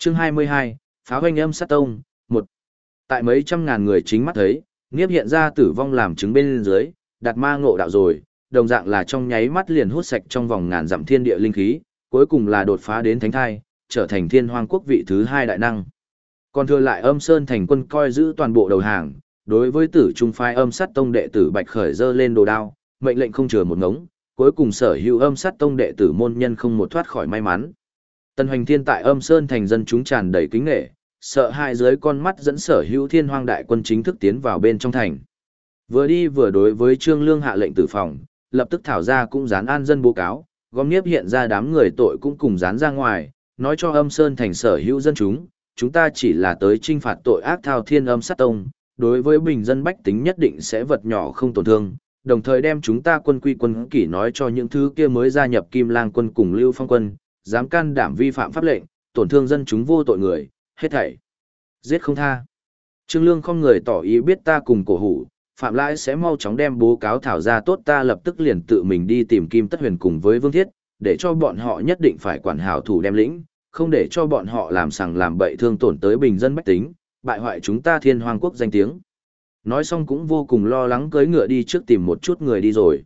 Chương 22, pháo hoanh âm sát tông, 1. Tại mấy trăm ngàn người chính mắt thấy, Niếp hiện ra tử vong làm chứng bên dưới, đạt ma ngộ đạo rồi, đồng dạng là trong nháy mắt liền hút sạch trong vòng ngàn dặm thiên địa linh khí, cuối cùng là đột phá đến thánh thai, trở thành thiên hoang quốc vị thứ 2 đại năng. Còn thừa lại Âm Sơn thành quân coi giữ toàn bộ đầu hàng, đối với tử trung phái âm sát tông đệ tử Bạch Khởi giơ lên đồ đao, mệnh lệnh không chừa một ngống, cuối cùng sở hữu âm sát tông đệ tử môn nhân không một thoát khỏi may mắn. Tần Hoành Thiên tại Âm Sơn thành dân chúng tràn đầy kính nể, sợ hãi dưới con mắt dẫn sở hữu thiên hoang đại quân chính thức tiến vào bên trong thành. Vừa đi vừa đối với Trương Lương hạ lệnh tử phòng, lập tức thảo ra cũng dán an dân báo cáo, gom Niếp hiện ra đám người tội cũng cùng dán ra ngoài, nói cho Âm Sơn thành sở hữu dân chúng ta chỉ là tới trinh phạt tội ác thao thiên âm sát tông, đối với bình dân bách tính nhất định sẽ vật nhỏ không tổn thương, đồng thời đem chúng ta quân quy quân kỷ nói cho những thứ kia mới gia nhập Kim Lang quân cùng Lưu Phong quân, dám can đảm vi phạm pháp lệnh, tổn thương dân chúng vô tội người, hết thảy giết không tha. Trương Lương không người tỏ ý biết ta cùng cổ hủ, Phạm Lãi sẽ mau chóng đem bố cáo thảo ra tốt, ta lập tức liền tự mình đi tìm Kim Tất Huyền cùng với Vương Thiết, để cho bọn họ nhất định phải quản hảo thủ đem lĩnh, không để cho bọn họ làm sằng làm bậy thương tổn tới bình dân bách tính, bại hoại chúng ta thiên hoang quốc danh tiếng. Nói xong cũng vô cùng lo lắng cưỡi ngựa đi trước tìm một chút người đi rồi.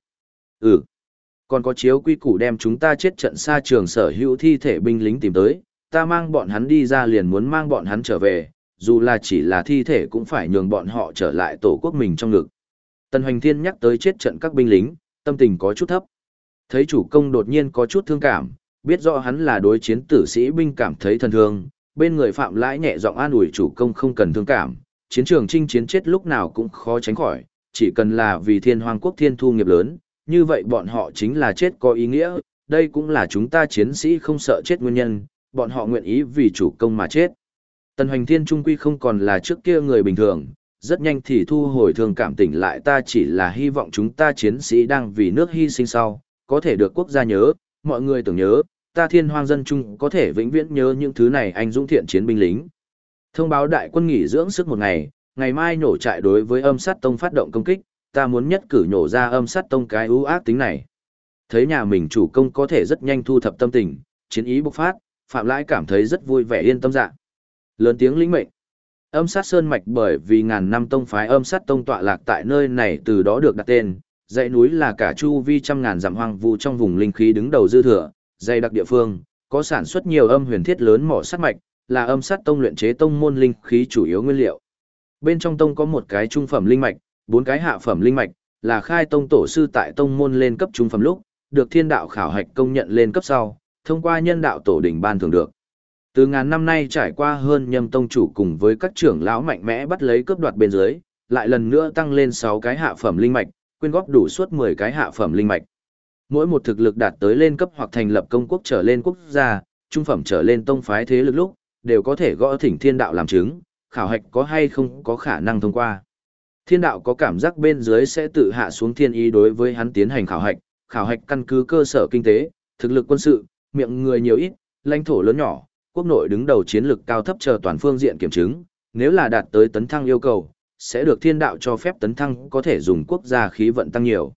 Còn có chiếu quy củ đem chúng ta chết trận xa trường sở hữu thi thể binh lính tìm tới, ta mang bọn hắn đi ra liền muốn mang bọn hắn trở về, dù là chỉ là thi thể cũng phải nhường bọn họ trở lại tổ quốc mình trong ngực. Tần Hoành Thiên nhắc tới chết trận các binh lính, tâm tình có chút thấp. Thấy chủ công đột nhiên có chút thương cảm, biết rõ hắn là đối chiến tử sĩ binh cảm thấy thân thương, bên người Phạm Lãi nhẹ giọng an ủi chủ công không cần thương cảm, chiến trường chinh chiến chết lúc nào cũng khó tránh khỏi, chỉ cần là vì thiên hoang quốc thiên thu nghiệp lớn, như vậy bọn họ chính là chết có ý nghĩa, đây cũng là chúng ta chiến sĩ không sợ chết nguyên nhân, bọn họ nguyện ý vì chủ công mà chết. Tần Hoành Thiên trung quy không còn là trước kia người bình thường, rất nhanh thì thu hồi thương cảm tỉnh lại, ta chỉ là hy vọng chúng ta chiến sĩ đang vì nước hy sinh sau, có thể được quốc gia nhớ, mọi người tưởng nhớ, ta thiên hoang dân chung có thể vĩnh viễn nhớ những thứ này anh dũng thiện chiến binh lính. Thông báo đại quân nghỉ dưỡng sức một ngày, ngày mai nổ trại đối với âm sát tông phát động công kích, ta muốn nhất cử nhổ ra âm sát tông cái ưu ác tính này. Thấy nhà mình chủ công có thể rất nhanh thu thập tâm tình, chiến ý bộc phát, Phạm Lãi cảm thấy rất vui vẻ yên tâm dạ. Lớn tiếng lĩnh mệnh. Âm sát sơn mạch bởi vì ngàn năm tông phái âm sát tông tọa lạc tại nơi này từ đó được đặt tên, dãy núi là cả chu vi trăm ngàn dặm hoang vu trong vùng linh khí đứng đầu dư thừa, dày đặc địa phương, có sản xuất nhiều âm huyền thiết lớn mỏ sắt mạch, là âm sát tông luyện chế tông môn linh khí chủ yếu nguyên liệu. Bên trong tông có một cái trung phẩm linh mạch, 4 cái hạ phẩm linh mạch, là khai tông tổ sư tại tông môn lên cấp trung phẩm lúc, được thiên đạo khảo hạch công nhận lên cấp sau, thông qua nhân đạo tổ đỉnh ban thường được. Từ ngàn năm nay trải qua hơn nhâm tông chủ cùng với các trưởng lão mạnh mẽ bắt lấy cướp đoạt bên dưới, lại lần nữa tăng lên 6 cái hạ phẩm linh mạch, quyên góp đủ suốt 10 cái hạ phẩm linh mạch. Mỗi một thực lực đạt tới lên cấp hoặc thành lập công quốc trở lên quốc gia, trung phẩm trở lên tông phái thế lực lúc, đều có thể gõ thỉnh thiên đạo làm chứng, khảo hạch có hay không có khả năng thông qua. Thiên đạo có cảm giác bên dưới sẽ tự hạ xuống thiên ý đối với hắn tiến hành khảo hạch căn cứ cơ sở kinh tế, thực lực quân sự, miệng người nhiều ít, lãnh thổ lớn nhỏ, quốc nội đứng đầu chiến lực cao thấp chờ toàn phương diện kiểm chứng, nếu là đạt tới tấn thăng yêu cầu, sẽ được thiên đạo cho phép tấn thăng có thể dùng quốc gia khí vận tăng nhiều.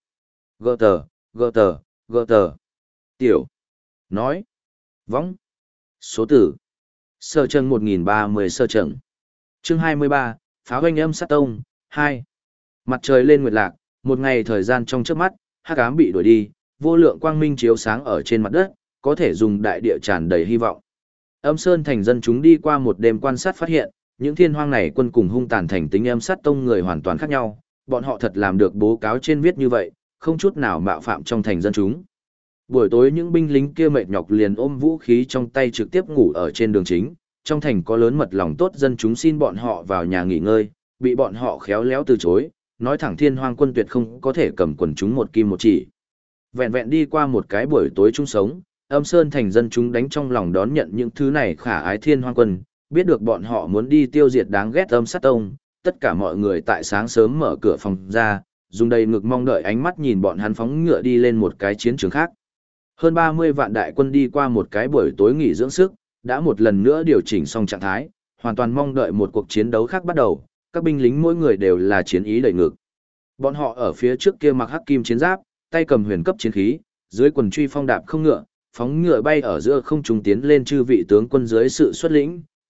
Gờ tờ, tiểu, nói, võng, số tử, sơ chân 1030 sơ trận. Chương 23, pháo hoanh âm sát tông, 2. Mặt trời lên nguyệt lạc, một ngày thời gian trong chớp mắt, hắc ám bị đuổi đi, vô lượng quang minh chiếu sáng ở trên mặt đất, có thể dùng đại địa tràn đầy hy vọng. Âm Sơn thành dân chúng đi qua một đêm quan sát phát hiện, những thiên hoang này quân cùng hung tàn thành tính âm sát tông người hoàn toàn khác nhau, bọn họ thật làm được bố cáo trên viết như vậy, không chút nào mạo phạm trong thành dân chúng. Buổi tối những binh lính kia mệt nhọc liền ôm vũ khí trong tay trực tiếp ngủ ở trên đường chính, trong thành có lớn mật lòng tốt dân chúng xin bọn họ vào nhà nghỉ ngơi, bị bọn họ khéo léo từ chối, nói thẳng thiên hoang quân tuyệt không có thể cầm quần chúng một kim một chỉ. Vẹn vẹn đi qua một cái buổi tối chung sống, Âm Sơn thành dân chúng đánh trong lòng đón nhận những thứ này khả ái thiên hoang quân, biết được bọn họ muốn đi tiêu diệt đáng ghét âm sát tông, tất cả mọi người tại sáng sớm mở cửa phòng ra, dùng đầy ngực mong đợi ánh mắt nhìn bọn hắn phóng ngựa đi lên một cái chiến trường khác. Hơn 30 vạn đại quân đi qua một cái buổi tối nghỉ dưỡng sức, đã một lần nữa điều chỉnh xong trạng thái, hoàn toàn mong đợi một cuộc chiến đấu khác bắt đầu, các binh lính mỗi người đều là chiến ý đầy ngực. Bọn họ ở phía trước kia mặc hắc kim chiến giáp, tay cầm huyền cấp chiến khí, dưới quần truy phong đạp không ngựa, phóng ngựa bay ở giữa không trung tiến lên chư vị tướng quân dưới sự xuất lĩnh,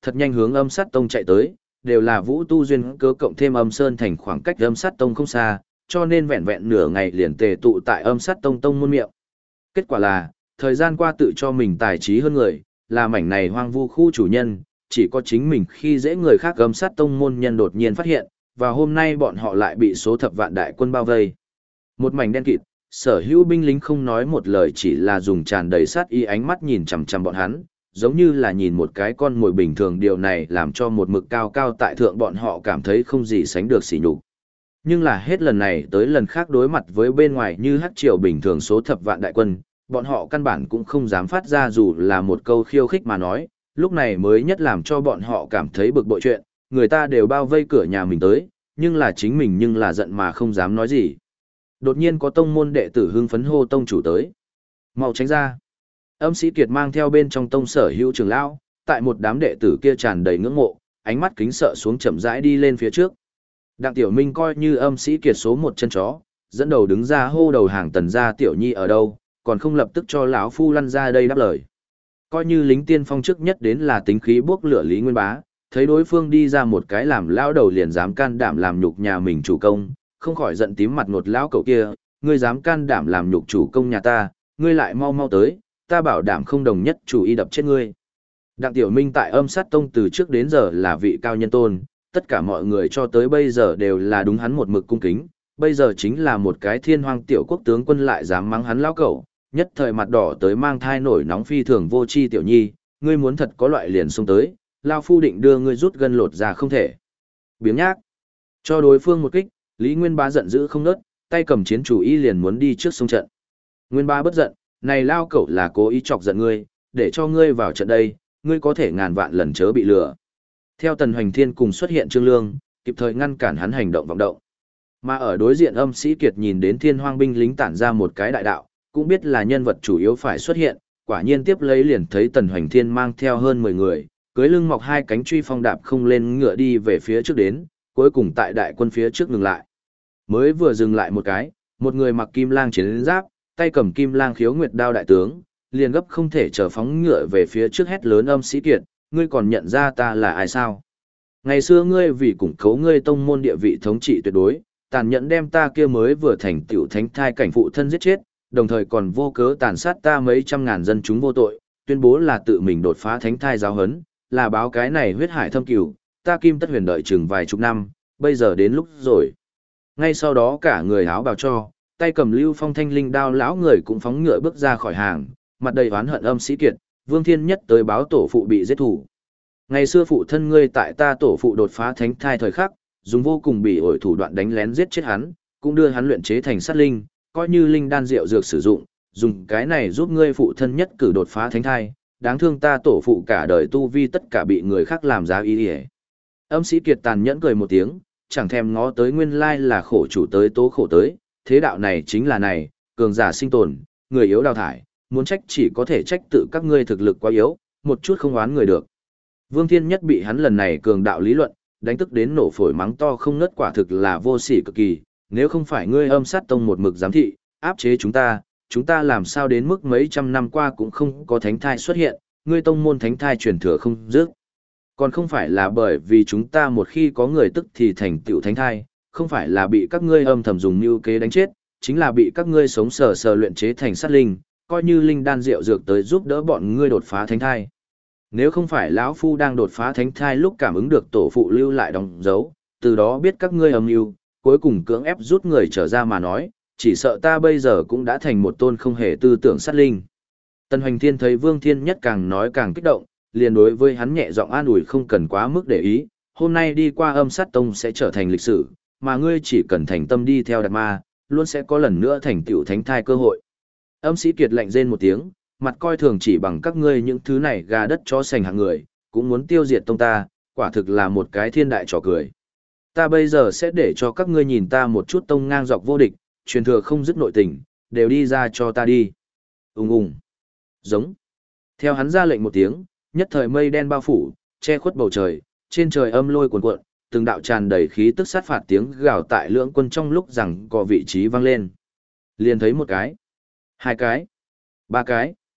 thật nhanh hướng Âm Sát Tông chạy tới, đều là Vũ Tu duyên cớ cộng thêm Âm Sơn thành khoảng cách Âm Sát Tông không xa, cho nên vẹn vẹn nửa ngày liền tề tụ tại Âm Sát Tông tông môn miệng. Kết quả là, thời gian qua tự cho mình tài trí hơn người, là mảnh này hoang vu khu chủ nhân, chỉ có chính mình khi dễ người khác. Âm Sát Tông môn nhân đột nhiên phát hiện, và hôm nay bọn họ lại bị số thập vạn đại quân bao vây. Một mảnh đen kịt, sở hữu binh lính không nói một lời, chỉ là dùng tràn đầy sát ý ánh mắt nhìn chằm chằm bọn hắn, giống như là nhìn một cái con mồi bình thường. Điều này làm cho một mực cao cao tại thượng bọn họ cảm thấy không gì sánh được sỉ nhục. Nhưng là hết lần này tới lần khác đối mặt với bên ngoài như hắc triều bình thường số thập vạn đại quân, bọn họ căn bản cũng không dám phát ra dù là một câu khiêu khích mà nói. Lúc này mới nhất làm cho bọn họ cảm thấy bực bội chuyện, người ta đều bao vây cửa nhà mình tới, nhưng là chính mình nhưng là giận mà không dám nói gì. Đột nhiên có tông môn đệ tử hưng phấn hô tông chủ tới. Mau tránh ra. Âm Sĩ Kiệt mang theo bên trong tông sở hữu trưởng lão, tại một đám đệ tử kia tràn đầy ngưỡng mộ, ánh mắt kính sợ xuống chậm rãi đi lên phía trước. Đặng Tiểu Minh coi như Âm Sĩ Kiệt số một chân chó, dẫn đầu đứng ra hô đầu hàng Tần gia tiểu nhi ở đâu, còn không lập tức cho lão phu lăn ra đây đáp lời. Coi như lính tiên phong trước nhất đến là tính khí bốc lửa Lý Nguyên Bá, thấy đối phương đi ra một cái làm lão đầu liền dám can đảm làm nhục nhà mình chủ công, không khỏi giận tím mặt ngột lão cậu kia, ngươi dám can đảm làm nhục chủ công nhà ta, ngươi lại mau mau tới, ta bảo đảm không đồng nhất chủ y đập chết ngươi. Đặng Tiểu Minh tại Âm Sát Tông từ trước đến giờ là vị cao nhân tôn, tất cả mọi người cho tới bây giờ đều là đúng hắn một mực cung kính, bây giờ chính là một cái thiên hoang tiểu quốc tướng quân lại dám mắng hắn lão cẩu, nhất thời mặt đỏ tới mang thai nổi nóng phi thường vô chi tiểu nhi, ngươi muốn thật có loại liền xông tới, lao phu định đưa ngươi rút gân lột ra không thể. Biếng nhác, cho đối phương một kích, Lý Nguyên Bá giận dữ không nớt, tay cầm chiến chủ y liền muốn đi trước sông trận. Nguyên Bá bất giận, này lao cẩu là cố ý chọc giận ngươi, để cho ngươi vào trận đây, ngươi có thể ngàn vạn lần chớ bị lừa. Theo Tần Hoành Thiên cùng xuất hiện Trương Lương, kịp thời ngăn cản hắn hành động vọng động. Mà ở đối diện Âm Sĩ Kiệt nhìn đến Thiên Hoang binh lính tản ra một cái đại đạo, cũng biết là nhân vật chủ yếu phải xuất hiện, quả nhiên tiếp lấy liền thấy Tần Hoành Thiên mang theo hơn 10 người, cưới lưng mọc hai cánh truy phong đạp không lên ngựa đi về phía trước đến, cuối cùng tại đại quân phía trước ngừng lại. Mới vừa dừng lại một cái, một người mặc kim lang chiến giáp, tay cầm kim lang khiếu nguyệt đao đại tướng, liền gấp không thể chờ phóng ngựa về phía trước hét lớn Âm Sĩ Kiệt, ngươi còn nhận ra ta là ai sao? Ngày xưa ngươi vì củng cố ngươi tông môn địa vị thống trị tuyệt đối, tàn nhẫn đem ta kia mới vừa thành tiểu thánh thai cảnh phụ thân giết chết, đồng thời còn vô cớ tàn sát ta mấy trăm ngàn dân chúng vô tội, tuyên bố là tự mình đột phá thánh thai giáo huấn, là báo cái này huyết hải thâm cửu, ta Kim Tất Huyền đợi chừng vài chục năm, bây giờ đến lúc rồi. Ngay sau đó cả người áo bào cho, tay cầm Lưu Phong thanh linh đao lão người cũng phóng ngựa bước ra khỏi hàng, mặt đầy oán hận Âm Sĩ Kiệt, Vương Thiên Nhất tới báo tổ phụ bị giết thủ. Ngày xưa phụ thân ngươi tại ta tổ phụ đột phá thánh thai thời khắc, dùng vô cùng bỉ ổi thủ đoạn đánh lén giết chết hắn, cũng đưa hắn luyện chế thành sát linh, coi như linh đan rượu dược sử dụng, dùng cái này giúp ngươi phụ thân nhất cử đột phá thánh thai, đáng thương ta tổ phụ cả đời tu vi tất cả bị người khác làm giá ý ỉa. Âm Sĩ Kiệt tàn nhẫn cười một tiếng, chẳng thèm ngó tới nguyên lai là khổ chủ tới tố khổ tới, thế đạo này chính là này, cường giả sinh tồn, người yếu đào thải, muốn trách chỉ có thể trách tự các ngươi thực lực quá yếu, một chút không oán người được. Vương Thiên Nhất bị hắn lần này cường đạo lý luận, đánh tức đến nổ phổi mắng to không ngớt, quả thực là vô sỉ cực kỳ, nếu không phải ngươi Âm Sát Tông một mực giám thị, áp chế chúng ta làm sao đến mức mấy trăm năm qua cũng không có thánh thai xuất hiện, ngươi tông môn thánh thai truyền thừa không dứt. Còn không phải là bởi vì chúng ta một khi có người tức thì thành tựu thánh thai, không phải là bị các ngươi âm thầm dùng mưu kế đánh chết, chính là bị các ngươi sống sờ sờ luyện chế thành sát linh, coi như linh đan rượu dược tới giúp đỡ bọn ngươi đột phá thánh thai. Nếu không phải lão phu đang đột phá thánh thai lúc cảm ứng được tổ phụ lưu lại đóng dấu, từ đó biết các ngươi âm mưu, cuối cùng cưỡng ép rút người trở ra mà nói, chỉ sợ ta bây giờ cũng đã thành một tôn không hề tư tưởng sát linh. Tần Hoành Thiên thấy Vương Thiên Nhất càng nói càng kích động, liền đối với hắn nhẹ giọng an ủi không cần quá mức để ý, hôm nay đi qua Âm Sát Tông sẽ trở thành lịch sử, mà ngươi chỉ cần thành tâm đi theo Đạt Ma, luôn sẽ có lần nữa thành tựu thánh thai cơ hội. Âm Sĩ Kiệt lạnh rên một tiếng, mặt coi thường chỉ bằng các ngươi những thứ này gà đất chó sành hạng người, cũng muốn tiêu diệt tông ta, quả thực là một cái thiên đại trò cười. Ta bây giờ sẽ để cho các ngươi nhìn ta một chút tông ngang dọc vô địch, truyền thừa không dứt nội tình, đều đi ra cho ta đi. Ùng ùng. Giống. Theo hắn ra lệnh một tiếng, nhất thời mây đen bao phủ, che khuất bầu trời, trên trời âm lôi cuồn cuộn, từng đạo tràn đầy khí tức sát phạt tiếng gào tại lưỡng quân trong lúc rằng có vị trí vang lên. Liền thấy một cái, hai cái, ba cái.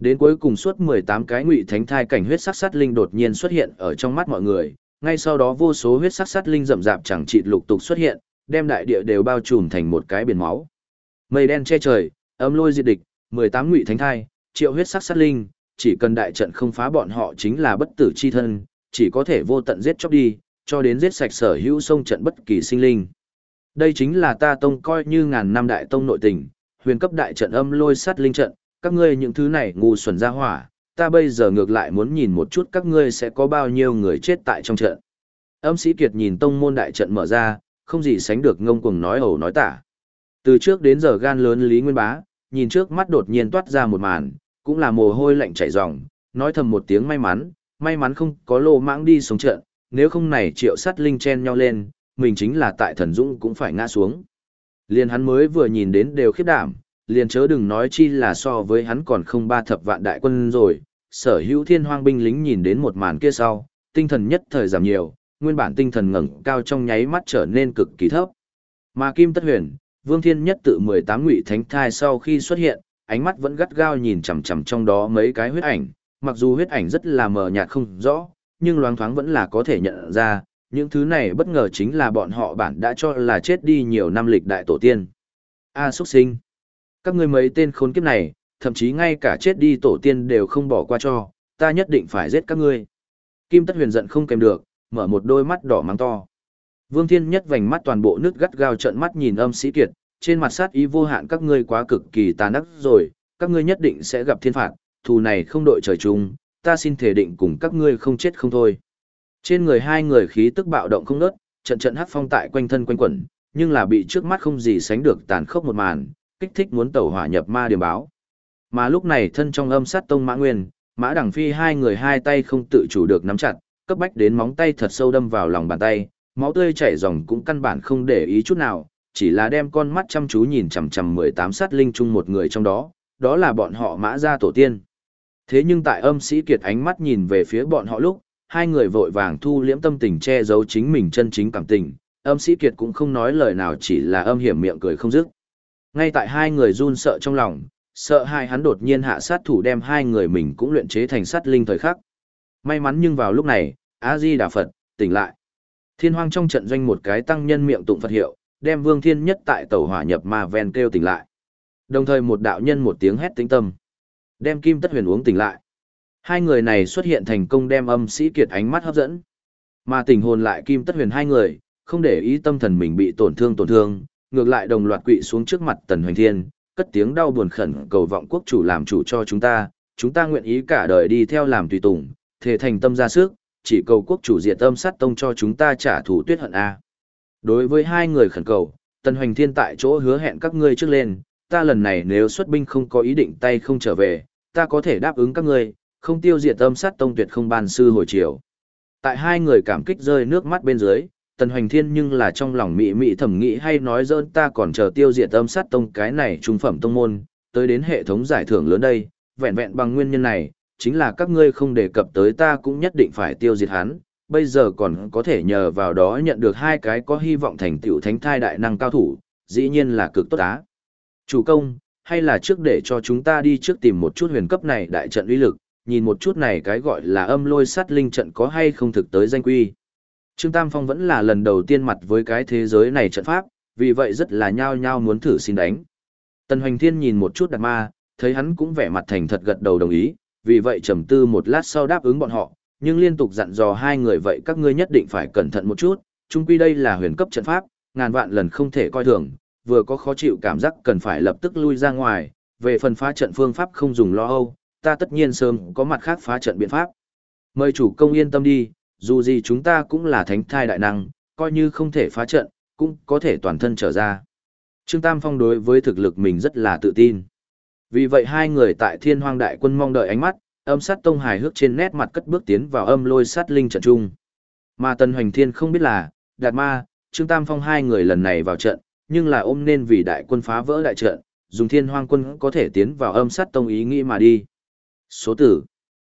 Đến cuối cùng suốt 18 cái ngụy thánh thai cảnh huyết sắc sát linh đột nhiên xuất hiện ở trong mắt mọi người, ngay sau đó vô số huyết sắc sát linh rậm rạp chẳng chịt lục tục xuất hiện, đem đại địa đều bao trùm thành một cái biển máu. Mây đen che trời, âm lôi diệt địch, 18 ngụy thánh thai, triệu huyết sắc sát linh, chỉ cần đại trận không phá bọn họ chính là bất tử chi thân, chỉ có thể vô tận giết chóc đi, cho đến giết sạch sở hữu sông trận bất kỳ sinh linh. Đây chính là ta tông coi như ngàn năm đại tông nội tình, huyền cấp đại trận âm lôi sát linh trận, các ngươi những thứ này ngu xuẩn ra hỏa, ta bây giờ ngược lại muốn nhìn một chút các ngươi sẽ có bao nhiêu người chết tại trong trận. Âm sĩ Kiệt nhìn tông môn đại trận mở ra, không gì sánh được ngông cuồng nói ẩu nói tả. Từ trước đến giờ gan lớn Lý Nguyên Bá, nhìn trước mắt đột nhiên toát ra một màn, cũng là mồ hôi lạnh chảy ròng, nói thầm một tiếng may mắn không có lô mãng đi xuống trận, nếu không này triệu sát linh chen nhau lên, mình chính là tại thần dũng cũng phải ngã xuống. Liền hắn mới vừa nhìn đến đều khiếp đảm, liền chớ đừng nói chi là so với hắn còn không ba thập vạn đại quân rồi. Sở hữu thiên hoang binh lính nhìn đến một màn kia sau, tinh thần nhất thời giảm nhiều, nguyên bản tinh thần ngẩng cao trong nháy mắt trở nên cực kỳ thấp. Mà Kim Tất Huyền, Vương Thiên Nhất tự 18 ngụy thánh thai sau khi xuất hiện, ánh mắt vẫn gắt gao nhìn chằm chằm trong đó mấy cái huyết ảnh, mặc dù huyết ảnh rất là mờ nhạt không rõ, nhưng loáng thoáng vẫn là có thể nhận ra, những thứ này bất ngờ chính là bọn họ bản đã cho là chết đi nhiều năm lịch đại tổ tiên. A xuất sinh! Các ngươi mấy tên khốn kiếp này, thậm chí ngay cả chết đi tổ tiên đều không bỏ qua cho, ta nhất định phải giết các ngươi. Kim Tất Huyền giận không kèm được, mở một đôi mắt đỏ mắng to. Vương Thiên Nhất vành mắt toàn bộ nước gắt gao trợn mắt nhìn Âm Sĩ Kiệt, trên mặt sát ý vô hạn, các ngươi quá cực kỳ tàn ác rồi, các ngươi nhất định sẽ gặp thiên phạt, thù này không đội trời chung, ta xin thể định cùng các ngươi không chết không thôi. Trên người hai người khí tức bạo động không ngớt, trận trận hắc phong tại quanh thân quanh quẩn, nhưng là bị trước mắt không gì sánh được tàn khốc một màn, kích thích muốn tẩu hỏa nhập ma điểm báo. Mà lúc này thân trong Âm Sát Tông Mã Nguyên, Mã Đằng Phi hai người hai tay không tự chủ được nắm chặt, cấp bách đến móng tay thật sâu đâm vào lòng bàn tay, máu tươi chảy ròng cũng căn bản không để ý chút nào, chỉ là đem con mắt chăm chú nhìn chằm chằm 18 sát linh chung một người trong đó, đó là bọn họ Mã gia tổ tiên. Thế nhưng tại Âm Sĩ Kiệt ánh mắt nhìn về phía bọn họ lúc, hai người vội vàng thu liễm tâm tình che giấu chính mình chân chính cảm tình, Âm Sĩ Kiệt cũng không nói lời nào, chỉ là âm hiểm miệng cười không dứt. Ngay tại hai người run sợ trong lòng, sợ hai hắn đột nhiên hạ sát thủ đem hai người mình cũng luyện chế thành sát linh thời khắc. May mắn nhưng vào lúc này, A Di Đà Phật tỉnh lại. Thiên hoang trong trận doanh một cái tăng nhân miệng tụng Phật hiệu, đem Vương Thiên Nhất tại tẩu hỏa nhập ma ven kêu tỉnh lại. Đồng thời một đạo nhân một tiếng hét tĩnh tâm, đem Kim Tất Huyền uống tỉnh lại. Hai người này xuất hiện thành công đem Âm Sĩ Kiệt ánh mắt hấp dẫn. Mà tỉnh hồn lại Kim Tất Huyền hai người, không để ý tâm thần mình bị tổn thương, ngược lại đồng loạt quỵ xuống trước mặt Tần Hoành Thiên, cất tiếng đau buồn khẩn cầu vọng quốc chủ làm chủ cho chúng ta nguyện ý cả đời đi theo làm tùy tùng, thề thành tâm ra sức, chỉ cầu quốc chủ diệt Âm Sát Tông cho chúng ta trả thù tuyết hận a. Đối với hai người khẩn cầu, Tần Hoành Thiên tại chỗ hứa hẹn các ngươi trước lên, ta lần này nếu xuất binh không có ý định tay không trở về, ta có thể đáp ứng các ngươi, không tiêu diệt Âm Sát Tông tuyệt không ban sư hồi chiều. Tại hai người cảm kích rơi nước mắt bên dưới, Tần Hoành Thiên nhưng là trong lòng mị thầm nghĩ hay nói dỡn, ta còn chờ tiêu diệt Âm Sát Tông cái này trung phẩm tông môn, tới đến hệ thống giải thưởng lớn đây, vẹn vẹn bằng nguyên nhân này, chính là các ngươi không đề cập tới ta cũng nhất định phải tiêu diệt hắn, bây giờ còn có thể nhờ vào đó nhận được hai cái có hy vọng thành tựu thánh thai đại năng cao thủ, dĩ nhiên là cực tốt á. Chủ công, hay là trước để cho chúng ta đi trước tìm một chút huyền cấp này đại trận uy lực, nhìn một chút này cái gọi là âm lôi sát linh trận có hay không thực tới danh quy. Trương Tam Phong vẫn là lần đầu tiên mặt với cái thế giới này trận pháp, vì vậy rất là nhao nhao muốn thử xin đánh. Tần Hoành Thiên nhìn một chút Đạt Ma, thấy hắn cũng vẻ mặt thành thật gật đầu đồng ý, vì vậy trầm tư một lát sau đáp ứng bọn họ, nhưng liên tục dặn dò hai người vậy các ngươi nhất định phải cẩn thận một chút, chung quy đây là huyền cấp trận pháp, ngàn vạn lần không thể coi thường, vừa có khó chịu cảm giác cần phải lập tức lui ra ngoài, về phần phá trận phương pháp không dùng lo âu, ta tất nhiên sớm có mặt khác phá trận biện pháp. Mời chủ công yên tâm đi, dù gì chúng ta cũng là thánh thai đại năng, coi như không thể phá trận, cũng có thể toàn thân trở ra. Trương Tam Phong đối với thực lực mình rất là tự tin. Vì vậy hai người tại Thiên Hoang đại quân mong đợi ánh mắt, Âm Sát Tông hài hước trên nét mặt cất bước tiến vào âm lôi sát linh trận chung. Mà Tần Hoành Thiên không biết là, Đạt Ma, Trương Tam Phong hai người lần này vào trận, nhưng là ôm nên vì đại quân phá vỡ đại trận, dùng Thiên Hoang quân có thể tiến vào Âm Sát Tông ý nghĩ mà đi. Số tử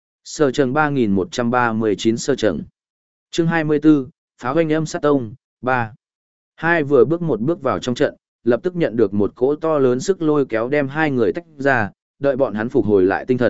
Sơ Trần 3139 Sơ Trần. Chương 24, Phá hoanh Âm Sát Tông 3. Hai vừa bước một bước vào trong trận, lập tức nhận được một cỗ to lớn sức lôi kéo đem hai người tách ra, đợi bọn hắn phục hồi lại tinh thần,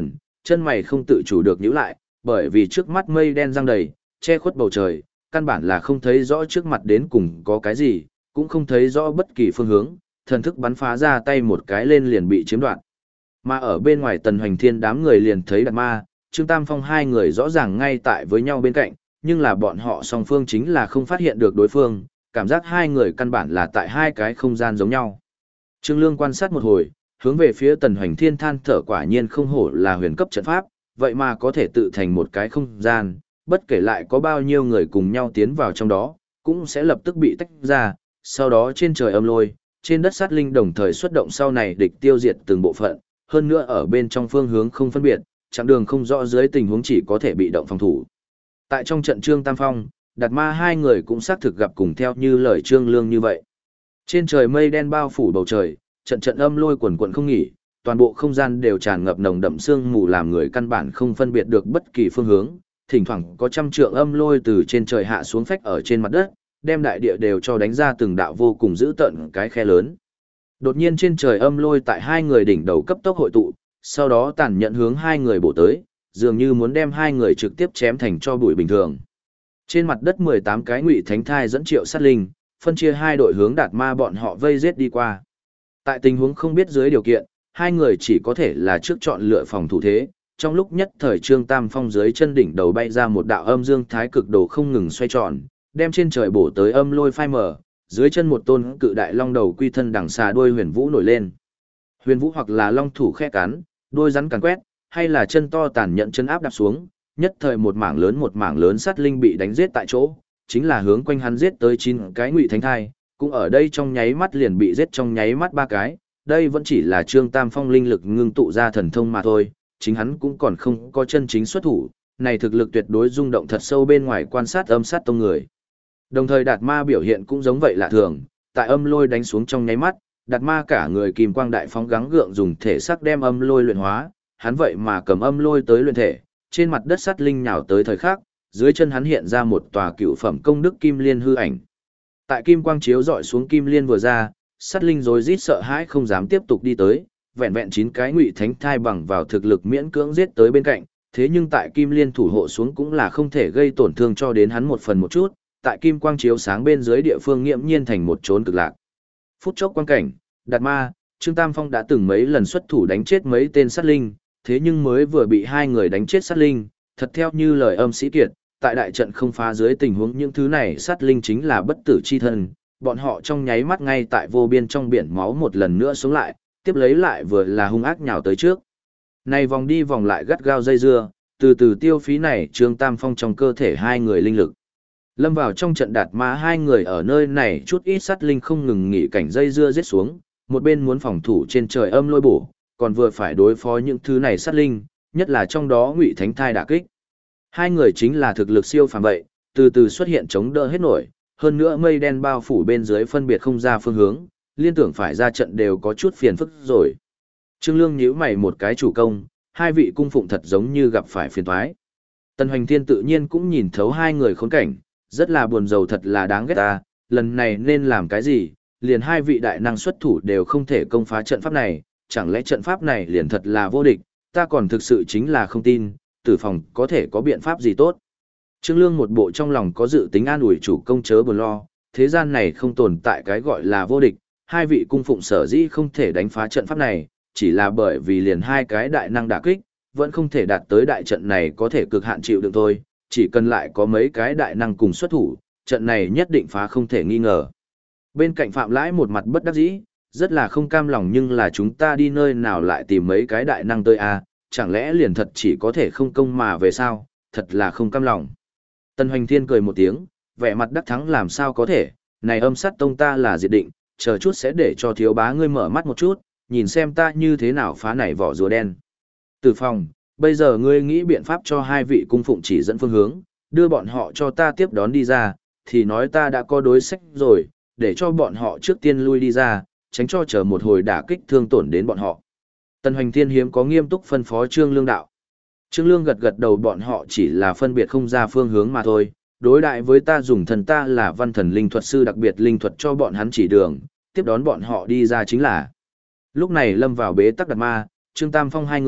chân mày không tự chủ được nhíu lại, bởi vì trước mắt mây đen giăng đầy, che khuất bầu trời, căn bản là không thấy rõ trước mặt đến cùng có cái gì, cũng không thấy rõ bất kỳ phương hướng, thần thức bắn phá ra tay một cái lên liền bị chiếm đoạt. Mà ở bên ngoài Tần Hoành Thiên đám người liền thấy Đạt Ma, Trương Tam Phong hai người rõ ràng ngay tại với nhau bên cạnh, nhưng là bọn họ song phương chính là không phát hiện được đối phương, cảm giác hai người căn bản là tại hai cái không gian giống nhau. Trương Lương quan sát một hồi, hướng về phía Tần Hoành Thiên than thở, quả nhiên không hổ là huyền cấp trận pháp, vậy mà có thể tự thành một cái không gian, bất kể lại có bao nhiêu người cùng nhau tiến vào trong đó, cũng sẽ lập tức bị tách ra, sau đó trên trời âm lôi, trên đất sát linh đồng thời xuất động, sau này địch tiêu diệt từng bộ phận, hơn nữa ở bên trong phương hướng không phân biệt, chặng đường không rõ dưới tình huống chỉ có thể bị động phòng thủ. Tại trong trận Trương Tam Phong, Đạt Ma hai người cũng xác thực gặp cùng theo như lời Trương Lương như vậy. Trên trời mây đen bao phủ bầu trời, trận trận âm lôi quần quần không nghỉ, toàn bộ không gian đều tràn ngập nồng đậm sương mù làm người căn bản không phân biệt được bất kỳ phương hướng, thỉnh thoảng có trăm trượng âm lôi từ trên trời hạ xuống phách ở trên mặt đất, đem đại địa đều cho đánh ra từng đạo vô cùng dữ tợn cái khe lớn. Đột nhiên trên trời âm lôi tại hai người đỉnh đầu cấp tốc hội tụ, sau đó tàn nhẫn hướng hai người bổ tới, dường như muốn đem hai người trực tiếp chém thành cho bụi bình thường. Trên mặt đất 18 cái ngụy thánh thai dẫn triệu sát linh, phân chia hai đội hướng Đạt Ma bọn họ vây giết đi qua. Tại tình huống không biết dưới điều kiện, hai người chỉ có thể là trước chọn lựa phòng thủ thế. Trong lúc nhất thời Trương Tam Phong dưới chân đỉnh đầu bay ra một đạo âm dương thái cực đồ không ngừng xoay tròn, đem trên trời bổ tới âm lôi phai mở, dưới chân một tôn cự đại long đầu quy thân đằng xà đuôi huyền vũ nổi lên. Huyền vũ hoặc là long thủ khe cắn, đuôi rắn càn quét, hay là chân to tàn nhẫn chân áp đạp xuống, nhất thời một mảng lớn sát linh bị đánh giết tại chỗ, chính là hướng quanh hắn giết tới 9 cái ngụy thánh thai, cũng ở đây trong nháy mắt liền bị giết trong nháy mắt 3 cái, đây vẫn chỉ là Trương Tam Phong linh lực ngưng tụ ra thần thông mà thôi, chính hắn cũng còn không có chân chính xuất thủ, này thực lực tuyệt đối rung động thật sâu bên ngoài quan sát âm sát tông người. Đồng thời Đạt Ma biểu hiện cũng giống vậy lạ thường, tại âm lôi đánh xuống trong nháy mắt, Đạt Ma cả người kim quang đại phóng gắng gượng dùng thể sắc đem âm lôi luyện hóa, hắn vậy mà cầm âm lôi tới luyện thể, trên mặt đất sát linh nhào tới thời khắc, dưới chân hắn hiện ra một tòa cựu phẩm công đức kim liên hư ảnh. Tại kim quang chiếu dọi xuống kim liên vừa ra, sát linh rối rít sợ hãi không dám tiếp tục đi tới, vẹn vẹn 9 cái ngụy thánh thai bằng vào thực lực miễn cưỡng giết tới bên cạnh, thế nhưng tại kim liên thủ hộ xuống cũng là không thể gây tổn thương cho đến hắn một phần một chút, tại kim quang chiếu sáng bên dưới địa phương nghiễm nhiên thành một chốn cực lạc. Phút chốc quang cảnh, Đạt Ma, Trương Tam Phong đã từng mấy lần xuất thủ đánh chết mấy tên sát linh, thế nhưng mới vừa bị hai người đánh chết sát linh, thật theo như lời âm sĩ kiệt, tại đại trận không phá dưới tình huống những thứ này sát linh chính là bất tử chi thân, bọn họ trong nháy mắt ngay tại vô biên trong biển máu một lần nữa sống lại, tiếp lấy lại vừa là hung ác nhào tới trước. Này vòng đi vòng lại gắt gao dây dưa, từ từ tiêu phí này Trương Tam Phong trong cơ thể hai người linh lực. Lâm vào trong trận Đạt Ma hai người ở nơi này chút ít sát linh không ngừng nghỉ cảnh dây dưa giết xuống, một bên muốn phòng thủ trên trời âm lôi bổ, còn vừa phải đối phó những thứ này sát linh, nhất là trong đó ngụy thánh thai đả kích. Hai người chính là thực lực siêu phàm vậy, từ từ xuất hiện chống đỡ hết nổi, hơn nữa mây đen bao phủ bên dưới phân biệt không ra phương hướng, liên tưởng phải ra trận đều có chút phiền phức rồi. Trương Lương nhíu mày một cái chủ công, hai vị cung phụng thật giống như gặp phải phiền toái. Tần Hoành Thiên tự nhiên cũng nhìn thấu hai người khốn cảnh, rất là buồn rầu, thật là đáng ghét ta, lần này nên làm cái gì, liền hai vị đại năng xuất thủ đều không thể công phá trận pháp này, chẳng lẽ trận pháp này liền thật là vô địch, ta còn thực sự chính là không tin, Tử Phòng có thể có biện pháp gì tốt. Trương Lương một bộ trong lòng có dự tính an ủi chủ công chớ buồn lo, thế gian này không tồn tại cái gọi là vô địch, hai vị cung phụng sở dĩ không thể đánh phá trận pháp này, chỉ là bởi vì liền hai cái đại năng đả kích, vẫn không thể đạt tới đại trận này có thể cực hạn chịu đựng thôi, chỉ cần lại có mấy cái đại năng cùng xuất thủ, trận này nhất định phá không thể nghi ngờ. Bên cạnh Phạm Lãi một mặt bất đắc dĩ, rất là không cam lòng, nhưng là chúng ta đi nơi nào lại tìm mấy cái đại năng tới à, chẳng lẽ liền thật chỉ có thể không công mà về sao, thật là không cam lòng. Tần Hoành Thiên cười một tiếng, vẻ mặt đắc thắng làm sao có thể, này âm sát tông ta là diệt định, chờ chút sẽ để cho thiếu bá ngươi mở mắt một chút, nhìn xem ta như thế nào phá này vỏ rùa đen. Tử Phong, bây giờ ngươi nghĩ biện pháp cho hai vị cung phụng chỉ dẫn phương hướng, đưa bọn họ cho ta tiếp đón đi ra, thì nói ta đã có đối sách rồi, để cho bọn họ trước tiên lui đi ra, tránh cho chờ một hồi đả kích thương tổn đến bọn họ. Tần Hoành Thiên hiếm có nghiêm túc phân phó Trương Lương đạo. Trương Lương gật gật đầu, bọn họ chỉ là phân biệt không ra phương hướng mà thôi, đối đại với ta dùng thần ta là văn thần linh thuật sư đặc biệt linh thuật cho bọn hắn chỉ đường, tiếp đón bọn họ đi ra chính là. Lúc này lâm vào bế tắc Đạt Ma, Trương Tam Phong hai người,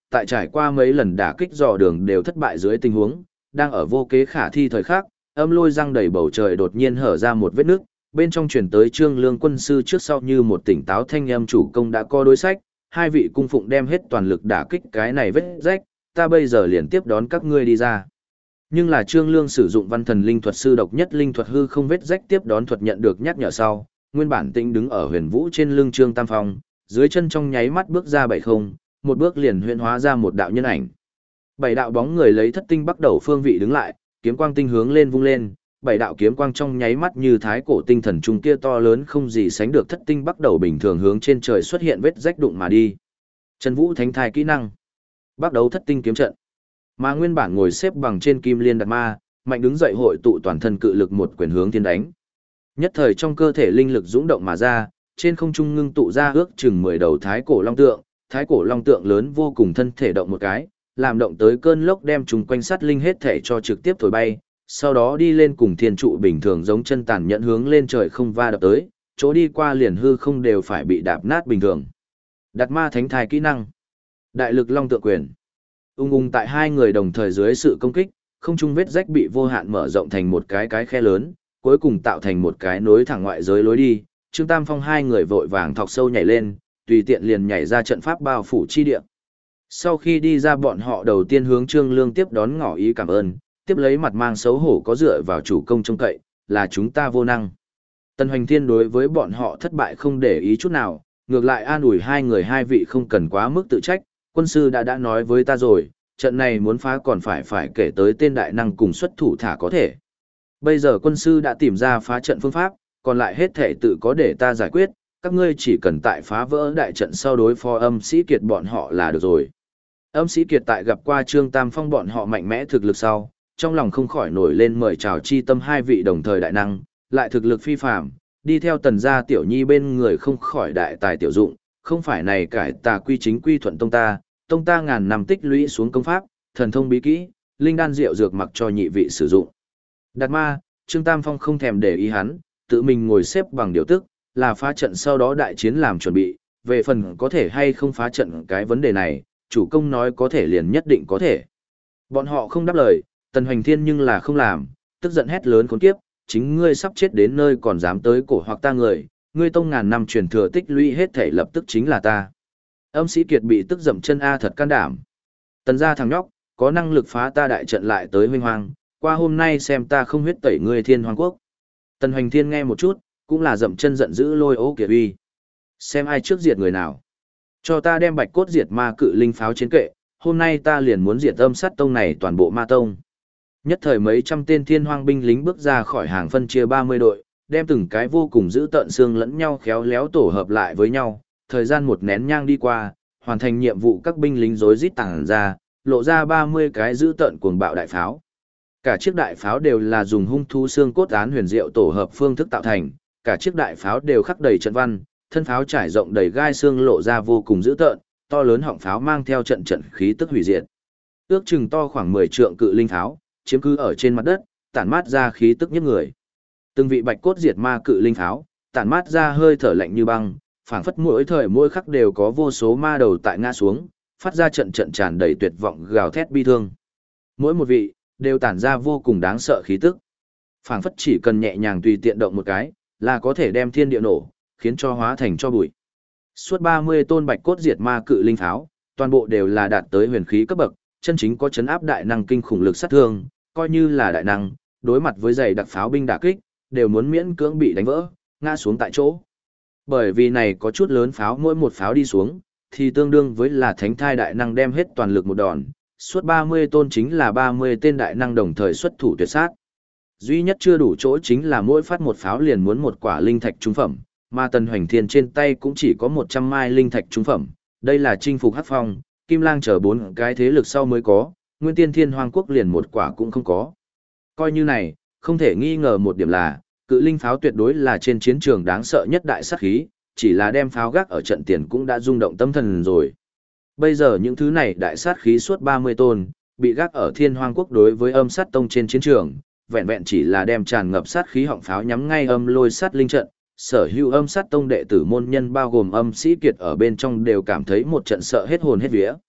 tại trải qua mấy lần đả kích dò đường đều thất bại dưới tình huống, đang ở vô kế khả thi thời khắc, âm lôi răng đầy bầu trời đột nhiên hở ra một vết nước, bên trong truyền tới Trương Lương quân sư trước sau như một tỉnh táo thanh âm chủ công đã có đối sách, hai vị cung phụng đem hết toàn lực đả kích cái này vết rách, ta bây giờ liền tiếp đón các ngươi đi ra. Nhưng là Trương Lương sử dụng văn thần linh thuật sư độc nhất linh thuật hư không vết rách tiếp đón thuật nhận được nhắc nhở sau, nguyên bản tĩnh đứng ở huyền vũ trên lưng Trương Tam Phong, dưới chân trong nháy mắt bước ra bảy không, một bước liền huyễn hóa ra một đạo nhân ảnh. Bảy đạo bóng người lấy thất tinh bắt đầu phương vị đứng lại, kiếm quang tinh hướng lên vung lên, bảy đạo kiếm quang trong nháy mắt như thái cổ tinh thần trung kia to lớn không gì sánh được thất tinh bắt đầu bình thường hướng trên trời xuất hiện vết rách đụng mà đi. Trần Vũ thánh thai kỹ năng. Bắt đầu thất tinh kiếm trận. Mà nguyên bản ngồi xếp bằng trên kim liên đạt ma, mạnh đứng dậy hội tụ toàn thân cự lực một quyền hướng thiên đánh. Nhất thời trong cơ thể linh lực dũng động mà ra, trên không trung ngưng tụ ra ước chừng 10 đầu thái cổ long tượng, thái cổ long tượng lớn vô cùng thân thể động một cái, làm động tới cơn lốc đem chúng quanh sát linh hết thể cho trực tiếp thổi bay, sau đó đi lên cùng thiên trụ bình thường giống chân tàn nhẫn hướng lên trời không va đập tới, chỗ đi qua liền hư không đều phải bị đạp nát bình thường. Đạt ma thánh thai kỹ năng. Đại lực long tượng quyền. Ung ung tại hai người đồng thời dưới sự công kích, không trung vết rách bị vô hạn mở rộng thành một cái khe lớn, cuối cùng tạo thành một cái nối thẳng ngoại giới lối đi. Trương Tam Phong hai người vội vàng thọc sâu nhảy lên, tùy tiện liền nhảy ra trận pháp bao phủ chi địa. Sau khi đi ra bọn họ đầu tiên hướng Trương Lương tiếp đón ngỏ ý cảm ơn, tiếp lấy mặt mang xấu hổ có dựa vào chủ công trông cậy, là chúng ta vô năng. Tần Hoành Thiên đối với bọn họ thất bại không để ý chút nào, ngược lại an ủi hai người hai vị không cần quá mức tự trách, quân sư đã nói với ta rồi, trận này muốn phá còn phải kể tới tên đại năng cùng xuất thủ thả có thể. Bây giờ quân sư đã tìm ra phá trận phương pháp, còn lại hết thể tự có để ta giải quyết, các ngươi chỉ cần tại phá vỡ đại trận sau đối phó âm sĩ kiệt bọn họ là được rồi. Âm sĩ kiệt tại gặp qua Trương Tam Phong bọn họ mạnh mẽ thực lực sau, trong lòng không khỏi nổi lên mời chào chi tâm hai vị đồng thời đại năng, lại thực lực phi phàm, đi theo tần gia tiểu nhi bên người không khỏi đại tài tiểu dụng, không phải này cải tà quy chính quy thuận tông ta ngàn năm tích lũy xuống công pháp, thần thông bí kỹ, linh đan rượu dược mặc cho nhị vị sử dụng. Đạt ma, Trương Tam Phong không thèm để ý hắn, tự mình ngồi xếp bằng điều tức, là phá trận sau đó đại chiến làm chuẩn bị, về phần có thể hay không phá trận cái vấn đề này, chủ công nói có thể liền nhất định có thể. Bọn họ không đáp lời, Tần Hoành Thiên nhưng là không làm, tức giận hét lớn khốn kiếp, chính ngươi sắp chết đến nơi còn dám tới cổ hoặc ta người, ngươi tông ngàn năm truyền thừa tích lũy hết thể lập tức chính là ta. Âm sĩ kiệt bị tức dậm chân a thật can đảm. Tần gia thằng nhóc, có năng lực phá ta đại trận lại tới huynh hoang, qua hôm nay xem ta không huyết tẩy ngươi Thiên Hoàng quốc. Tần Hoành Thiên nghe một chút, cũng là dậm chân giận dữ lôi ố kiệt uy. Xem ai trước diệt người nào. Cho ta đem bạch cốt diệt ma cự linh pháo chiến kệ, hôm nay ta liền muốn diệt âm sát tông này toàn bộ ma tông. Nhất thời mấy trăm tên thiên hoang binh lính bước ra khỏi hàng phân chia 30 đội, đem từng cái vô cùng giữ tợn xương lẫn nhau khéo léo tổ hợp lại với nhau. Thời gian một nén nhang đi qua, hoàn thành nhiệm vụ các binh lính rối rít tàng ra, lộ ra 30 cái giữ tợn cuồng bạo đại pháo. Cả chiếc đại pháo đều là dùng hung thú xương cốt án huyền diệu tổ hợp phương thức tạo thành, cả chiếc đại pháo đều khắc đầy trận văn, thân pháo trải rộng đầy gai xương lộ ra vô cùng dữ tợn, to lớn họng pháo mang theo trận khí tức hủy diệt. Ước chừng to khoảng 10 trượng cự linh pháo, chiếm cứ ở trên mặt đất, tản mát ra khí tức nhức người. Từng vị bạch cốt diệt ma cự linh pháo, tản mát ra hơi thở lạnh như băng, phảng phất mỗi thời mỗi khắc đều có vô số ma đầu tại ngã xuống, phát ra trận tràn đầy tuyệt vọng gào thét bi thương. Mỗi một vị đều tản ra vô cùng đáng sợ khí tức. Phảng phất chỉ cần nhẹ nhàng tùy tiện động một cái, là có thể đem thiên địa nổ, khiến cho hóa thành cho bụi. Suốt 30 tôn bạch cốt diệt ma cự linh pháo, toàn bộ đều là đạt tới huyền khí cấp bậc, chân chính có chấn áp đại năng kinh khủng lực sát thương, coi như là đại năng, đối mặt với dày đặc pháo binh đả kích, đều muốn miễn cưỡng bị đánh vỡ, ngã xuống tại chỗ. Bởi vì này có chút lớn pháo, mỗi một pháo đi xuống, thì tương đương với là thánh thai đại năng đem hết toàn lực một đòn, suốt 30 tôn chính là 30 tên đại năng đồng thời xuất thủ tuyệt sát. Duy nhất chưa đủ chỗ chính là mỗi phát một pháo liền muốn một quả linh thạch trung phẩm, mà Tần Hoành Thiên trên tay cũng chỉ có 100 mai linh thạch trung phẩm, đây là chinh phục Hắc Phong, Kim Lang chờ 4 cái thế lực sau mới có, Nguyên Tiên Thiên Hoàng quốc liền một quả cũng không có. Coi như này, không thể nghi ngờ một điểm là, cự linh pháo tuyệt đối là trên chiến trường đáng sợ nhất đại sát khí, chỉ là đem pháo gác ở trận tiền cũng đã rung động tâm thần rồi. Bây giờ những thứ này đại sát khí suốt 30 tôn, bị gác ở Thiên Hoàng quốc đối với âm sát tông trên chiến trường, vẹn vẹn chỉ là đem tràn ngập sát khí họng pháo nhắm ngay âm lôi sát linh trận, sở hữu âm sát tông đệ tử môn nhân bao gồm âm sĩ kiệt ở bên trong đều cảm thấy một trận sợ hết hồn hết vía.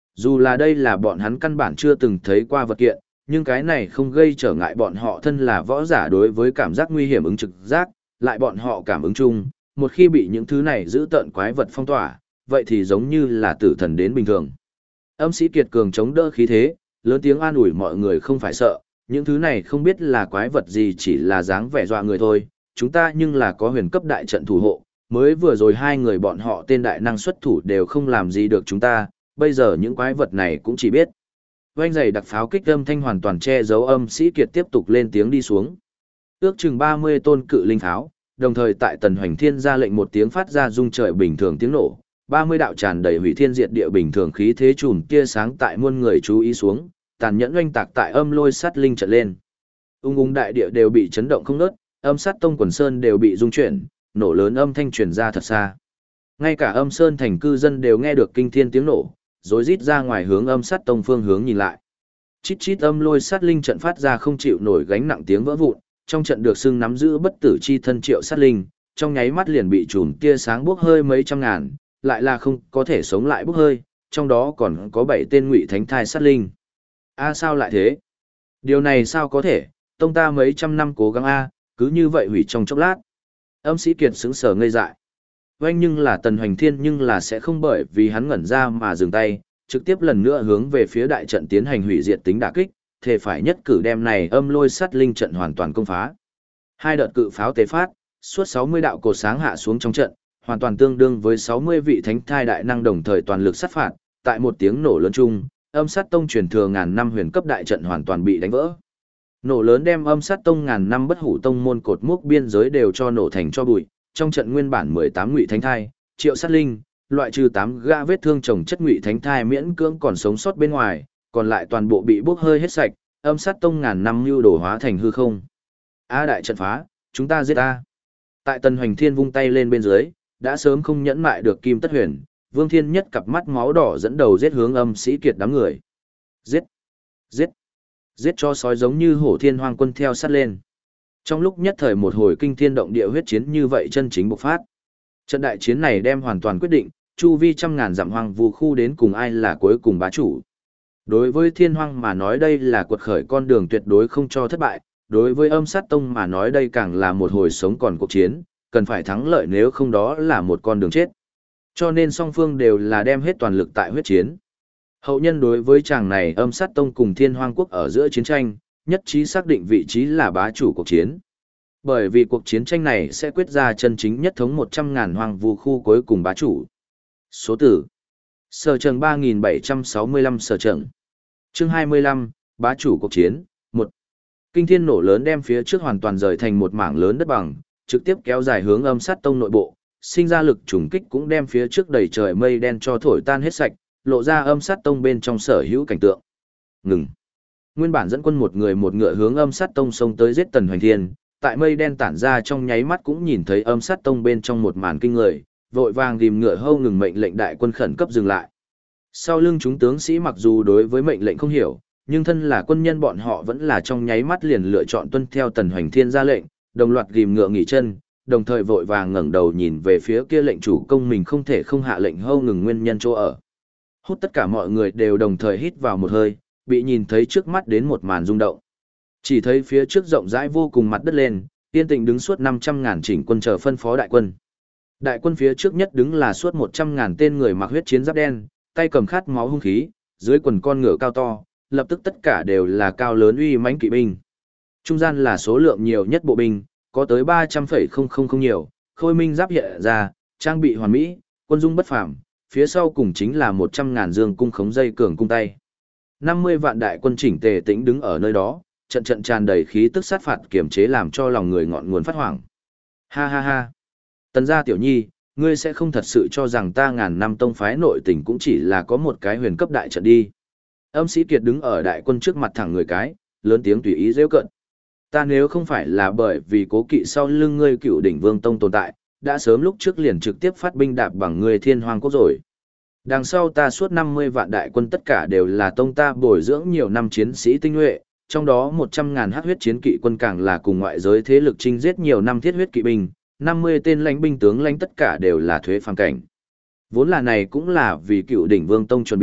Dù là đây là bọn hắn căn bản chưa từng thấy qua vật kiện, nhưng cái này không gây trở ngại bọn họ thân là võ giả đối với cảm giác nguy hiểm ứng trực giác, lại bọn họ cảm ứng chung, một khi bị những thứ này giữ tợn quái vật phong tỏa, vậy thì giống như là tử thần đến bình thường. Âm sĩ kiệt cường chống đỡ khí thế, lớn tiếng an ủi mọi người không phải sợ, những thứ này không biết là quái vật gì, chỉ là dáng vẻ dọa người thôi, chúng ta nhưng là có huyền cấp đại trận thủ hộ, mới vừa rồi hai người bọn họ tên đại năng xuất thủ đều không làm gì được chúng ta, bây giờ những quái vật này cũng chỉ biết. Oanh giày đặc pháo kích âm thanh hoàn toàn che giấu âm sĩ kiệt tiếp tục lên tiếng đi xuống. Ước chừng 30 tôn cự linh pháo, đồng thời tại Tần Hoành Thiên ra lệnh một tiếng phát ra rung trời bình thường tiếng nổ, 30 đạo tràn đầy hủy thiên diệt địa bình thường khí thế chùm tia sáng tại muôn người chú ý xuống, tàn nhẫn oanh tạc tại âm lôi sát linh trận lên. Ung đại địa đều bị chấn động không ngớt, âm sát tông quần sơn đều bị rung chuyển, nổ lớn âm thanh truyền ra thật xa. Ngay cả âm sơn thành cư dân đều nghe được kinh thiên tiếng nổ, rối rít ra ngoài hướng âm sát tông phương hướng nhìn lại. Chít chít âm lôi sát linh trận phát ra không chịu nổi gánh nặng tiếng vỡ vụn, trong trận được xưng nắm giữ bất tử chi thân triệu sát linh, trong nháy mắt liền bị chùm tia sáng bốc hơi mấy trăm ngàn, lại là không có thể sống lại bốc hơi, trong đó còn có 7 tên ngụy thánh thai sát linh. A sao lại thế? Điều này sao có thể, tông ta mấy trăm năm cố gắng a, cứ như vậy hủy trong chốc lát. Âm sĩ kiệt sững sờ ngây dại. Oanh nhưng là Tần Hoành Thiên nhưng là sẽ không bởi vì hắn ngẩn ra mà dừng tay, trực tiếp lần nữa hướng về phía đại trận tiến hành hủy diệt tính đả kích, thể phải nhất cử đem này âm lôi sát linh trận hoàn toàn công phá. Hai đợt cự pháo tế phát, suốt 60 đạo cột sáng hạ xuống trong trận, hoàn toàn tương đương với 60 vị thánh thai đại năng đồng thời toàn lực sát phạt, tại một tiếng nổ lớn chung, âm sát tông truyền thừa ngàn năm huyền cấp đại trận hoàn toàn bị đánh vỡ. Nổ lớn đem âm sát tông ngàn năm bất hủ tông môn cột mốc biên giới đều cho nổ thành cho bụi, trong trận nguyên bản 18 ngụy thánh thai, triệu sát linh, loại trừ 8 gã vết thương chồng chất ngụy thánh thai miễn cưỡng còn sống sót bên ngoài, còn lại toàn bộ bị bốc hơi hết sạch, âm sát tông ngàn năm lưu đổ hóa thành hư không. A đại trận phá, chúng ta giết a. Tại Tần Hoành Thiên vung tay lên bên dưới, đã sớm không nhẫn mại được Kim Tất Huyền, Vương Thiên Nhất cặp mắt máu đỏ dẫn đầu giết hướng âm sĩ kiệt đám người. Giết! Giết! Giết cho sói giống như hổ thiên hoang quân theo sát lên. Trong lúc nhất thời một hồi kinh thiên động địa huyết chiến như vậy chân chính bộc phát. Trận đại chiến này đem hoàn toàn quyết định, chu vi trăm ngàn dặm hoang vu khu đến cùng ai là cuối cùng bá chủ. Đối với thiên hoang mà nói đây là quật khởi con đường tuyệt đối không cho thất bại, đối với âm sát tông mà nói đây càng là một hồi sống còn cuộc chiến, cần phải thắng lợi nếu không đó là một con đường chết. Cho nên song phương đều là đem hết toàn lực tại huyết chiến. Hậu nhân đối với chàng này âm sát tông cùng thiên hoang quốc ở giữa chiến tranh, nhất trí xác định vị trí là bá chủ cuộc chiến. Bởi vì cuộc chiến tranh này sẽ quyết ra chân chính nhất thống 100.000 hoang vu khu cuối cùng bá chủ. Số tử Sở Trần 3765 Sở Trần Chương 25, bá chủ cuộc chiến 1. Kinh thiên nổ lớn đem phía trước hoàn toàn rời thành một mảng lớn đất bằng, trực tiếp kéo dài hướng âm sát tông nội bộ, sinh ra lực trùng kích cũng đem phía trước đầy trời mây đen cho thổi tan hết sạch, lộ ra âm sát tông bên trong sở hữu cảnh tượng. Ngừng. Nguyên bản dẫn quân một người một ngựa hướng âm sát tông xông tới giết Tần Hoành Thiên, tại mây đen tản ra trong nháy mắt cũng nhìn thấy âm sát tông bên trong một màn kinh người, vội vàng rìm ngựa hâu ngừng mệnh lệnh đại quân khẩn cấp dừng lại. Sau lưng chúng tướng sĩ mặc dù đối với mệnh lệnh không hiểu, nhưng thân là quân nhân bọn họ vẫn là trong nháy mắt liền lựa chọn tuân theo Tần Hoành Thiên ra lệnh, đồng loạt rìm ngựa nghỉ chân, đồng thời vội vàng ngẩng đầu nhìn về phía kia lệnh chủ công mình không thể không hạ lệnh hâu ngừng nguyên nhân chỗ ở. Hút tất cả mọi người đều đồng thời hít vào một hơi, bị nhìn thấy trước mắt đến một màn rung động. Chỉ thấy phía trước rộng rãi vô cùng mặt đất lên, yên tĩnh đứng suốt 500.000 chỉnh quân chờ phân phó đại quân. Đại quân phía trước nhất đứng là suốt 100.000 tên người mặc huyết chiến giáp đen, tay cầm khát máu hung khí, dưới quần con ngựa cao to, lập tức tất cả đều là cao lớn uy mãnh kỵ binh. Trung gian là số lượng nhiều nhất bộ binh, có tới 300,000 nhiều, khôi minh giáp hiện ra, trang bị hoàn mỹ, quân dung bất phàm, phía sau cùng chính là 100.000 dương cung khống dây cường cung tay. 50 vạn đại quân chỉnh tề tĩnh đứng ở nơi đó, trận trận tràn đầy khí tức sát phạt kiềm chế làm cho lòng người ngọn nguồn phát hoảng. Ha ha ha. Tần gia tiểu nhi, ngươi sẽ không thật sự cho rằng ta ngàn năm tông phái nội tình cũng chỉ là có một cái huyền cấp đại trận đi. Âm sĩ Kiệt đứng ở đại quân trước mặt thẳng người cái, lớn tiếng tùy ý giễu cợt. Ta nếu không phải là bởi vì cố kỵ sau lưng ngươi Cựu Đỉnh Vương tông tồn tại, đã sớm lúc trước liền trực tiếp phát binh đạp bằng ngươi Thiên Hoang quốc rồi. Đằng sau ta suốt 50 vạn đại quân tất cả đều là tông ta bồi dưỡng nhiều năm chiến sĩ tinh nhuệ, trong đó 100.000 hắc huyết chiến kỵ quân càng là cùng ngoại giới thế lực chinh giết nhiều năm thiết huyết kỵ binh, 50 tên lãnh binh tướng lãnh tất cả đều là thuế phàm cảnh. Vốn là này cũng là vì Cựu Đỉnh Vương tông chuẩn bị,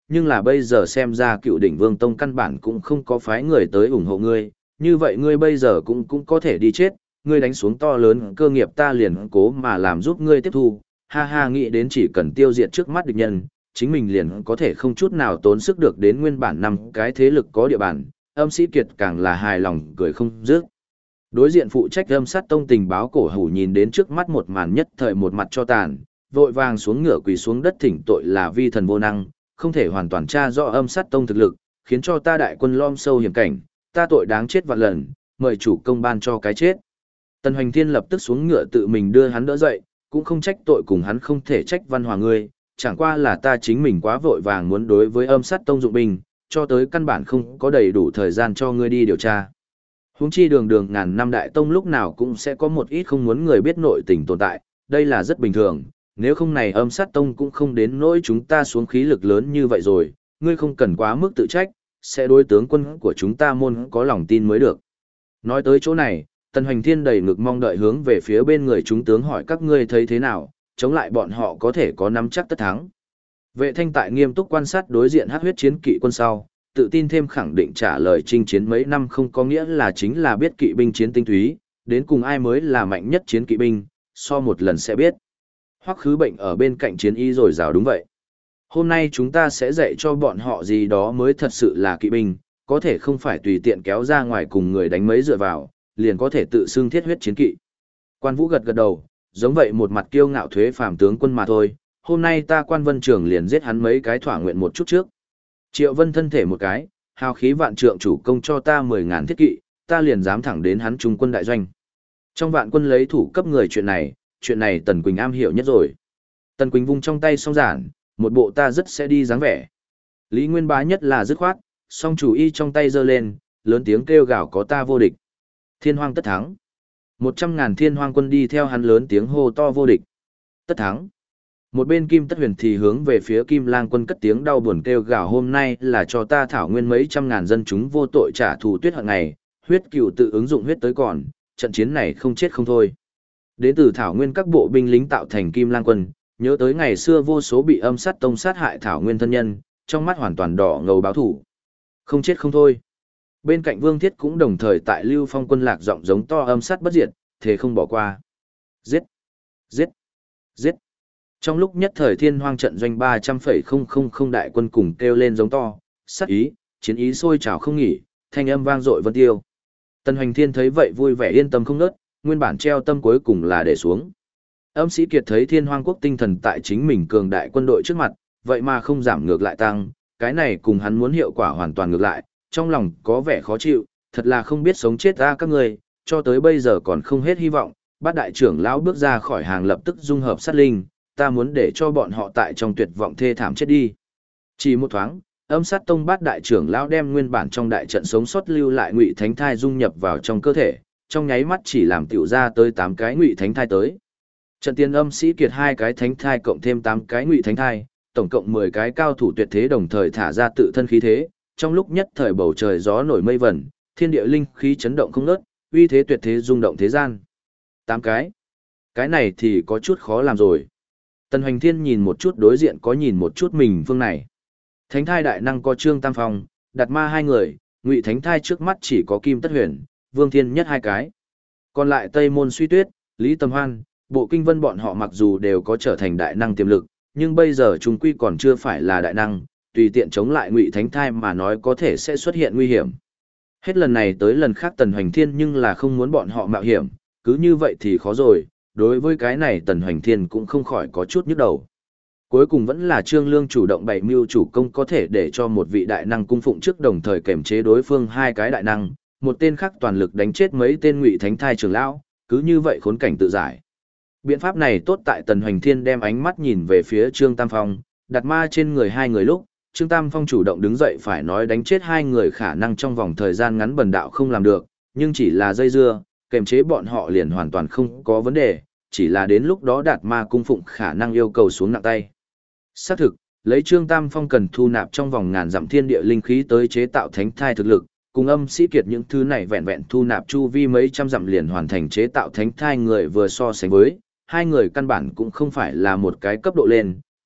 nhưng là bây giờ xem ra cựu đỉnh vương tông căn bản cũng không có phái người tới ủng hộ ngươi, như vậy ngươi bây giờ cũng có thể đi chết, ngươi đánh xuống to lớn cơ nghiệp ta liền cố mà làm giúp ngươi tiếp thu, ha ha nghĩ đến chỉ cần tiêu diệt trước mắt địch nhân, chính mình liền có thể không chút nào tốn sức được đến nguyên bản năm cái thế lực có địa bàn, Âm Sĩ Kiệt càng là hài lòng cười không dứt. Đối diện phụ trách Âm Sát Tông tình báo cổ hủ nhìn đến trước mắt một màn nhất thời một mặt cho tàn, vội vàng xuống ngựa quỳ xuống đất thỉnh tội là vi thần vô năng, không thể hoàn toàn tra rõ Âm Sát Tông thực lực, khiến cho ta đại quân lom sâu hiểm cảnh, ta tội đáng chết vạn lần, mời chủ công ban cho cái chết. Tần Hoành Thiên lập tức xuống ngựa tự mình đưa hắn đỡ dậy, cũng không trách tội cùng hắn không thể trách Văn Hòa ngươi, chẳng qua là ta chính mình quá vội vàng muốn đối với Âm Sát Tông dụng binh, cho tới căn bản không có đầy đủ thời gian cho ngươi đi điều tra. Huống chi đường đường ngàn năm đại tông lúc nào cũng sẽ có một ít không muốn người biết nội tình tồn tại, đây là rất bình thường, nếu không này Âm Sát Tông cũng không đến nỗi chúng ta xuống khí lực lớn như vậy rồi, ngươi không cần quá mức tự trách, sẽ đối tướng quân của chúng ta môn có lòng tin mới được. Nói tới chỗ này, Tần Hoành Thiên đầy ngực mong đợi hướng về phía bên người chúng tướng hỏi các ngươi thấy thế nào, chống lại bọn họ có thể có nắm chắc tất thắng. Vệ Thanh tại nghiêm túc quan sát đối diện hắc huyết chiến kỵ quân sau, tự tin thêm khẳng định trả lời chinh chiến mấy năm không có nghĩa là chính là biết kỵ binh chiến tinh túy, đến cùng ai mới là mạnh nhất chiến kỵ binh, so một lần sẽ biết. Hoắc Khứ Bệnh ở bên cạnh chiến y rồi rào đúng vậy. Hôm nay chúng ta sẽ dạy cho bọn họ gì đó mới thật sự là kỵ binh, có thể không phải tùy tiện kéo ra ngoài cùng người đánh mấy dựa vào, liền có thể tự xưng thiết huyết chiến kỵ. Quan Vũ gật gật đầu, giống vậy một mặt kiêu ngạo thuế phàm tướng quân mà thôi, hôm nay ta Quan Vân Trường liền giết hắn mấy cái thỏa nguyện một chút trước. Triệu Vân thân thể một cái, hào khí vạn trượng chủ công cho ta 10.000 thiết kỵ, ta liền dám thẳng đến hắn trung quân đại doanh. Trong vạn quân lấy thủ cấp người chuyện này Tần Quỳnh am hiểu nhất rồi. Tần Quỳnh vung trong tay song giản, một bộ ta rất sẽ đi dáng vẻ. Lý Nguyên Bá nhất là dứt khoát, song chủ y trong tay giơ lên, lớn tiếng kêu gào có ta vô địch. Thiên hoang tất thắng. 100.000 thiên hoang quân đi theo hắn lớn tiếng hô to vô địch. Tất thắng. Một bên Kim Tất Huyền thì hướng về phía Kim Lang quân cất tiếng đau buồn kêu gào hôm nay là cho ta thảo nguyên mấy trăm ngàn dân chúng vô tội trả thù tuyết hận ngày, huyết cừu tự ứng dụng huyết tới còn, trận chiến này không chết không thôi. Đến từ thảo nguyên các bộ binh lính tạo thành Kim Lang quân, nhớ tới ngày xưa vô số bị Âm Sát Tông sát hại thảo nguyên thân nhân, trong mắt hoàn toàn đỏ ngầu báo thủ. Không chết không thôi. Bên cạnh Vương Thiết cũng đồng thời tại Lưu Phong quân lạc giọng giống to âm sát bất diệt, thế không bỏ qua. Giết! Giết! Giết! Trong lúc nhất thời thiên hoang trận doanh 300,000 đại quân cùng kêu lên giống to, sát ý, chiến ý sôi trào không nghỉ, thanh âm vang dội vân tiêu. Tần Hoành Thiên thấy vậy vui vẻ yên tâm không nớt, nguyên bản treo tâm cuối cùng là để xuống. Âm Sĩ Kiệt thấy thiên hoang quốc tinh thần tại chính mình cường đại quân đội trước mặt, vậy mà không giảm ngược lại tăng, cái này cùng hắn muốn hiệu quả hoàn toàn ngược lại, trong lòng có vẻ khó chịu, thật là không biết sống chết ra các người, cho tới bây giờ còn không hết hy vọng, bát đại trưởng lão bước ra khỏi hàng lập tức dung hợp sát linh, ta muốn để cho bọn họ tại trong tuyệt vọng thê thảm chết đi. Chỉ một thoáng, Âm Sát Tông bát đại trưởng lão đem nguyên bản trong đại trận sống sót lưu lại ngụy thánh thai dung nhập vào trong cơ thể, trong nháy mắt chỉ làm tiểu ra tới 8 cái ngụy thánh thai tới. Trận tiên Âm Sĩ Kiệt 2 cái thánh thai cộng thêm 8 cái ngụy thánh thai, tổng cộng 10 cái cao thủ tuyệt thế đồng thời thả ra tự thân khí thế, trong lúc nhất thời bầu trời gió nổi mây vẩn, thiên địa linh khí chấn động không ngớt, uy thế tuyệt thế rung động thế gian. 8 cái này thì có chút khó làm rồi. Tần Hoành Thiên nhìn một chút đối diện có nhìn một chút mình phương này. Thánh thai đại năng có Trương Tam Phong, Đạt Ma 2 người, ngụy thánh thai trước mắt chỉ có Kim Tất Huyền, Vương Thiên Nhất 2 cái. Còn lại Tây Môn Suy Tuyết, Lý Tầm Hoan, Bộ Kinh Vân bọn họ mặc dù đều có trở thành đại năng tiềm lực, nhưng bây giờ chúng quy còn chưa phải là đại năng, tùy tiện chống lại ngụy thánh thai mà nói có thể sẽ xuất hiện nguy hiểm. Hết lần này tới lần khác Tần Hoành Thiên nhưng là không muốn bọn họ mạo hiểm, cứ như vậy thì khó rồi, đối với cái này Tần Hoành Thiên cũng không khỏi có chút nhức đầu. Cuối cùng vẫn là Trương Lương chủ động bày mưu chủ công có thể để cho một vị đại năng cung phụng trước đồng thời kềm chế đối phương 2 cái đại năng, một tên khác toàn lực đánh chết mấy tên ngụy thánh thai trưởng lão, cứ như vậy khốn cảnh tự giải. Biện pháp này tốt tại Tần Hoành Thiên đem ánh mắt nhìn về phía Trương Tam Phong, đặt ma trên người 2 người lúc, Trương Tam Phong chủ động đứng dậy phải nói đánh chết 2 người khả năng trong vòng thời gian ngắn bần đạo không làm được, nhưng chỉ là dây dưa, kềm chế bọn họ liền hoàn toàn không có vấn đề, chỉ là đến lúc đó đạt ma cung phụng khả năng yêu cầu xuống nặng tay. Xác thực, lấy Trương Tam Phong cần thu nạp trong vòng ngàn dặm thiên địa linh khí tới chế tạo thánh thai thực lực, cùng Âm Sĩ Kiệt những thứ này vẹn vẹn thu nạp chu vi mấy trăm dặm liền hoàn thành chế tạo thánh thai người vừa so sánh với, 2 người căn bản cũng không phải là một cái cấp độ lên,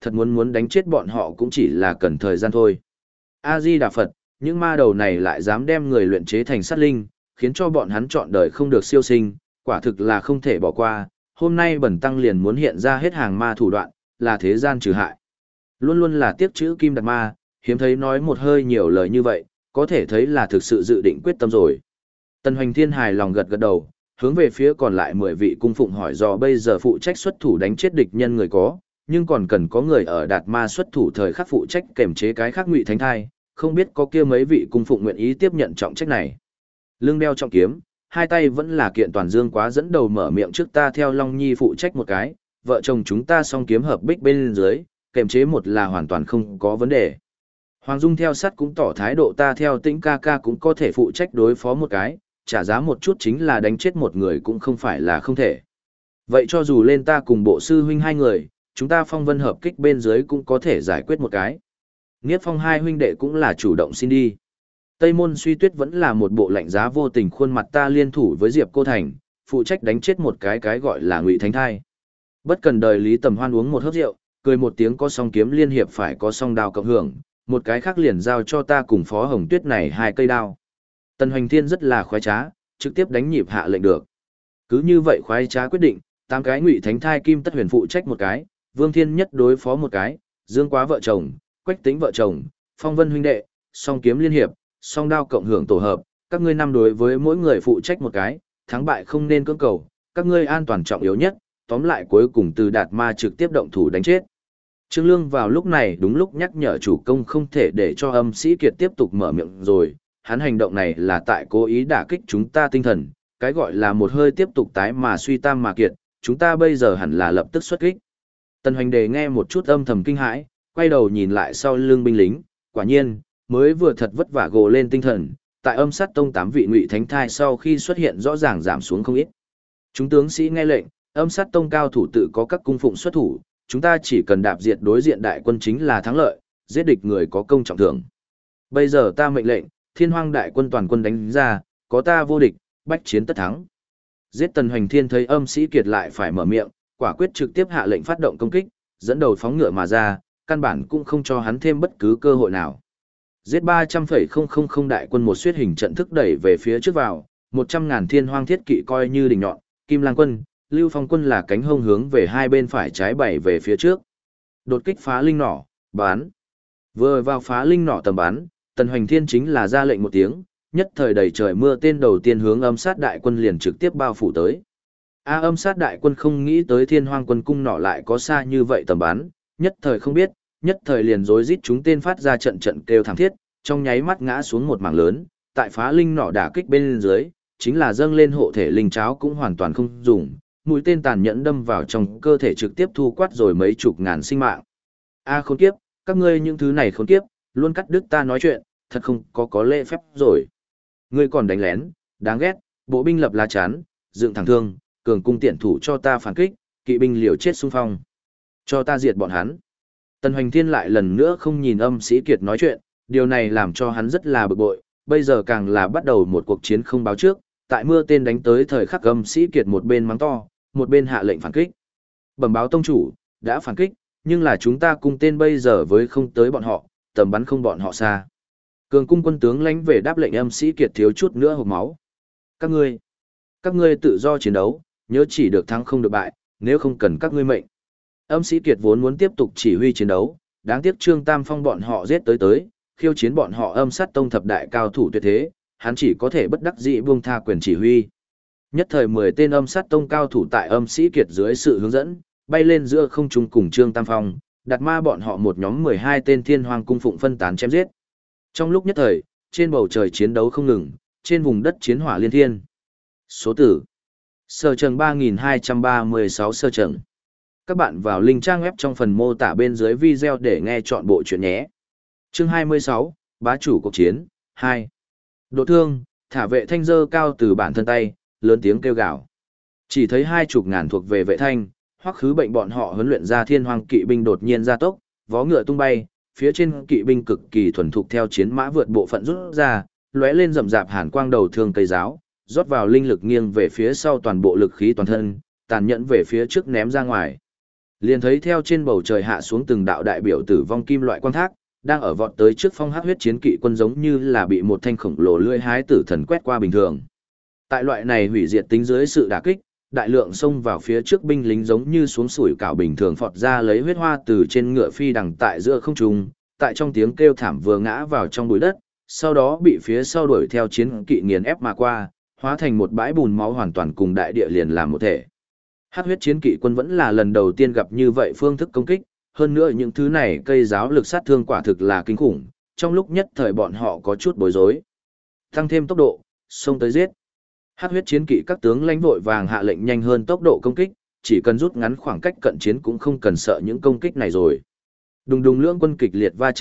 thật muốn đánh chết bọn họ cũng chỉ là cần thời gian thôi. A-di-đà Phật, những ma đầu này lại dám đem người luyện chế thành sát linh, khiến cho bọn hắn chọn đời không được siêu sinh, quả thực là không thể bỏ qua. Hôm nay bẩn tăng liền muốn hiện ra hết hàng ma thủ đoạn, là thế gian trừ hại. Luôn luôn là tiếc chữ Kim Đạt Ma, hiếm thấy nói một hơi nhiều lời như vậy, có thể thấy là thực sự dự định quyết tâm rồi. Tần Hoành Thiên hài lòng gật gật đầu, hướng về phía còn lại 10 vị cung phụng hỏi do bây giờ phụ trách xuất thủ đánh chết địch nhân người có, nhưng còn cần có người ở Đạt Ma xuất thủ thời khắc phụ trách kềm chế cái khác Ngụy Thánh Thai, không biết có kia mấy vị cung phụng nguyện ý tiếp nhận trọng trách này. Lưng đeo trọng kiếm, hai tay vẫn là kiện toàn dương quá dẫn đầu mở miệng trước ta theo Long Nhi phụ trách một cái, vợ chồng chúng ta song kiếm hợp bích bên dưới, kềm chế một là hoàn toàn không có vấn đề. Hoàng Dung theo sát cũng tỏ thái độ ta theo Tĩnh ca ca cũng có thể phụ trách đối phó một cái, trả giá một chút chính là đánh chết một người cũng không phải là không thể. Vậy cho dù lên ta cùng bộ sư huynh hai người, chúng ta phong vân hợp kích bên dưới cũng có thể giải quyết một cái. Niết Phong hai huynh đệ cũng là chủ động xin đi. Tây Môn Suy Tuyết vẫn là một bộ lạnh giá vô tình khuôn mặt ta liên thủ với Diệp Cô Thành, phụ trách đánh chết một cái gọi là Ngụy Thánh Thai. Bất cần đời Lý Tầm Hoan uống một hớp rượu, cười một tiếng có song kiếm liên hiệp phải có song đao cộng hưởng, một cái khác liền giao cho ta cùng Phó Hồng Tuyết này hai cây đao. Tần Hoành Thiên rất là khoái trá, trực tiếp đánh nhịp hạ lệnh được. Cứ như vậy khoái trá quyết định, 8 cái Ngụy Thánh Thai Kim Tất Huyền phụ trách một cái, Vương Thiên Nhất đối phó một cái, Dương Quá vợ chồng, Quách Tĩnh vợ chồng, Phong Vân huynh đệ, song kiếm liên hiệp, song đao cộng hưởng tổ hợp, các ngươi năm đối với mỗi người phụ trách một cái, thắng bại không nên cưỡng cầu, các ngươi an toàn trọng yếu nhất, tóm lại cuối cùng từ Đạt Ma trực tiếp động thủ đánh chết. Trương Lương vào lúc này đúng lúc nhắc nhở chủ công không thể để cho Âm Sĩ Kiệt tiếp tục mở miệng rồi, hắn hành động này là tại cố ý đả kích chúng ta tinh thần, cái gọi là một hơi tiếp tục tái mà suy tam mà kiệt, chúng ta bây giờ hẳn là lập tức xuất kích. Tần Hoành Đề nghe một chút âm thầm kinh hãi, quay đầu nhìn lại sau lưng binh lính, quả nhiên, mới vừa thật vất vả gồ lên tinh thần, tại Âm Sát Tông 8 vị Ngụy Thánh Thai sau khi xuất hiện rõ ràng giảm xuống không ít. Chúng tướng sĩ nghe lệnh, Âm Sát Tông cao thủ tự có các cung phụng xuất thủ, chúng ta chỉ cần đạp diệt đối diện đại quân chính là thắng lợi, giết địch người có công trọng thưởng. Bây giờ ta mệnh lệnh, Thiên Hoang đại quân toàn quân đánh ra, có ta vô địch, bách chiến tất thắng. Giết Tần Hoành Thiên thấy Âm Sĩ Kiệt lại phải mở miệng, quả quyết trực tiếp hạ lệnh phát động công kích, dẫn đầu phóng ngựa mà ra, căn bản cũng không cho hắn thêm bất cứ cơ hội nào. Giết 300,000 đại quân một xuyết hình trận thức đẩy về phía trước vào, 100.000 Thiên Hoang thiết kỵ coi như đỉnh nhọn, Kim Lang quân, Lưu Phong quân là cánh hông hướng về hai bên phải trái bảy về phía trước. Đột kích phá linh nỏ, bắn. Vừa vào phá linh nỏ tầm bắn, Tần Hoành Thiên chính là ra lệnh một tiếng, nhất thời đầy trời mưa tên đầu tiên hướng Âm Sát đại quân liền trực tiếp bao phủ tới. Âm Sát đại quân không nghĩ tới Thiên Hoang quân cung nỏ lại có xa như vậy tầm bắn, nhất thời không biết, nhất thời liền rối rít chúng tên phát ra trận trận kêu thảm thiết, trong nháy mắt ngã xuống một mảng lớn, tại phá linh nỏ đả kích bên dưới, chính là dâng lên hộ thể linh cháo cũng hoàn toàn không dùng, mũi tên tàn nhẫn đâm vào trong cơ thể trực tiếp thu quát rồi mấy chục ngàn sinh mạng. Khốn kiếp, các ngươi những thứ này khốn kiếp, luôn cắt đứt ta nói chuyện, thật không có lễ phép rồi. Ngươi còn đánh lén, đáng ghét, bộ binh lập lá chắn, dựng thẳng thương, cường cung tiện thủ cho ta phản kích, kỵ binh liều chết xung phong. Cho ta diệt bọn hắn. Tần Hoành Thiên lại lần nữa không nhìn Âm Sĩ Kiệt nói chuyện, điều này làm cho hắn rất là bực bội, bây giờ càng là bắt đầu một cuộc chiến không báo trước, tại mưa tên đánh tới thời khắc Âm Sĩ Kiệt một bên mắng to, một bên hạ lệnh phản kích. Bẩm báo tông chủ, đã phản kích, nhưng là chúng ta cung tên bây giờ với không tới bọn họ, tầm bắn không bọn họ xa. Cường cung quân tướng lãnh về đáp lệnh Âm Sĩ Kiệt thiếu chút nữa hộc máu. Các ngươi tự do chiến đấu, nhớ chỉ được thắng không được bại, nếu không cần các ngươi mệnh. Âm Sĩ Kiệt vốn muốn tiếp tục chỉ huy chiến đấu, đáng tiếc Trương Tam Phong bọn họ giết tới, khiêu chiến bọn họ Âm Sát Tông thập đại cao thủ tuyệt thế, hắn chỉ có thể bất đắc dĩ buông tha quyền chỉ huy. Nhất thời 10 tên Âm Sát Tông cao thủ tại Âm Sĩ Kiệt dưới sự hướng dẫn, bay lên giữa không trung cùng Trương Tam Phong, Đạt Ma bọn họ một nhóm 12 tên Thiên Hoang cung phụng phân tán chém giết. Trong lúc nhất thời, trên bầu trời chiến đấu không ngừng, trên vùng đất chiến hỏa liên thiên. Số tử Sở trường 3236 sơ trường. Các bạn vào link trang web trong phần mô tả bên dưới video để nghe chọn bộ chuyện nhé. Chương 26, Bá chủ cuộc chiến, 2. Độ thương, thả vệ thanh dơ cao từ bản thân tay, lớn tiếng kêu gào. Chỉ thấy 20 ngàn thuộc về vệ thanh, hoặc khứ bệnh bọn họ huấn luyện ra Thiên Hoang kỵ binh đột nhiên ra tốc, vó ngựa tung bay, phía trên kỵ binh cực kỳ thuần thục theo chiến mã vượt bộ phận rút ra, lóe lên rậm rạp hàn quang đầu thương cây giáo, rót vào linh lực nghiêng về phía sau toàn bộ lực khí toàn thân, tàn nhẫn về phía trước ném ra ngoài. Liền thấy theo trên bầu trời hạ xuống từng đạo đại biểu tử vong kim loại quang thác, đang ở vọt tới trước phong hắc huyết chiến kỵ quân giống như là bị một thanh khổng lồ lưỡi hái tử thần quét qua bình thường. Tại loại này hủy diệt tính dưới sự đả kích, đại lượng xông vào phía trước binh lính giống như xuống sủi cảo bình thường phọt ra lấy huyết hoa từ trên ngựa phi đằng tại giữa không trung, tại trong tiếng kêu thảm vừa ngã vào trong bụi đất, sau đó bị phía sau đuổi theo chiến kỵ nghiền ép mà qua, hóa thành một bãi bùn máu hoàn toàn cùng đại địa liền làm một thể. Hắc huyết chiến kỵ quân vẫn là lần đầu tiên gặp như vậy phương thức công kích, hơn nữa những thứ này cây giáo lực sát thương quả thực là kinh khủng, trong lúc nhất thời bọn họ có chút bối rối. Tăng thêm tốc độ, xông tới giết. Hắc huyết chiến kỵ các tướng lãnh vội vàng hạ lệnh nhanh hơn tốc độ công kích, chỉ cần rút ngắn khoảng cách cận chiến cũng không cần sợ những công kích này rồi. Đùng đùng lưỡng quân kịch liệt va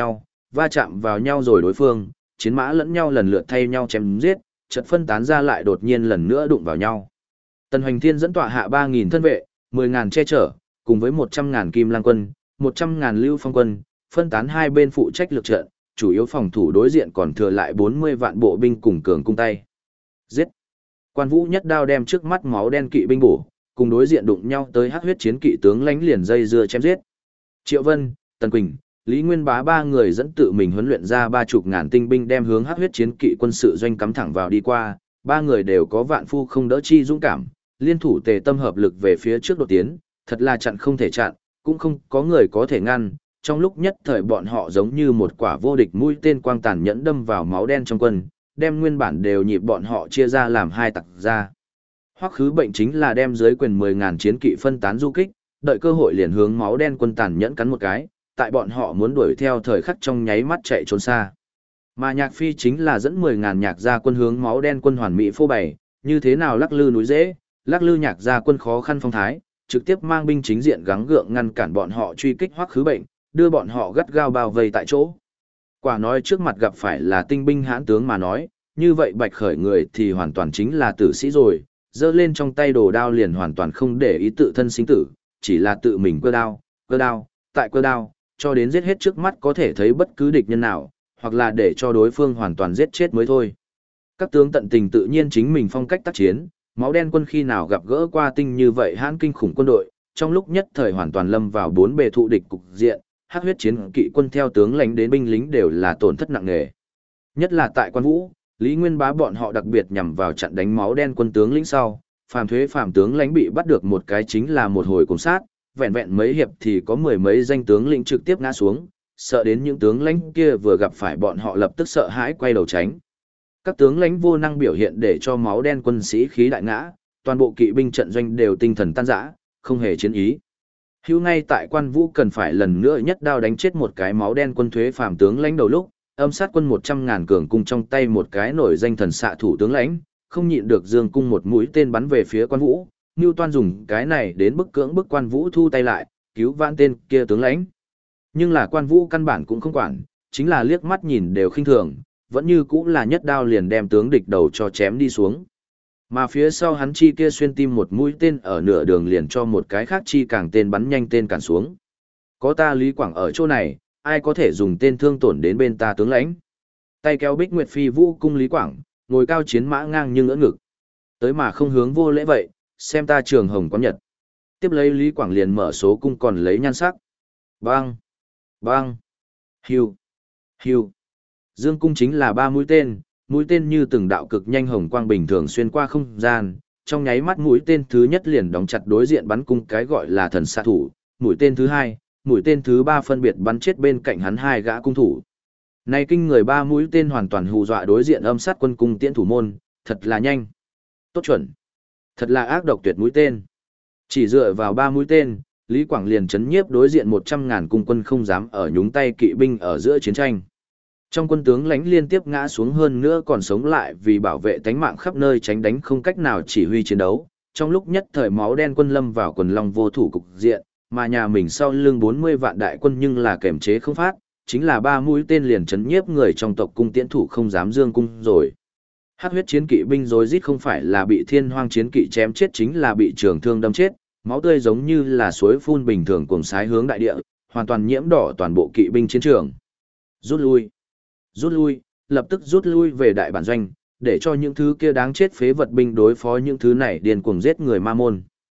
chạm vào nhau rồi đối phương, chiến mã lẫn nhau lần lượt thay nhau chém giết, chợt phân tán ra lại đột nhiên lần nữa đụng vào nhau. Tần Hoành Thiên dẫn tọa hạ 3.000 thân vệ, 10.000 che chở, cùng với 100.000 kim lang quân, 100.000 lưu phong quân, phân tán hai bên phụ trách lực trận, chủ yếu phòng thủ đối diện còn thừa lại 40 vạn bộ binh cùng cường cung tay. Giết! Quan Vũ nhất đao đem trước mắt máu đen kỵ binh bổ, cùng đối diện đụng nhau tới hắc huyết chiến kỵ tướng lãnh liền dây dưa chém giết. Triệu Vân, Tần Quỳnh, Lý Nguyên Bá ba người dẫn tự mình huấn luyện ra 30.000 tinh binh đem hướng hắc huyết chiến kỵ quân sự doanh cắm thẳng vào đi qua, ba người đều có vạn phu không đỡ chi dũng cảm, liên thủ tề tâm hợp lực về phía trước đột tiến, thật là chặn không thể chặn, cũng không có người có thể ngăn, trong lúc nhất thời bọn họ giống như một quả vô địch mũi tên quang tàn nhẫn đâm vào máu đen trong quân, đem nguyên bản đều nhịp bọn họ chia ra làm hai tặc ra. Hoắc Khứ Bệnh chính là đem dưới quyền 10.000 chiến kỵ phân tán du kích, đợi cơ hội liền hướng máu đen quân tàn nhẫn cắn một cái, tại bọn họ muốn đuổi theo thời khắc trong nháy mắt chạy trốn xa. Mà Nhạc Phi chính là dẫn 10.000 nhạc gia quân hướng máu đen quân hoàn mỹ phô bày, như thế nào lắc lư núi dễ, lắc lư nhạc gia quân khó khăn phong thái, trực tiếp mang binh chính diện gắng gượng ngăn cản bọn họ truy kích Hoắc Khứ Bệnh, đưa bọn họ gắt gao bao vây tại chỗ. Quả nói trước mặt gặp phải là tinh binh hãn tướng mà nói, như vậy Bạch Khởi người thì hoàn toàn chính là tử sĩ rồi, giơ lên trong tay đồ đao liền hoàn toàn không để ý tự thân sinh tử, chỉ là tự mình cơ đao, tại cơ đao, cho đến giết hết trước mắt có thể thấy bất cứ địch nhân nào, hoặc là để cho đối phương hoàn toàn giết chết mới thôi. Các tướng tận tình tự nhiên chính mình phong cách tác chiến, máu đen quân khi nào gặp gỡ qua tinh như vậy hãn kinh khủng quân đội, trong lúc nhất thời hoàn toàn lâm vào bốn bề thụ địch cục diện, hắc huyết chiến kỵ quân theo tướng lãnh đến binh lính đều là tổn thất nặng nề. Nhất là tại Quan Vũ, Lý Nguyên Bá bọn họ đặc biệt nhằm vào chặn đánh máu đen quân tướng lĩnh sau, phàm thuế phàm tướng lãnh bị bắt được một cái chính là một hồi cùng sát, vẹn vẹn mấy hiệp thì có mười mấy danh tướng lĩnh trực tiếp ngã xuống, sợ đến những tướng lãnh kia vừa gặp phải bọn họ lập tức sợ hãi quay đầu tránh. Các tướng lãnh vô năng biểu hiện để cho máu đen quân sĩ khí đại ngã, toàn bộ kỵ binh trận doanh đều tinh thần tan rã, không hề chiến ý. Hưu ngay tại Quan Vũ cần phải lần nữa nhất đao đánh chết một cái máu đen quân thuế phàm tướng lãnh đầu lúc, âm sát quân 100.000 cường cung trong tay một cái nổi danh thần xạ thủ tướng lãnh, không nhịn được dương cung một mũi tên bắn về phía Quan Vũ, Ngưu Toan dùng cái này đến bức Quan Vũ thu tay lại, cứu vãn tên kia tướng lãnh. Nhưng là Quan Vũ căn bản cũng không quản, chính là liếc mắt nhìn đều khinh thường, vẫn như cũng là nhất đao liền đem tướng địch đầu cho chém đi xuống. Mà phía sau hắn chi kia xuyên tim một mũi tên ở nửa đường liền cho một cái khác chi càng tên bắn nhanh tên cản xuống. Có ta Lý Quảng ở chỗ này, ai có thể dùng tên thương tổn đến bên ta tướng lãnh. Tay kéo Bích Nguyệt Phi vũ cung Lý Quảng, ngồi cao chiến mã ngang nhưng ưỡn ngực. Tới mà không hướng vô lễ vậy, xem ta Trường Hồng quán nhật. Tiếp lấy Lý Quảng liền mở số cung còn lấy nhan sắc. Bang! Bang! Hiu! Hiu! Dương cung chính là 3 mũi tên như từng đạo cực nhanh hồng quang bình thường xuyên qua không gian, trong nháy mắt mũi tên thứ nhất liền đóng chặt đối diện bắn cung cái gọi là thần xạ thủ, mũi tên thứ hai, mũi tên thứ ba phân biệt bắn chết bên cạnh hắn hai gã cung thủ. Này kinh người 3 mũi tên hoàn toàn hù dọa đối diện âm sát quân cung tiễn thủ môn, thật là nhanh, tốt chuẩn, thật là ác độc tuyệt mũi tên. Chỉ dựa vào 3 mũi tên, Lý Quảng liền chấn nhiếp đối diện 100.000 cung quân không dám ở nhúng tay kỵ binh ở giữa chiến tranh. Trong quân tướng lãnh liên tiếp ngã xuống hơn nữa còn sống lại vì bảo vệ tánh mạng khắp nơi tránh đánh không cách nào chỉ huy chiến đấu. Trong lúc nhất thời máu đen quân lâm vào quần long vô thủ cục diện, mà nhà mình sau lưng 40 vạn đại quân nhưng là kềm chế không phát, chính là 3 mũi tên liền chấn nhiếp người trong tộc cung tiễn thủ không dám dương cung rồi. Hắc huyết chiến kỵ binh rối rít không phải là bị thiên hoang chiến kỵ chém chết chính là bị trường thương đâm chết, máu tươi giống như là suối phun bình thường cuồng sái hướng đại địa, hoàn toàn nhiễm đỏ toàn bộ kỵ binh chiến trường. Rút lui, lập tức rút lui về đại bản doanh, để cho những thứ kia đáng chết phế vật binh đối phó những thứ này điên cuồng giết người ma môn.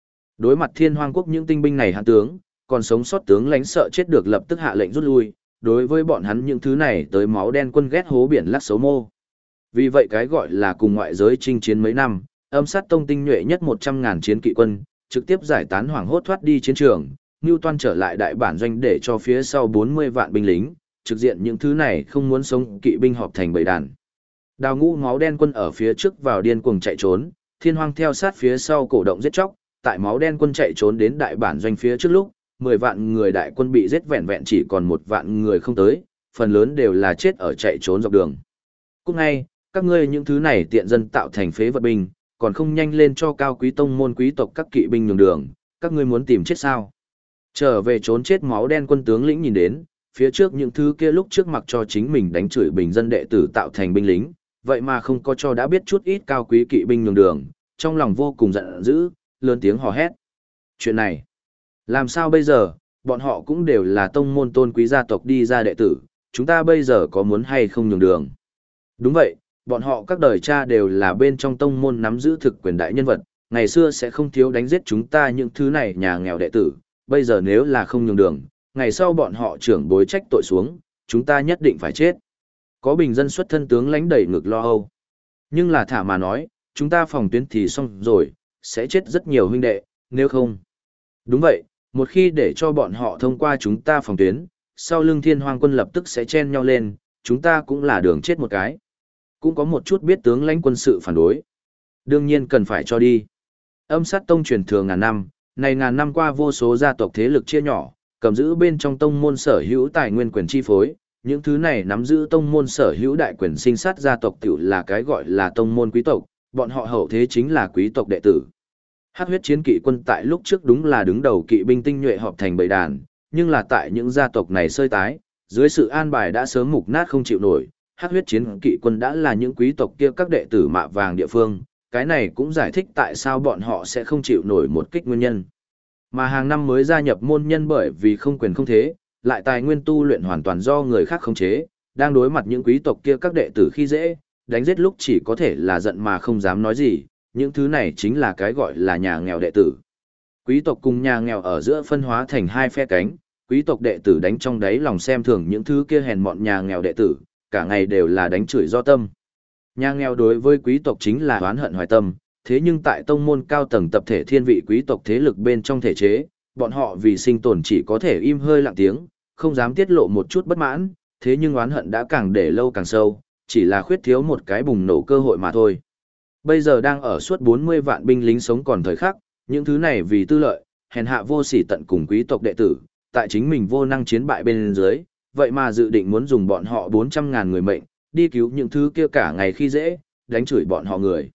Đối mặt Thiên Hoang quốc những tinh binh này hãn tướng, còn sống sót tướng lãnh sợ chết được lập tức hạ lệnh rút lui, đối với bọn hắn những thứ này tới máu đen quân ghét hố biển lắc xấu mô. Vì vậy cái gọi là cùng ngoại giới chinh chiến mấy năm, âm sát tông tinh nhuệ nhất 100.000 chiến kỵ quân, trực tiếp giải tán hoảng hốt thoát đi chiến trường, Newton trở lại đại bản doanh để cho phía sau 40 vạn binh lính, trực diện những thứ này không muốn sống kỵ binh họp thành bầy đàn. Đào ngũ máu đen quân ở phía trước vào điên cuồng chạy trốn, Thiên Hoang theo sát phía sau cổ động giết chóc, tại máu đen quân chạy trốn đến đại bản doanh phía trước lúc, 10 vạn người đại quân bị giết vẹn vẹn chỉ còn 1 vạn người không tới, phần lớn đều là chết ở chạy trốn dọc đường. Cũng ngay, các ngươi những thứ này tiện dân tạo thành phế vật binh, còn không nhanh lên cho cao quý tông môn quý tộc các kỵ binh nhường đường, các ngươi muốn tìm chết sao? Trở về trốn chết máu đen quân tướng lĩnh nhìn đến, phía trước những thứ kia lúc trước mặc cho chính mình đánh chửi bình dân đệ tử tạo thành binh lính, vậy mà không có cho đã biết chút ít cao quý kỵ binh nhường đường, trong lòng vô cùng giận dữ, lớn tiếng hò hét. Chuyện này, làm sao bây giờ, bọn họ cũng đều là tông môn tôn quý gia tộc đi ra đệ tử, chúng ta bây giờ có muốn hay không nhường đường? Đúng vậy, bọn họ các đời cha đều là bên trong tông môn nắm giữ thực quyền đại nhân vật, ngày xưa sẽ không thiếu đánh giết chúng ta những thứ này nhà nghèo đệ tử, bây giờ nếu là không nhường đường, ngày sau bọn họ trưởng bối trách tội xuống, chúng ta nhất định phải chết. Có bình dân xuất thân tướng lãnh đẩy ngực lo âu. Nhưng là thả mà nói, chúng ta phòng tuyến thì xong rồi, sẽ chết rất nhiều huynh đệ, nếu không. Đúng vậy, một khi để cho bọn họ thông qua chúng ta phòng tuyến, sau lưng Thiên Hoang quân lập tức sẽ chen nhau lên, chúng ta cũng là đường chết một cái. Cũng có một chút biết tướng lãnh quân sự phản đối. Đương nhiên cần phải cho đi. Âm sát tông truyền thừa ngàn năm, này ngàn năm qua vô số gia tộc thế lực chia nhỏ, cầm giữ bên trong tông môn sở hữu tài nguyên quyền chi phối, những thứ này nắm giữ tông môn sở hữu đại quyền sinh sát gia tộc tiểu là cái gọi là tông môn quý tộc, bọn họ hậu thế chính là quý tộc đệ tử. Hắc huyết chiến kỵ quân tại lúc trước đúng là đứng đầu kỵ binh tinh nhuệ họp thành bầy đàn, nhưng là tại những gia tộc này sơi tái, dưới sự an bài đã sớm mục nát không chịu nổi, hắc huyết chiến kỵ quân đã là những quý tộc kia các đệ tử mạ vàng địa phương, cái này cũng giải thích tại sao bọn họ sẽ không chịu nổi một kích nguyên nhân. Mà hàng năm mới gia nhập môn nhân bởi vì không quyền không thế, lại tài nguyên tu luyện hoàn toàn do người khác khống chế, đang đối mặt những quý tộc kia các đệ tử khi dễ, đánh giết lúc chỉ có thể là giận mà không dám nói gì, những thứ này chính là cái gọi là nhà nghèo đệ tử. Quý tộc cùng nhà nghèo ở giữa phân hóa thành hai phe cánh, quý tộc đệ tử đánh trong đáy lòng xem thường những thứ kia hèn mọn nhà nghèo đệ tử, cả ngày đều là đánh chửi do tâm. Nhà nghèo đối với quý tộc chính là oán hận hoài tâm, thế nhưng tại tông môn cao tầng tập thể thiên vị quý tộc thế lực bên trong thể chế, bọn họ vì sinh tồn chỉ có thể im hơi lặng tiếng, không dám tiết lộ một chút bất mãn, thế nhưng oán hận đã càng để lâu càng sâu, chỉ là khuyết thiếu một cái bùng nổ cơ hội mà thôi. Bây giờ đang ở suốt 40 vạn binh lính sống còn thời khắc, những thứ này vì tư lợi, hèn hạ vô sỉ tận cùng quý tộc đệ tử, tại chính mình vô năng chiến bại bên dưới, vậy mà dự định muốn dùng bọn họ 400.000 người mệnh, đi cứu những thứ kia cả ngày khi dễ, đánh chửi bọn họ người.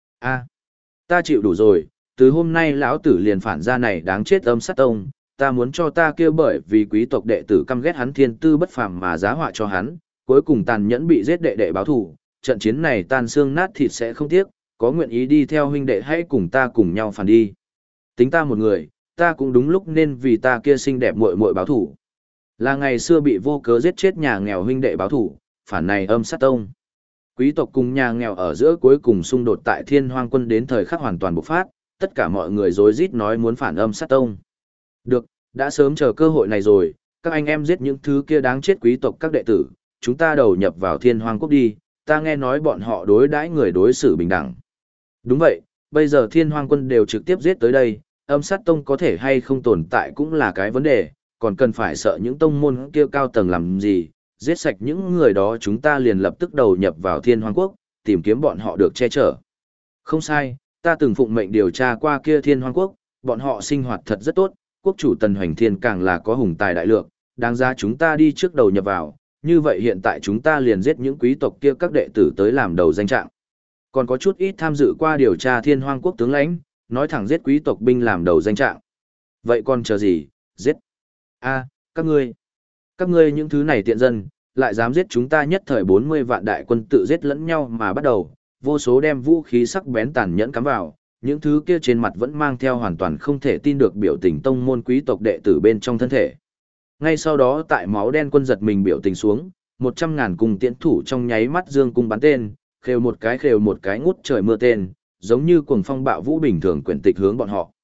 Ta chịu đủ rồi, từ hôm nay lão tử liền phản ra này đáng chết âm sát tông, ta muốn cho ta kia bởi vì quý tộc đệ tử căm ghét hắn thiên tư bất phàm mà giá họa cho hắn, cuối cùng tàn nhẫn bị giết đệ đệ báo thù, trận chiến này tan xương nát thịt sẽ không tiếc, có nguyện ý đi theo huynh đệ hãy cùng ta cùng nhau phản đi. Tính ta một người, ta cũng đúng lúc nên vì ta kia xinh đẹp muội muội báo thù. Là ngày xưa bị vô cớ giết chết nhà nghèo huynh đệ báo thù, phản này âm sát tông. Quý tộc cùng nhà nghèo ở giữa cuối cùng xung đột tại Thiên Hoang quân đến thời khắc hoàn toàn bộc phát, tất cả mọi người rối rít nói muốn phản âm sát tông. Được, đã sớm chờ cơ hội này rồi, các anh em giết những thứ kia đáng chết quý tộc các đệ tử, chúng ta đầu nhập vào Thiên Hoang quốc đi, ta nghe nói bọn họ đối đãi người đối xử bình đẳng. Đúng vậy, bây giờ Thiên Hoang quân đều trực tiếp giết tới đây, âm sát tông có thể hay không tồn tại cũng là cái vấn đề, còn cần phải sợ những tông môn kia cao tầng làm gì, giết sạch những người đó chúng ta liền lập tức đầu nhập vào Thiên Hoang quốc, tìm kiếm bọn họ được che chở. Không sai, ta từng phụng mệnh điều tra qua kia Thiên Hoang quốc, bọn họ sinh hoạt thật rất tốt, quốc chủ Tần Hoành Thiên càng là có hùng tài đại lượng, đáng ra chúng ta đi trước đầu nhập vào, như vậy hiện tại chúng ta liền giết những quý tộc kia các đệ tử tới làm đầu danh trạng. Còn có chút ít tham dự qua điều tra Thiên Hoang quốc tướng lãnh, nói thẳng giết quý tộc binh làm đầu danh trạng. Vậy còn chờ gì, giết. Các ngươi những thứ này tiện dân, lại dám giết chúng ta nhất thời 40 vạn đại quân tự giết lẫn nhau mà bắt đầu, vô số đem vũ khí sắc bén tàn nhẫn cắm vào, những thứ kia trên mặt vẫn mang theo hoàn toàn không thể tin được biểu tình tông môn quý tộc đệ tử bên trong thân thể. Ngay sau đó tại máu đen quân giật mình biểu tình xuống, 100.000 cung tiễn thủ trong nháy mắt dương cung bắn tên, khều một cái ngút trời mưa tên, giống như cuồng phong bạo vũ bình thường quyển tịch hướng bọn họ.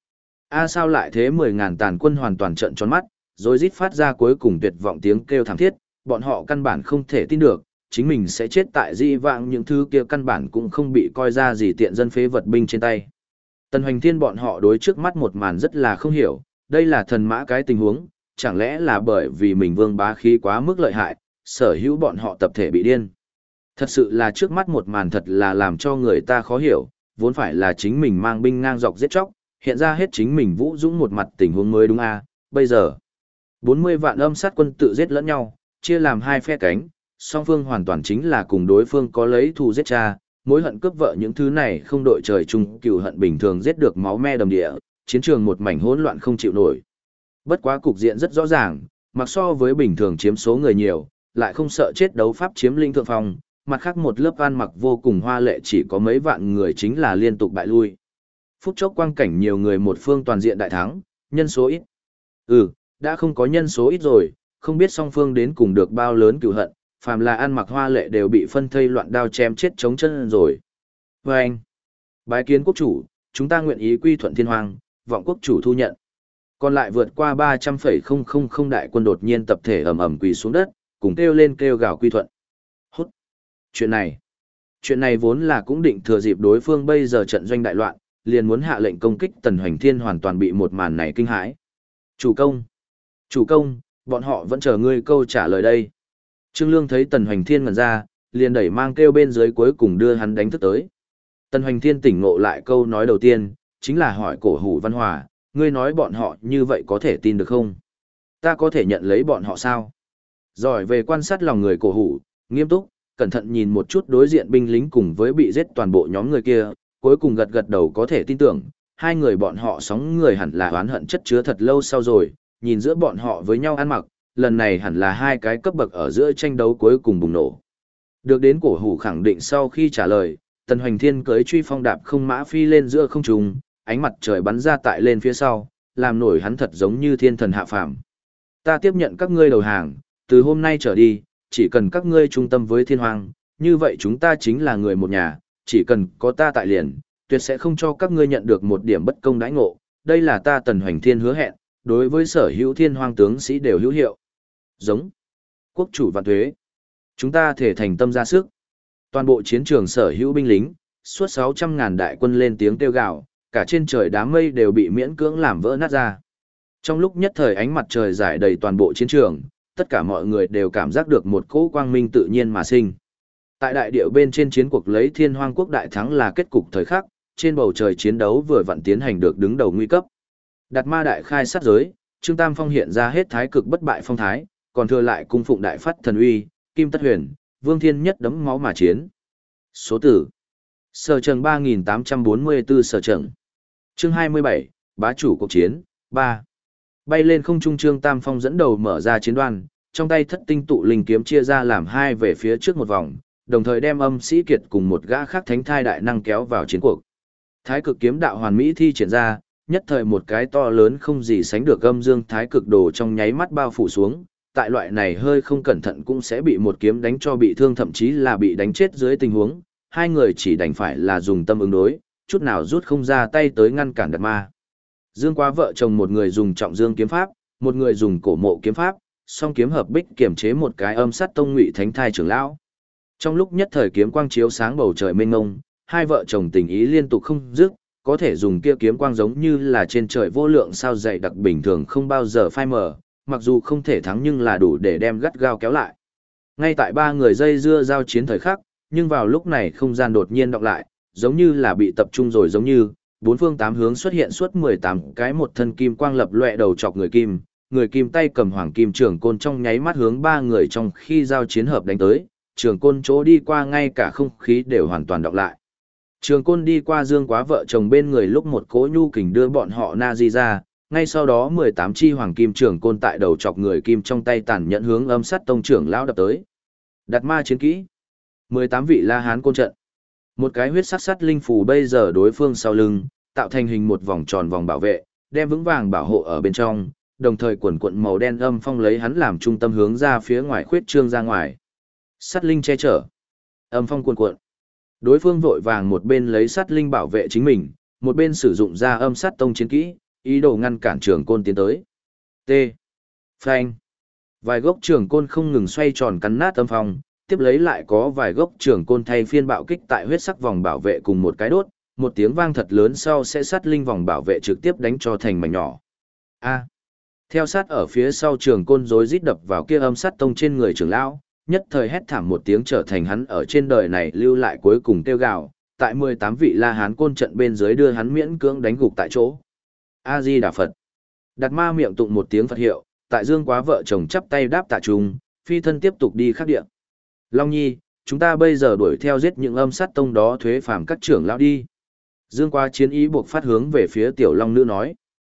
Sao lại thế 10.000 tàn quân hoàn toàn trợn tròn mắt, rồi rít phát ra cuối cùng tuyệt vọng tiếng kêu thảm thiết, bọn họ căn bản không thể tin được, chính mình sẽ chết tại dĩ vãng những thứ kia căn bản cũng không bị coi ra gì tiện dân phế vật binh trên tay. Tần Hoành Thiên bọn họ đối trước mắt một màn rất là không hiểu, đây là thần mã cái tình huống, chẳng lẽ là bởi vì mình vương bá khí quá mức lợi hại, sở hữu bọn họ tập thể bị điên. Thật sự là trước mắt một màn thật là làm cho người ta khó hiểu, vốn phải là chính mình mang binh ngang dọc giết chóc, hiện ra hết chính mình vũ dũng một mặt tình huống mới đúng bây giờ. 40 vạn âm sát quân tự giết lẫn nhau, chia làm hai phe cánh, song phương hoàn toàn chính là cùng đối phương có lấy thù giết cha, mối hận cướp vợ những thứ này không đội trời chung cừu hận bình thường giết được máu me đầm địa, chiến trường một mảnh hỗn loạn không chịu nổi. Bất quá cục diện rất rõ ràng, mặc so với bình thường chiếm số người nhiều, lại không sợ chết đấu pháp chiếm lĩnh thượng phong, mặt khác một lớp ăn mặc vô cùng hoa lệ chỉ có mấy vạn người chính là liên tục bại lui. Phút chốc quang cảnh nhiều người một phương toàn diện đại thắng, nhân số ít. Đã không có nhân số ít rồi, không biết song phương đến cùng được bao lớn cừu hận, phàm là ăn mặc hoa lệ đều bị phân thây loạn đao chém chết chống chân rồi. Và anh, bái kiến quốc chủ, chúng ta nguyện ý quy thuận thiên hoàng, vọng quốc chủ thu nhận. Còn lại vượt qua 300,000 đại quân đột nhiên tập thể ầm ầm quỳ xuống đất, cùng kêu lên kêu gào quy thuận. Hút. Chuyện này vốn là cũng định thừa dịp đối phương bây giờ trận doanh đại loạn, liền muốn hạ lệnh công kích Tần Hoành Thiên hoàn toàn bị một màn này kinh hãi. Chủ công, bọn họ vẫn chờ ngươi câu trả lời đây. Trương Lương thấy Tần Hoành Thiên ngẩn ra, liền đẩy mang kêu bên dưới cuối cùng đưa hắn đánh thức tới. Tần Hoành Thiên tỉnh ngộ lại câu nói đầu tiên, chính là hỏi Cổ Hủ Văn Hòa, ngươi nói bọn họ như vậy có thể tin được không? Ta có thể nhận lấy bọn họ sao? Giỏi về quan sát lòng người Cổ Hủ, nghiêm túc, cẩn thận nhìn một chút đối diện binh lính cùng với bị giết toàn bộ nhóm người kia, cuối cùng gật gật đầu có thể tin tưởng, hai người bọn họ sóng người hẳn là oán hận chất chứa thật lâu sau rồi, nhìn giữa bọn họ với nhau ăn mặc, lần này hẳn là hai cái cấp bậc ở giữa tranh đấu cuối cùng bùng nổ. Được đến Cổ Hủ khẳng định sau khi trả lời, Tần Hoành Thiên cưỡi truy phong đạp không mã phi lên giữa không trung, ánh mặt trời bắn ra tại lên phía sau, làm nổi hắn thật giống như thiên thần hạ phàm. Ta tiếp nhận các ngươi đầu hàng, từ hôm nay trở đi, chỉ cần các ngươi trung tâm với thiên hoàng, như vậy chúng ta chính là người một nhà, chỉ cần có ta tại liền, tuyệt sẽ không cho các ngươi nhận được một điểm bất công đãi ngộ, đây là ta Tần Hoành Thiên hứa hẹn, đối với sở hữu thiên hoàng tướng sĩ đều hữu hiệu. Giống. Quốc chủ vạn tuế. Chúng ta thể thành tâm ra sức. Toàn bộ chiến trường sở hữu binh lính, suốt 600.000 đại quân lên tiếng kêu gào, cả trên trời đám mây đều bị miễn cưỡng làm vỡ nát ra. Trong lúc nhất thời ánh mặt trời rải đầy toàn bộ chiến trường, tất cả mọi người đều cảm giác được một cỗ quang minh tự nhiên mà sinh. Tại đại địa bên trên chiến cuộc lấy Thiên Hoang quốc đại thắng là kết cục thời khắc, trên bầu trời chiến đấu vừa vặn tiến hành được đứng đầu nguy cấp. Đạt Ma đại khai sát giới, Trương Tam Phong hiện ra hết thái cực bất bại phong thái, còn thừa lại cung phụng đại phát thần uy, Kim Tất Huyền, Vương Thiên Nhất đấm máu mà chiến. Số tử. Sở Trần 3844 Sở Trần. Chương 27, Bá chủ cuộc chiến, 3. Bay lên không trung Trương Tam Phong dẫn đầu mở ra chiến đoan, trong tay thất tinh tụ linh kiếm chia ra làm hai về phía trước một vòng, đồng thời đem Âm Sĩ Kiệt cùng một gã khác thánh thai đại năng kéo vào chiến cuộc. Thái cực kiếm đạo hoàn mỹ thi triển ra, nhất thời một cái to lớn không gì sánh được âm dương thái cực đồ trong nháy mắt bao phủ xuống, tại loại này hơi không cẩn thận cũng sẽ bị một kiếm đánh cho bị thương thậm chí là bị đánh chết dưới tình huống, hai người chỉ đành phải là dùng tâm ứng đối, chút nào rút không ra tay tới ngăn cản Đạt Ma. Dương Quá vợ chồng một người dùng trọng dương kiếm pháp, một người dùng cổ mộ kiếm pháp, song kiếm hợp bích kiểm chế một cái âm sát tông ngụy thánh thai trưởng lão. Trong lúc nhất thời kiếm quang chiếu sáng bầu trời mênh mông, hai vợ chồng tình ý liên tục không dứt, có thể dùng kia kiếm quang giống như là trên trời vô lượng sao dày đặc bình thường không bao giờ phai mờ, mặc dù không thể thắng nhưng là đủ để đem gắt gao kéo lại. Ngay tại ba người dây dưa giao chiến thời khắc, nhưng vào lúc này không gian đột nhiên đọc lại, giống như là bị tập trung rồi giống như, bốn phương tám hướng xuất hiện suốt 18 cái một thân kim quang lập loè đầu chọc người kim tay cầm hoàng kim trường côn trong nháy mắt hướng ba người trong khi giao chiến hợp đánh tới, trường côn chỗ đi qua ngay cả không khí đều hoàn toàn đọc lại. Trường côn đi qua Dương Quá vợ chồng bên người lúc một cỗ nhu kình đưa bọn họ na di ra, ngay sau đó 18 chi hoàng kim trường côn tại đầu chọc người kim trong tay tàn nhẫn hướng âm sát tông trưởng lão đập tới. Đạt Ma chiến kỹ. 18 vị La Hán côn trận. Một cái huyết sắc sắt linh phù bây giờ đối phương sau lưng, tạo thành hình một vòng tròn vòng bảo vệ, đem vững vàng bảo hộ ở bên trong, đồng thời quần cuộn màu đen âm phong lấy hắn làm trung tâm hướng ra phía ngoài khuyết trương ra ngoài. Sắt linh che chở. Âm phong cuộn cuộn. Đối phương vội vàng một bên lấy sắt linh bảo vệ chính mình, một bên sử dụng ra âm sát tông chiến kỹ, ý đồ ngăn cản trường côn tiến tới. T. Phanh. Vài gốc trường côn không ngừng xoay tròn cắn nát âm phong, tiếp lấy lại có vài gốc trường côn thay phiên bạo kích tại huyết sắc vòng bảo vệ cùng một cái đốt, một tiếng vang thật lớn sau sẽ sát linh vòng bảo vệ trực tiếp đánh cho thành mảnh nhỏ. A. Theo sát ở phía sau trường côn rối rít đập vào kia âm sát tông trên người trưởng lão, nhất thời hét thảm một tiếng trở thành hắn ở trên đời này lưu lại cuối cùng kêu gào, tại 18 vị La Hán côn trận bên dưới đưa hắn miễn cưỡng đánh gục tại chỗ. A Di Đà Phật. Đạt Ma miệng tụng một tiếng Phật hiệu, tại Dương Quá vợ chồng chắp tay đáp tạ trùng, phi thân tiếp tục đi khắc địa. Long Nhi, chúng ta bây giờ đuổi theo giết những âm sát tông đó thuế phàm các trưởng lão đi. Dương Quá chiến ý buộc phát hướng về phía tiểu long nữ nói.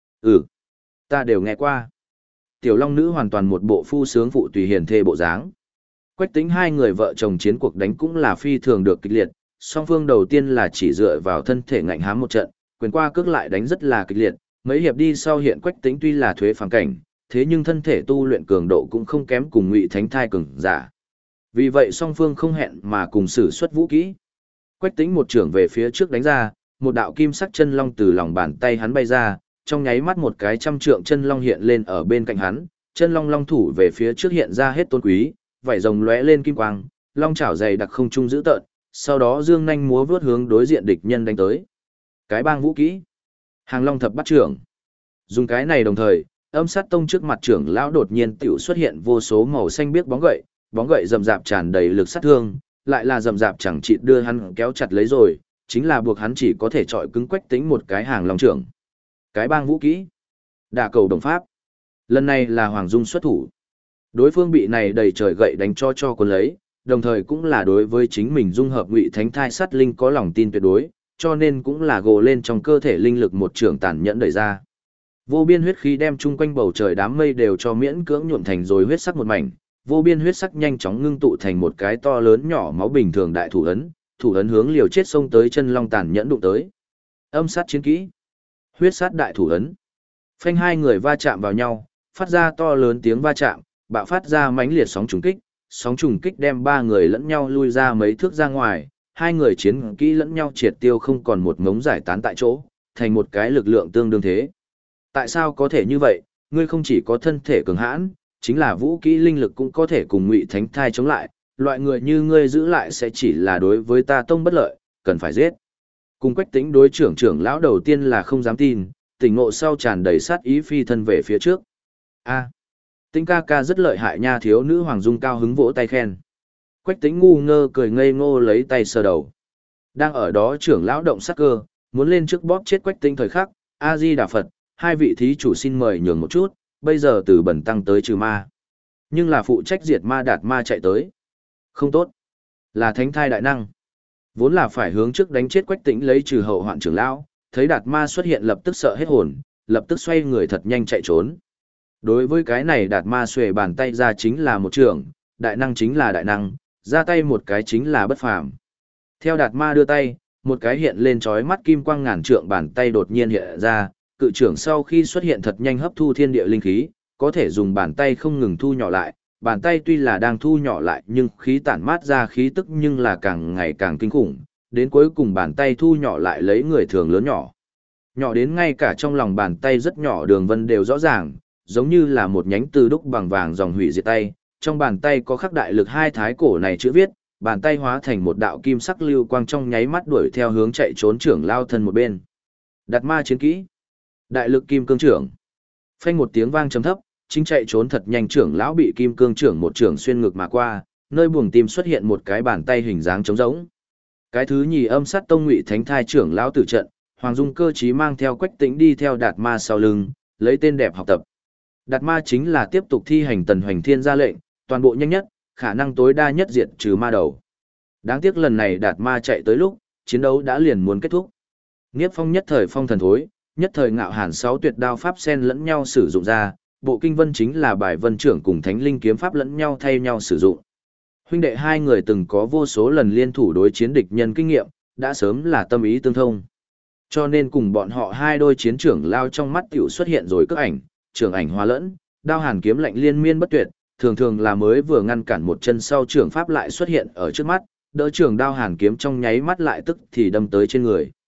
Ta đều nghe qua. Tiểu long nữ hoàn toàn một bộ phu sướng phụ tùy hiền thê bộ dáng. Quách Tĩnh hai người vợ chồng chiến cuộc đánh cũng là phi thường được kịch liệt, song phương đầu tiên là chỉ dựa vào thân thể ngạnh hám một trận, quyền qua cước lại đánh rất là kịch liệt, mấy hiệp đi sau hiện Quách Tĩnh tuy là thuế phàm cảnh, thế nhưng thân thể tu luyện cường độ cũng không kém cùng Ngụy Thánh Thai cường giả. Vì vậy song phương không hẹn mà cùng sử xuất vũ kỹ. Quách Tĩnh một trưởng về phía trước đánh ra, một đạo kim sắc chân long từ lòng bàn tay hắn bay ra, trong nháy mắt một cái trăm trượng chân long hiện lên ở bên cạnh hắn, chân long long thủ về phía trước hiện ra hết tôn quý, vảy rồng lóe lên kim quang, long chảo dày đặc không trung giữ tợn, sau đó dương nhanh múa vớt hướng đối diện địch nhân đánh tới. Cái bang vũ kỹ, Hàng Long thập bát trưởng. Dùng cái này đồng thời, âm sát tông trước mặt trưởng lão đột nhiên tiểu xuất hiện vô số màu xanh biếc bóng gậy rậm rạp tràn đầy lực sát thương, lại là rậm rạp chẳng chịt đưa hắn kéo chặt lấy rồi, chính là buộc hắn chỉ có thể chọi cứng Quách Tĩnh một cái Hàng Long trưởng. Cái bang vũ kỹ, Đả cầu đồng pháp. Lần này là Hoàng Dung xuất thủ. Đối phương bị này đầy trời gậy đánh cho cuốn lấy, đồng thời cũng là đối với chính mình dung hợp Ngụy Thánh Thai sát linh có lòng tin tuyệt đối, cho nên cũng là gồ lên trong cơ thể linh lực một trường tàn nhẫn đẩy ra. Vô biên huyết khí đem chung quanh bầu trời đám mây đều cho miễn cưỡng nhuộm thành rồi huyết sắc một mảnh, vô biên huyết sắc nhanh chóng ngưng tụ thành một cái to lớn nhỏ máu bình thường đại thủ ấn hướng liều chết xông tới chân long tàn nhẫn đụng tới. Âm sát chiến kỹ, huyết sát đại thủ ấn. Phanh hai người va chạm vào nhau, phát ra to lớn tiếng va chạm, bạo phát ra mãnh liệt sóng trùng kích đem ba người lẫn nhau lui ra mấy thước ra ngoài, hai người chiến kỹ lẫn nhau triệt tiêu không còn một ngống giải tán tại chỗ, thành một cái lực lượng tương đương thế. Tại sao có thể như vậy, ngươi không chỉ có thân thể cường hãn, chính là vũ kỹ linh lực cũng có thể cùng Ngụy Thánh Thai chống lại, loại người như ngươi giữ lại sẽ chỉ là đối với ta tông bất lợi, cần phải giết. Cùng Quách Tĩnh đối trưởng lão đầu tiên là không dám tin, tỉnh ngộ sau tràn đầy sát ý phi thân về phía trước. A, Tĩnh ca ca rất lợi hại nha, thiếu nữ Hoàng Dung cao hứng vỗ tay khen. Quách Tĩnh ngu ngơ cười ngây ngô lấy tay sờ đầu. Đang ở đó trưởng lão động sát cơ, muốn lên trước bóp chết Quách Tĩnh thời khắc, A Di Đà Phật, hai vị thí chủ xin mời nhường một chút, bây giờ từ bẩn tăng tới trừ ma. Nhưng là phụ trách diệt ma Đạt Ma chạy tới. Không tốt, là Thánh Thai đại năng. Vốn là phải hướng trước đánh chết Quách Tĩnh lấy trừ hậu hoạn trưởng lão, thấy Đạt Ma xuất hiện lập tức sợ hết hồn, lập tức xoay người thật nhanh chạy trốn. Đối với cái này Đạt Ma xuề bàn tay ra chính là một trưởng, đại năng chính là đại năng, ra tay một cái chính là bất phàm. Theo Đạt Ma đưa tay, một cái hiện lên chói mắt kim quang ngàn trượng bàn tay đột nhiên hiện ra, cự trưởng sau khi xuất hiện thật nhanh hấp thu thiên địa linh khí, có thể dùng bàn tay không ngừng thu nhỏ lại, bàn tay tuy là đang thu nhỏ lại nhưng khí tản mát ra khí tức nhưng là càng ngày càng kinh khủng, đến cuối cùng bàn tay thu nhỏ lại lấy người thường lớn nhỏ. Nhỏ đến ngay cả trong lòng bàn tay rất nhỏ đường vân đều rõ ràng, giống như là một nhánh từ đúc bằng vàng dòng hủy diệt tay, trong bàn tay có khắc đại lực hai thái cổ này chữ viết, bàn tay hóa thành một đạo kim sắc lưu quang trong nháy mắt đuổi theo hướng chạy trốn trưởng lao thân một bên. Đạt Ma chiến kỹ, đại lực kim cương trưởng. Phanh một tiếng vang trầm thấp, chính chạy trốn thật nhanh trưởng lão bị kim cương trưởng một trưởng xuyên ngực mà qua, nơi buồng tim xuất hiện một cái bàn tay hình dáng trống rỗng. Cái thứ nhì âm sát tông Ngụy Thánh Thai trưởng lão tử trận, Hoàng Dung cơ trí mang theo Quách Tĩnh đi theo Đạt Ma sau lưng, lấy tên đẹp học tập. Đạt Ma chính là tiếp tục thi hành Tần Hoành Thiên ra lệnh, toàn bộ nhanh nhất, khả năng tối đa nhất diệt trừ ma đầu. Đáng tiếc lần này Đạt Ma chạy tới lúc, chiến đấu đã liền muốn kết thúc. Niếp Phong nhất thời phong thần thối, nhất thời ngạo hàn sáu tuyệt đao pháp sen lẫn nhau sử dụng ra, bộ kinh vân chính là bài vân trưởng cùng thánh linh kiếm pháp lẫn nhau thay nhau sử dụng. Huynh đệ hai người từng có vô số lần liên thủ đối chiến địch nhân kinh nghiệm, đã sớm là tâm ý tương thông. Cho nên cùng bọn họ hai đôi chiến trưởng lao trong mắt tiểu xuất hiện rồi cước ảnh, trưởng ảnh hòa lẫn, đao hàn kiếm lạnh liên miên bất tuyệt, thường thường là mới vừa ngăn cản một chân sau trưởng pháp lại xuất hiện ở trước mắt, đỡ trưởng đao hàn kiếm trong nháy mắt lại tức thì đâm tới trên người.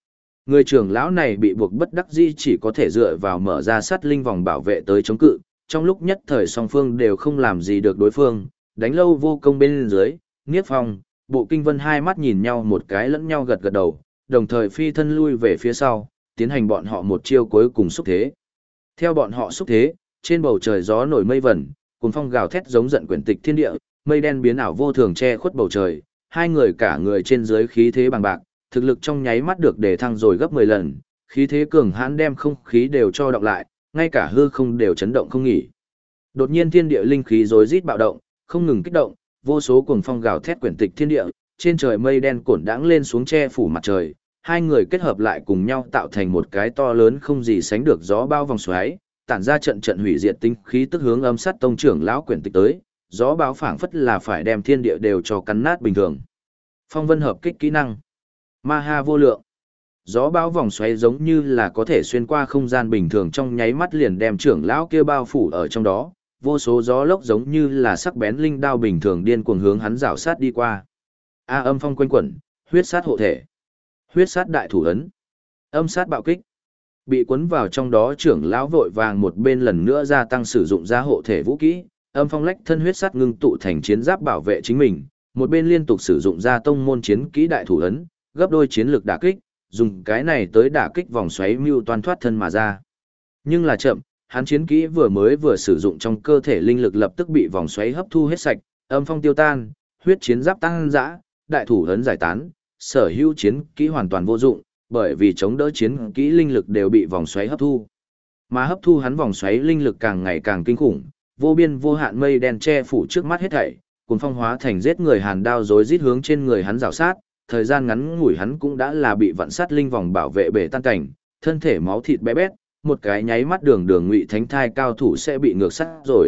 Người trưởng lão này bị buộc bất đắc dĩ chỉ có thể dựa vào mở ra sát linh vòng bảo vệ tới chống cự, trong lúc nhất thời song phương đều không làm gì được đối phương, đánh lâu vô công bên dưới, Niếp Phong, Bộ Kinh Vân hai mắt nhìn nhau một cái lẫn nhau gật gật đầu, đồng thời phi thân lui về phía sau, tiến hành bọn họ một chiêu cuối cùng xúc thế. Theo bọn họ xúc thế, trên bầu trời gió nổi mây vẩn, cuồng phong gào thét giống giận quyển tịch thiên địa, mây đen biến ảo vô thường che khuất bầu trời, hai người cả người trên dưới khí thế bằng bạc, thực lực trong nháy mắt được đề thăng rồi gấp 10 lần, khí thế cường hãn đem không khí đều cho động lại, ngay cả hư không đều chấn động không nghỉ. Đột nhiên thiên địa linh khí rối rít bạo động, không ngừng kích động, vô số cuồng phong gào thét quyển tịch thiên địa, trên trời mây đen cuộn đãng lên xuống che phủ mặt trời, hai người kết hợp lại cùng nhau tạo thành một cái to lớn không gì sánh được gió bao vòng xoáy, tản ra trận trận hủy diệt tinh khí tức hướng âm sát tông trưởng lão quyển tịch tới, gió báo phảng phất là phải đem thiên địa đều cho cắn nát bình thường. Phong vân hợp kích kỹ năng, ma ha vô lượng. Gió báo vòng xoáy giống như là có thể xuyên qua không gian bình thường trong nháy mắt liền đem trưởng lão kia bao phủ ở trong đó, vô số gió lốc giống như là sắc bén linh đao bình thường điên cuồng hướng hắn rảo sát đi qua. A âm phong quanh quẩn, huyết sát hộ thể. Huyết sát đại thủ ấn. Âm sát bạo kích. Bị cuốn vào trong đó trưởng lão vội vàng một bên lần nữa gia tăng sử dụng ra hộ thể vũ kỹ, âm phong lách thân huyết sát ngưng tụ thành chiến giáp bảo vệ chính mình, một bên liên tục sử dụng ra tông môn chiến kỹ đại thủ ấn, gấp đôi chiến lược đả kích, dùng cái này tới đả kích vòng xoáy mưu toan thoát thân mà ra. Nhưng là chậm, hắn chiến kỹ vừa sử dụng trong cơ thể linh lực lập tức bị vòng xoáy hấp thu hết sạch, âm phong tiêu tan, huyết chiến giáp tăng dã, đại thủ ấn giải tán, sở hữu chiến kỹ hoàn toàn vô dụng, bởi vì chống đỡ chiến kỹ linh lực đều bị vòng xoáy hấp thu. Mà hấp thu hắn vòng xoáy linh lực càng ngày càng kinh khủng, vô biên vô hạn mây đen che phủ trước mắt hết thảy, cuồng phong hóa thành giết người hàn đao rối rít hướng trên người hắn rào sát, thời gian ngắn ngủi hắn cũng đã là bị vặn sát linh vòng bảo vệ bể tan cảnh, thân thể máu thịt bé bét, một cái nháy mắt đường ngụy thánh thai cao thủ sẽ bị ngược sát rồi.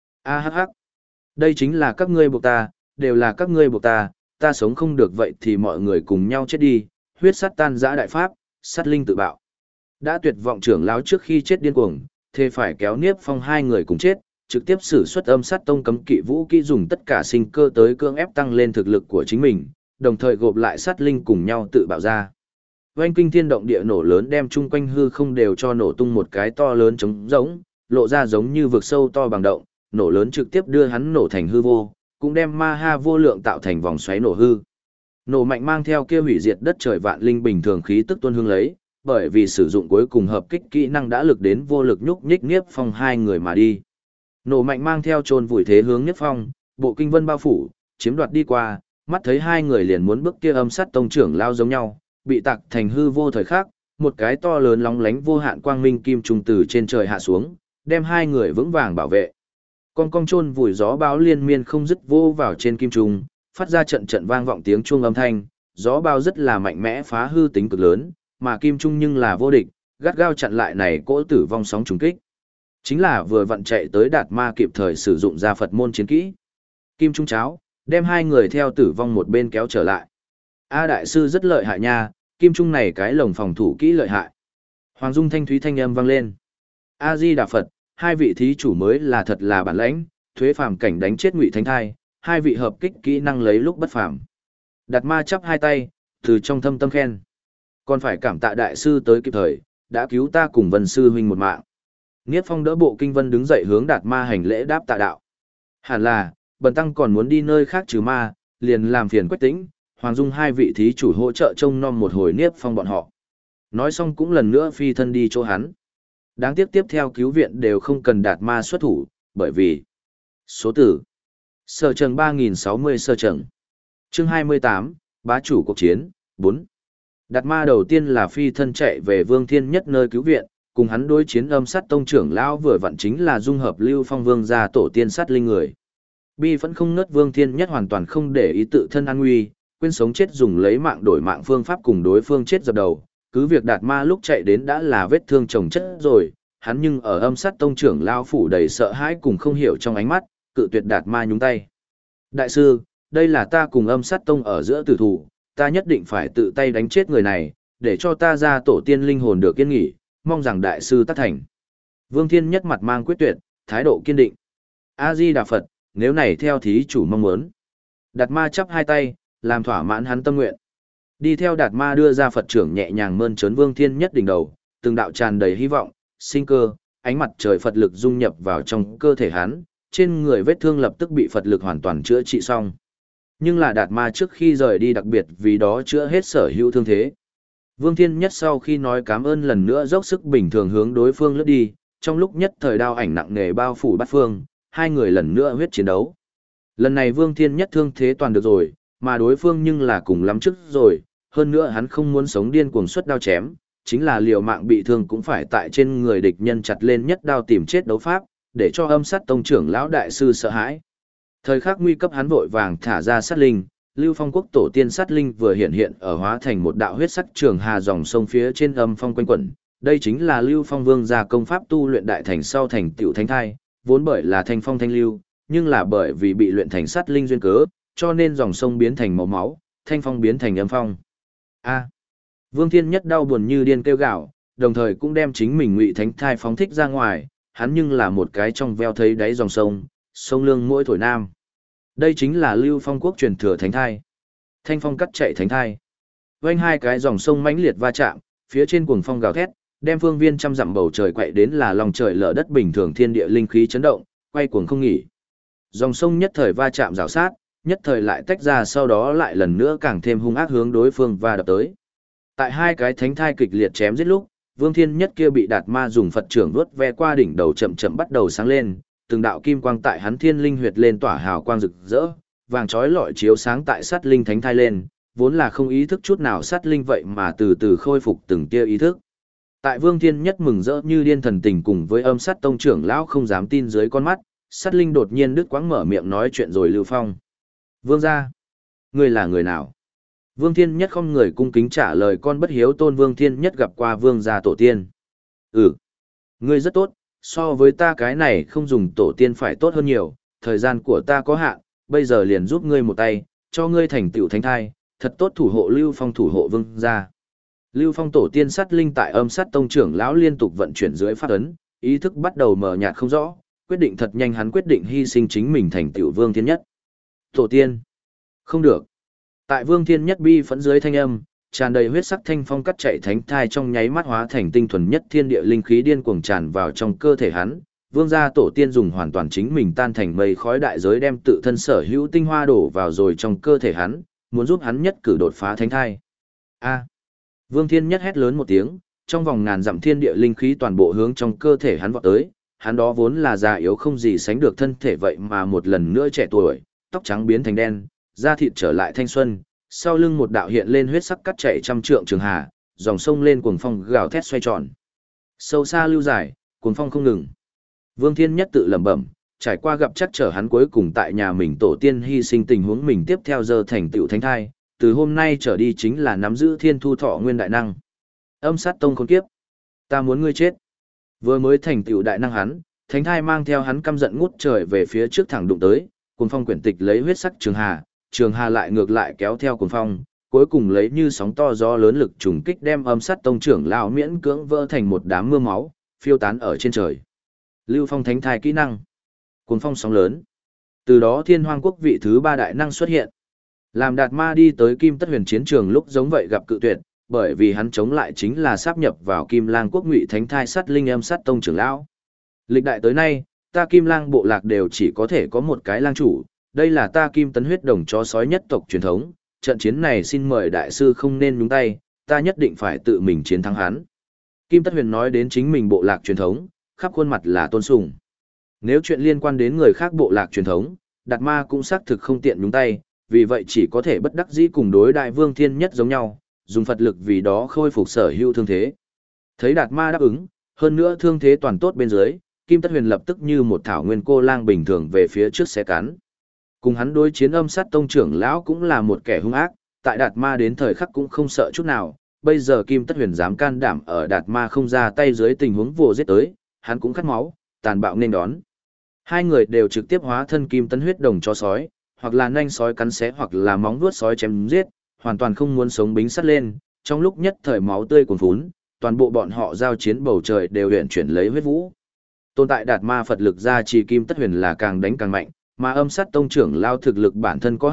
A hắc hắc. Đây chính là các ngươi buộc ta, đều là các ngươi buộc ta sống không được vậy thì mọi người cùng nhau chết đi, huyết sát tan dã đại pháp, sát linh tự bạo. Đã tuyệt vọng trưởng lão trước khi chết điên cuồng, thề phải kéo Niếp Phong hai người cùng chết, trực tiếp sử xuất âm sát tông cấm kỵ vũ kỹ dùng tất cả sinh cơ tới cưỡng ép tăng lên thực lực của chính mình, đồng thời gộp lại sát linh cùng nhau tự bạo ra. Oanh kinh thiên động địa nổ lớn đem chung quanh hư không đều cho nổ tung một cái to lớn trống rỗng, lộ ra giống như vực sâu to bằng động, nổ lớn trực tiếp đưa hắn nổ thành hư vô, cũng đem ma ha vô lượng tạo thành vòng xoáy nổ hư. Nổ mạnh mang theo kia hủy diệt đất trời vạn linh bình thường khí tức tuôn hương lấy, bởi vì sử dụng cuối cùng hợp kích kỹ năng đã lực đến vô lực nhúc nhích Niếp Phong hai người mà đi. Nổ mạnh mang theo chôn vùi thế hướng Niếp Phong, Bộ Kinh Vân bao phủ, chiếm đoạt đi qua, mắt thấy hai người liền muốn bước kia âm sát tông trưởng lao giống nhau, bị tạc thành hư vô thời khắc, một cái to lớn lóng lánh vô hạn quang minh kim trùng từ trên trời hạ xuống, đem hai người vững vàng bảo vệ. Con cong chôn vùi gió báo liên miên không dứt vô vào trên kim trùng, phát ra trận trận vang vọng tiếng chuông âm thanh, gió bao rất là mạnh mẽ phá hư tính cực lớn, mà kim trung nhưng là vô địch, gắt gao chặn lại này cỗ tử vong sóng trùng kích. Chính là vừa vặn chạy tới Đạt Ma kịp thời sử dụng ra Phật môn chiến kỹ. Kim trung cháo, đem hai người theo tử vong một bên kéo trở lại. A đại sư rất lợi hại nha, kim trung này cái lồng phòng thủ kỹ lợi hại. Hoàng Dung thanh thúy thanh âm vang lên. A Di Đà Phật, hai vị thí chủ mới là thật là bản lãnh, thuế phàm cảnh đánh chết Ngụy Thánh Thai, hai vị hợp kích kỹ năng lấy lúc bất phàm. Đạt Ma chắp hai tay, từ trong thâm tâm khen. Còn phải cảm tạ đại sư tới kịp thời, đã cứu ta cùng Vân sư huynh một mạng. Niếp Phong đỡ Bộ Kinh Vân đứng dậy hướng Đạt Ma hành lễ đáp tạ đạo. Hẳn là, bần tăng còn muốn đi nơi khác trừ ma, liền làm phiền Quách Tĩnh, Hoàng Dung hai vị thí chủ hỗ trợ trông nom một hồi Niếp Phong bọn họ. Nói xong cũng lần nữa phi thân đi chỗ hắn. Đáng tiếc tiếp theo cứu viện đều không cần Đạt Ma xuất thủ, bởi vì số tử. Sở trường 3060 sở trường. Chương 28, bá chủ cuộc chiến, 4. Đạt Ma đầu tiên là phi thân chạy về Vương Thiên Nhất nơi cứu viện, cùng hắn đối chiến âm sát tông trưởng lão vừa vặn chính là dung hợp Lưu Phong Vương gia tổ tiên sát linh người. Bi vẫn không ngớt Vương Thiên Nhất hoàn toàn không để ý tự thân an nguy, quên sống chết dùng lấy mạng đổi mạng phương pháp cùng đối phương chết dập đầu, cứ việc Đạt Ma lúc chạy đến đã là vết thương chồng chất rồi, hắn nhưng ở âm sát tông trưởng lão phủ đầy sợ hãi cùng không hiểu trong ánh mắt, cự tuyệt Đạt Ma nhúng tay. Đại sư, đây là ta cùng âm sát tông ở giữa tử thủ, ta nhất định phải tự tay đánh chết người này, để cho ta ra tổ tiên linh hồn được yên nghỉ, mong rằng đại sư tác thành. Vương Thiên Nhất mặt mang quyết tuyệt, thái độ kiên định. A-di Đà Phật, nếu này theo thí chủ mong muốn. Đạt Ma chắp hai tay, làm thỏa mãn hắn tâm nguyện. Đi theo Đạt Ma đưa ra Phật trưởng nhẹ nhàng mơn trớn Vương Thiên Nhất đỉnh đầu, từng đạo tràn đầy hy vọng, sinh cơ, ánh mặt trời Phật lực dung nhập vào trong cơ thể hắn, trên người vết thương lập tức bị Phật lực hoàn toàn chữa trị xong. Nhưng là Đạt Ma trước khi rời đi đặc biệt vì đó chữa hết sở hữu thương thế. Vương Thiên Nhất sau khi nói cảm ơn lần nữa dốc sức bình thường hướng đối phương lướt đi, trong lúc nhất thời đao ảnh nặng nề bao phủ bát phương, hai người lần nữa huyết chiến đấu. Lần này Vương Thiên Nhất thương thế toàn được rồi, mà đối phương nhưng là cùng lắm trước rồi, hơn nữa hắn không muốn sống điên cuồng xuất đao chém, chính là liều mạng bị thương cũng phải tại trên người địch nhân chặt lên nhất đao tìm chết đấu pháp, để cho Âm Sát Tông trưởng lão đại sư sợ hãi. Thời khắc nguy cấp hắn vội vàng thả ra sát linh, Lưu Phong quốc tổ tiên sát linh vừa hiện hiện ở hóa thành một đạo huyết sắc trường hà dòng sông phía trên âm phong quanh quẩn. Đây chính là Lưu Phong vương gia công pháp tu luyện đại thành sau thành tựu thánh thai, vốn bởi là thanh phong thanh lưu, nhưng là bởi vì bị luyện thành sát linh duyên cớ, cho nên dòng sông biến thành màu máu, thanh phong biến thành âm phong. A. Vương Thiên Nhất đau buồn như điên kêu gào, đồng thời cũng đem chính mình ngụy thánh thai phóng thích ra ngoài, hắn nhưng là một cái trong veo thấy đáy dòng sông, sông lương mỗi thổi nam. Đây chính là Lưu Phong quốc truyền thừa thánh thai. Thanh phong cắt chạy thánh thai. Vành hai cái dòng sông mãnh liệt va chạm, phía trên cuồng phong gào thét, đem phương viên trăm dặm bầu trời quậy đến là lòng trời lở đất bình thường thiên địa linh khí chấn động, quay cuồng không nghỉ. Dòng sông nhất thời va chạm rào sát, nhất thời lại tách ra sau đó lại lần nữa càng thêm hung ác hướng đối phương và đập tới. Tại hai cái thánh thai kịch liệt chém giết lúc, Vương Thiên Nhất kia bị Đạt Ma dùng Phật trưởng vuốt ve qua đỉnh đầu chậm chậm bắt đầu sáng lên, từng đạo kim quang tại hắn thiên linh huyệt lên tỏa hào quang rực rỡ, vàng chói lọi chiếu sáng tại sát linh thánh thai lên, vốn là không ý thức chút nào sát linh vậy mà từ từ khôi phục từng tia ý thức. Tại Vương Thiên Nhất mừng rỡ như điên thần tình cùng với Âm Sát Tông trưởng lão không dám tin dưới con mắt, sát linh đột nhiên đứt quãng mở miệng nói chuyện rồi Lưu Phong. Vương gia, ngươi là người nào? Vương Thiên Nhất không người cung kính trả lời con bất hiếu tôn Vương Thiên Nhất gặp qua Vương gia tổ tiên. Ngươi rất tốt, so với ta cái này không dùng tổ tiên phải tốt hơn nhiều, thời gian của ta có hạn, bây giờ liền giúp ngươi một tay, cho ngươi thành tựu thánh thai, thật tốt thủ hộ Lưu Phong thủ hộ Vương gia. Lưu Phong tổ tiên sát linh tại Âm Sát Tông trưởng lão liên tục vận chuyển dưới pháp ấn, ý thức bắt đầu mờ nhạt không rõ, quyết định thật nhanh hắn quyết định hy sinh chính mình thành tựu Vương Thiên Nhất. Tổ tiên, không được. Tại Vương Thiên Nhất bi phẫn dưới thanh âm, tràn đầy huyết sắc thanh phong cắt chạy thánh thai trong nháy mắt hóa thành tinh thuần nhất thiên địa linh khí điên cuồng tràn vào trong cơ thể hắn. Vương gia tổ tiên dùng hoàn toàn chính mình tan thành mây khói đại giới đem tự thân sở hữu tinh hoa đổ vào rồi trong cơ thể hắn, muốn giúp hắn nhất cử đột phá thánh thai. A. Vương Thiên Nhất hét lớn một tiếng, trong vòng ngàn dặm thiên địa linh khí toàn bộ hướng trong cơ thể hắn vọt tới, hắn đó vốn là già yếu không gì sánh được thân thể vậy mà một lần nữa trẻ tuổi, tóc trắng biến thành đen, da thịt trở lại thanh xuân, sau lưng một đạo hiện lên huyết sắc cắt chảy trăm trượng trường hà, dòng sông lên cuồng phong gào thét xoay tròn. Sâu xa lưu dài, cuồng phong không ngừng. Vương Thiên Nhất tự lẩm bẩm, trải qua gặp chắc trở hắn cuối cùng tại nhà mình tổ tiên hy sinh tình huống mình tiếp theo giờ thành tựu thánh thai, từ hôm nay trở đi chính là nắm giữ thiên thu thọ nguyên đại năng. Âm Sát Tông khốn kiếp, ta muốn ngươi chết. Vừa mới thành tựu đại năng hắn, thánh thai mang theo hắn căm giận ngút trời về phía trước thẳng đụng tới, cuồng phong quyển tịch lấy huyết sắc trường hà lại ngược lại kéo theo cuồng phong, cuối cùng lấy như sóng to gió lớn lực trùng kích đem Âm Sát Tông trưởng lão miễn cưỡng vỡ thành một đám mưa máu, phiêu tán ở trên trời. Lưu Phong thánh thai kỹ năng, cuồng phong sóng lớn. Từ đó Thiên Hoang quốc vị thứ 3 đại năng xuất hiện. Làm Đạt Ma đi tới Kim Tất Huyền chiến trường lúc giống vậy gặp cự tuyệt, bởi vì hắn chống lại chính là sáp nhập vào Kim Lang quốc ngụy thánh thai sát linh Âm Sát Tông trưởng lão. Lịch đại tới nay, ta Kim Lang bộ lạc đều chỉ có thể có một cái lang chủ, đây là ta Kim Tấn huyết đồng chó sói nhất tộc truyền thống, trận chiến này xin mời đại sư không nên nhúng tay, ta nhất định phải tự mình chiến thắng hắn. Kim Tất Huyền nói đến chính mình bộ lạc truyền thống, khắp khuôn mặt là tôn sùng. Nếu chuyện liên quan đến người khác bộ lạc truyền thống, Đạt Ma cũng xác thực không tiện nhúng tay, vì vậy chỉ có thể bất đắc dĩ cùng đối đại Vương Thiên Nhất giống nhau, dùng Phật lực vì đó khôi phục sở hữu thương thế. Thấy Đạt Ma đáp ứng, hơn nữa thương thế toàn tốt bên dưới, Kim Tất Huyền lập tức như một thảo nguyên cô lang bình thường về phía trước xé cắn. Cùng hắn đối chiến Âm Sát Tông trưởng lão cũng là một kẻ hung ác, tại Đạt Ma đến thời khắc cũng không sợ chút nào, bây giờ Kim Tất Huyền dám can đảm ở Đạt Ma không ra tay dưới tình huống vồ giết tới, hắn cũng khát máu, tàn bạo nên đón. Hai người đều trực tiếp hóa thân Kim Tấn huyết đồng chó sói, hoặc là nanh sói cắn xé hoặc là móng vuốt sói chém giết, hoàn toàn không muốn sống bính sắt lên, trong lúc nhất thời máu tươi cuồn phún, toàn bộ bọn họ giao chiến bầu trời đều luyện chuyển lấy huyết vũ. Tồn tại Đạt Ma Phật lực ra chỉ Kim Tất Huyền là càng đánh càng mạnh, mà Âm Sát Tông trưởng lao thực lực bản thân có hạn,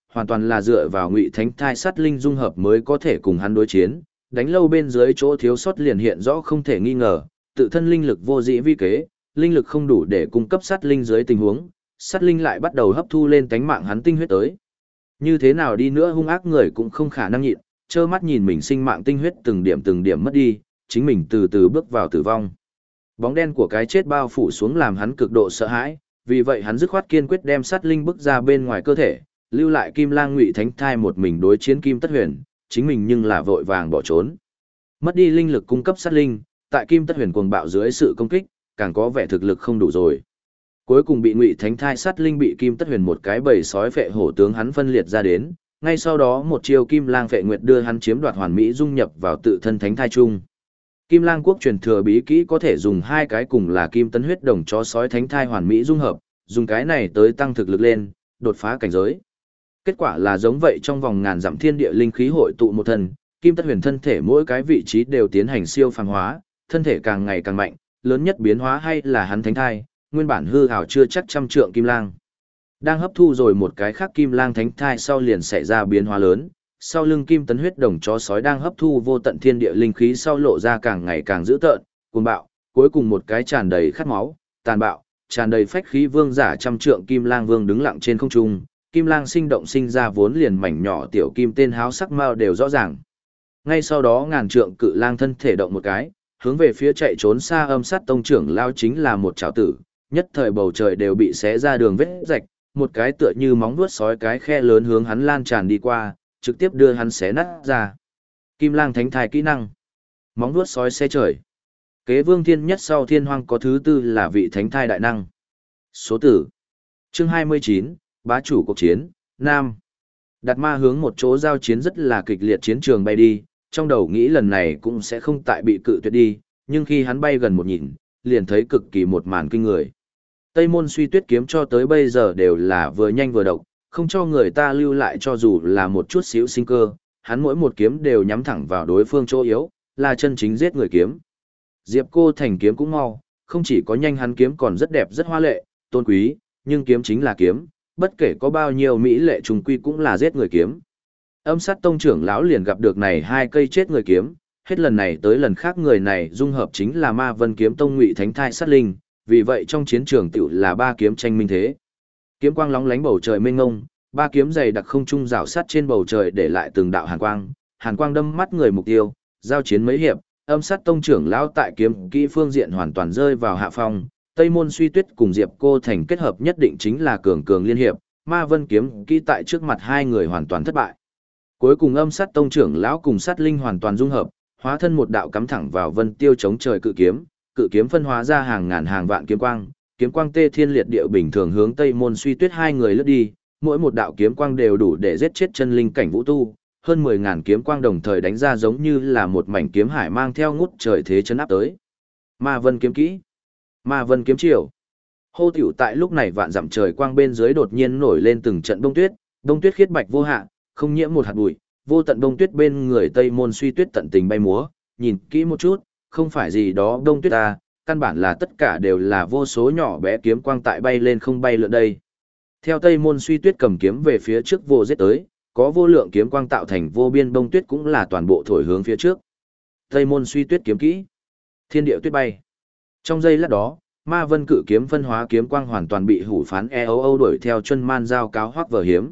hoàn toàn là dựa vào Ngụy Thánh Thai Sắt Linh dung hợp mới có thể cùng hắn đối chiến, đánh lâu bên dưới chỗ thiếu sót liền hiện rõ không thể nghi ngờ, tự thân linh lực vô dĩ vi kế, linh lực không đủ để cung cấp sắt linh dưới tình huống, sắt linh lại bắt đầu hấp thu lên tánh mạng hắn tinh huyết tới. Như thế nào đi nữa hung ác người cũng không khả năng nhịn, trơ mắt nhìn mình sinh mạng tinh huyết từng điểm mất đi, chính mình từ từ bước vào tử vong. Bóng đen của cái chết bao phủ xuống làm hắn cực độ sợ hãi, vì vậy hắn dứt khoát kiên quyết đem sắt linh bước ra bên ngoài cơ thể, lưu lại Kim Lang Ngụy Thánh Thai một mình đối chiến Kim Tất Huyền, chính mình nhưng là vội vàng bỏ trốn. Mất đi linh lực cung cấp sắt linh, tại Kim Tất Huyền cuồng bạo dưới sự công kích, càng có vẻ thực lực không đủ rồi. Cuối cùng bị Ngụy Thánh Thai sắt linh bị Kim Tất Huyền một cái bầy sói phệ hổ tướng hắn phân liệt ra đến, ngay sau đó một chiêu Kim Lang Phệ Nguyệt đưa hắn chiếm đoạt hoàn mỹ dung nhập vào tự thân thánh thai chung. Kim Lang quốc truyền thừa bí kỹ có thể dùng hai cái cùng là Kim Tấn huyết đồng chó sói thánh thai hoàn mỹ dung hợp, dùng cái này tới tăng thực lực lên, đột phá cảnh giới. Kết quả là giống vậy, trong vòng ngàn dặm thiên địa linh khí hội tụ một thần, Kim Tất Huyền thân thể mỗi cái vị trí đều tiến hành siêu phàm hóa, thân thể càng ngày càng mạnh, lớn nhất biến hóa hay là hắn thánh thai, nguyên bản hư ảo chưa chắc trăm trượng kim lang. Đang hấp thu rồi một cái khác kim lang thánh thai sau liền xảy ra biến hóa lớn, sau lưng Kim Tấn huyết đồng chó sói đang hấp thu vô tận thiên địa linh khí sau lộ ra càng ngày càng dữ tợn, cuồng bạo, cuối cùng một cái tràn đầy khát máu, tàn bạo, tràn đầy phách khí vương giả trăm trượng kim lang vương đứng lặng trên không trung, kim lang sinh động sinh ra vốn liền mảnh nhỏ tiểu kim tên háo sắc mao đều rõ ràng. Ngay sau đó ngàn trượng cự lang thân thể động một cái, hướng về phía chạy trốn xa Âm Sát tông trưởng lao chính là một trảo tử, nhất thời bầu trời đều bị xé ra đường vết rạch, một cái tựa như móng vuốt sói cái khe lớn hướng hắn lan tràn đi qua, trực tiếp đưa hắn xé nát ra. Kim lang thánh thai kỹ năng, móng vuốt sói xé trời. Kế vương thiên nhất sau thiên hoang có thứ tư là vị thánh thai đại năng. Số tử. Chương 29, bá chủ cuộc chiến, Nam. Đạt ma hướng một chỗ giao chiến rất là kịch liệt chiến trường bay đi, trong đầu nghĩ lần này cũng sẽ không tại bị cự tuyệt đi, nhưng khi hắn bay gần một nhìn, liền thấy cực kỳ một màn kinh người. Tây môn suy tuyết kiếm cho tới bây giờ đều là vừa nhanh vừa độc, không cho người ta lưu lại cho dù là một chút xíu sinh cơ, hắn mỗi một kiếm đều nhắm thẳng vào đối phương chỗ yếu, là chân chính giết người kiếm. Diệp Cô Thành kiếm cũng mau, không chỉ có nhanh, hắn kiếm còn rất đẹp rất hoa lệ, tôn quý, nhưng kiếm chính là kiếm, bất kể có bao nhiêu mỹ lệ trùng quy cũng là giết người kiếm. Âm Sát tông trưởng lão liền gặp được này hai cây chết người kiếm, hết lần này tới lần khác người này dung hợp chính là Ma Vân kiếm tông Ngụy Thánh Thai sát linh, vì vậy trong chiến trường tựu là ba kiếm tranh minh thế. Kiếm quang lóng lánh bầu trời mênh mông, ba kiếm dày đặc không trung rảo sát trên bầu trời để lại từng đạo hàn quang đâm mắt người mục tiêu, giao chiến mấy hiệp, Âm Sát tông trưởng lão tại kiếm kỹ phương diện hoàn toàn rơi vào hạ phong, Tây môn suy tuyết cùng Diệp Cô Thành kết hợp nhất định chính là cường cường liên hiệp, Ma Vân kiếm kỹ tại trước mặt hai người hoàn toàn thất bại. Cuối cùng Âm Sát tông trưởng lão cùng sát linh hoàn toàn dung hợp, hóa thân một đạo cắm thẳng vào vân tiêu chống trời cự kiếm phân hóa ra hàng ngàn hàng vạn kiếm quang tê thiên liệt địa bình thường hướng Tây môn suy tuyết hai người lướt đi, mỗi một đạo kiếm quang đều đủ để giết chết chân linh cảnh vũ tu, hơn 10.000 kiếm quang đồng thời đánh ra giống như là một mảnh kiếm hải mang theo ngút trời thế chấn áp tới. Ma Vân kiếm kỹ, Ma Vân kiếm chiều. Hô tiểu tại lúc này vạn dặm trời quang bên dưới đột nhiên nổi lên từng trận bông tuyết khiết bạch vô hạ, không nhiễm một hạt bụi, vô tận bông tuyết bên người Tây môn suy tuyết tận tình bay múa, nhìn kỹ một chút, không phải gì đó bông tuyết ta, căn bản là tất cả đều là vô số nhỏ bé kiếm quang tại bay lên không bay lượn đây. Theo Tây môn suy tuyết cầm kiếm về phía trước vô giết tới, có vô lượng kiếm quang tạo thành vô biên bông tuyết cũng là toàn bộ thổi hướng phía trước. Tây môn suy tuyết kiếm kỹ, thiên địa tuyết bay. Trong giây lát đó, Ma Vân cự kiếm phân hóa kiếm quang hoàn toàn bị hủ phán đuổi theo chân man dao cáo hoắc vờ hiếm.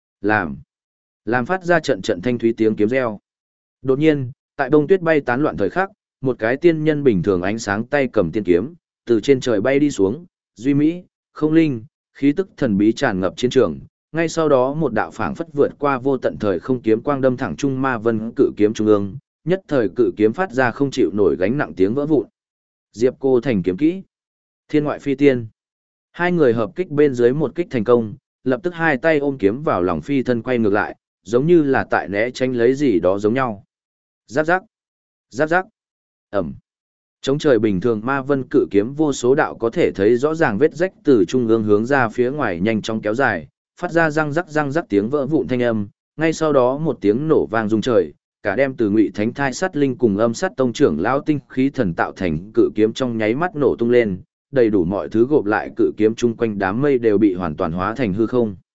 Làm phát ra trận trận thanh thúy tiếng kiếm reo. Đột nhiên, tại bông tuyết bay tán loạn thời khắc, một cái tiên nhân bình thường ánh sáng tay cầm tiên kiếm, từ trên trời bay đi xuống, duy mỹ, không linh, khí tức thần bí tràn ngập chiến trường. Ngay sau đó một đạo phảng phất vượt qua vô tận thời không kiếm quang đâm thẳng trung Ma Vân cự kiếm trung ương, nhất thời cự kiếm phát ra không chịu nổi gánh nặng tiếng vỡ vụn. Diệp Cô Thành kiếm kỹ, thiên ngoại phi tiên. Hai người hợp kích bên dưới một kích thành công, lập tức hai tay ôm kiếm vào lòng phi thân quay ngược lại, giống như là tại né tránh lấy gì đó giống nhau. Giáp giáp, giáp giáp, ẩm. Chống trời bình thường Ma Vân cự kiếm vô số đạo có thể thấy rõ ràng vết rách từ trung ương hướng ra phía ngoài nhanh chóng kéo dài, phát ra răng rắc tiếng vỡ vụn thanh âm, ngay sau đó một tiếng nổ vang rung trời, cả đem từ Ngụy Thánh Thai sát linh cùng Âm Sát tông trưởng lão tinh khí thần tạo thành cự kiếm trong nháy mắt nổ tung lên, đầy đủ mọi thứ gộp lại cự kiếm chung quanh đám mây đều bị hoàn toàn hóa thành hư không.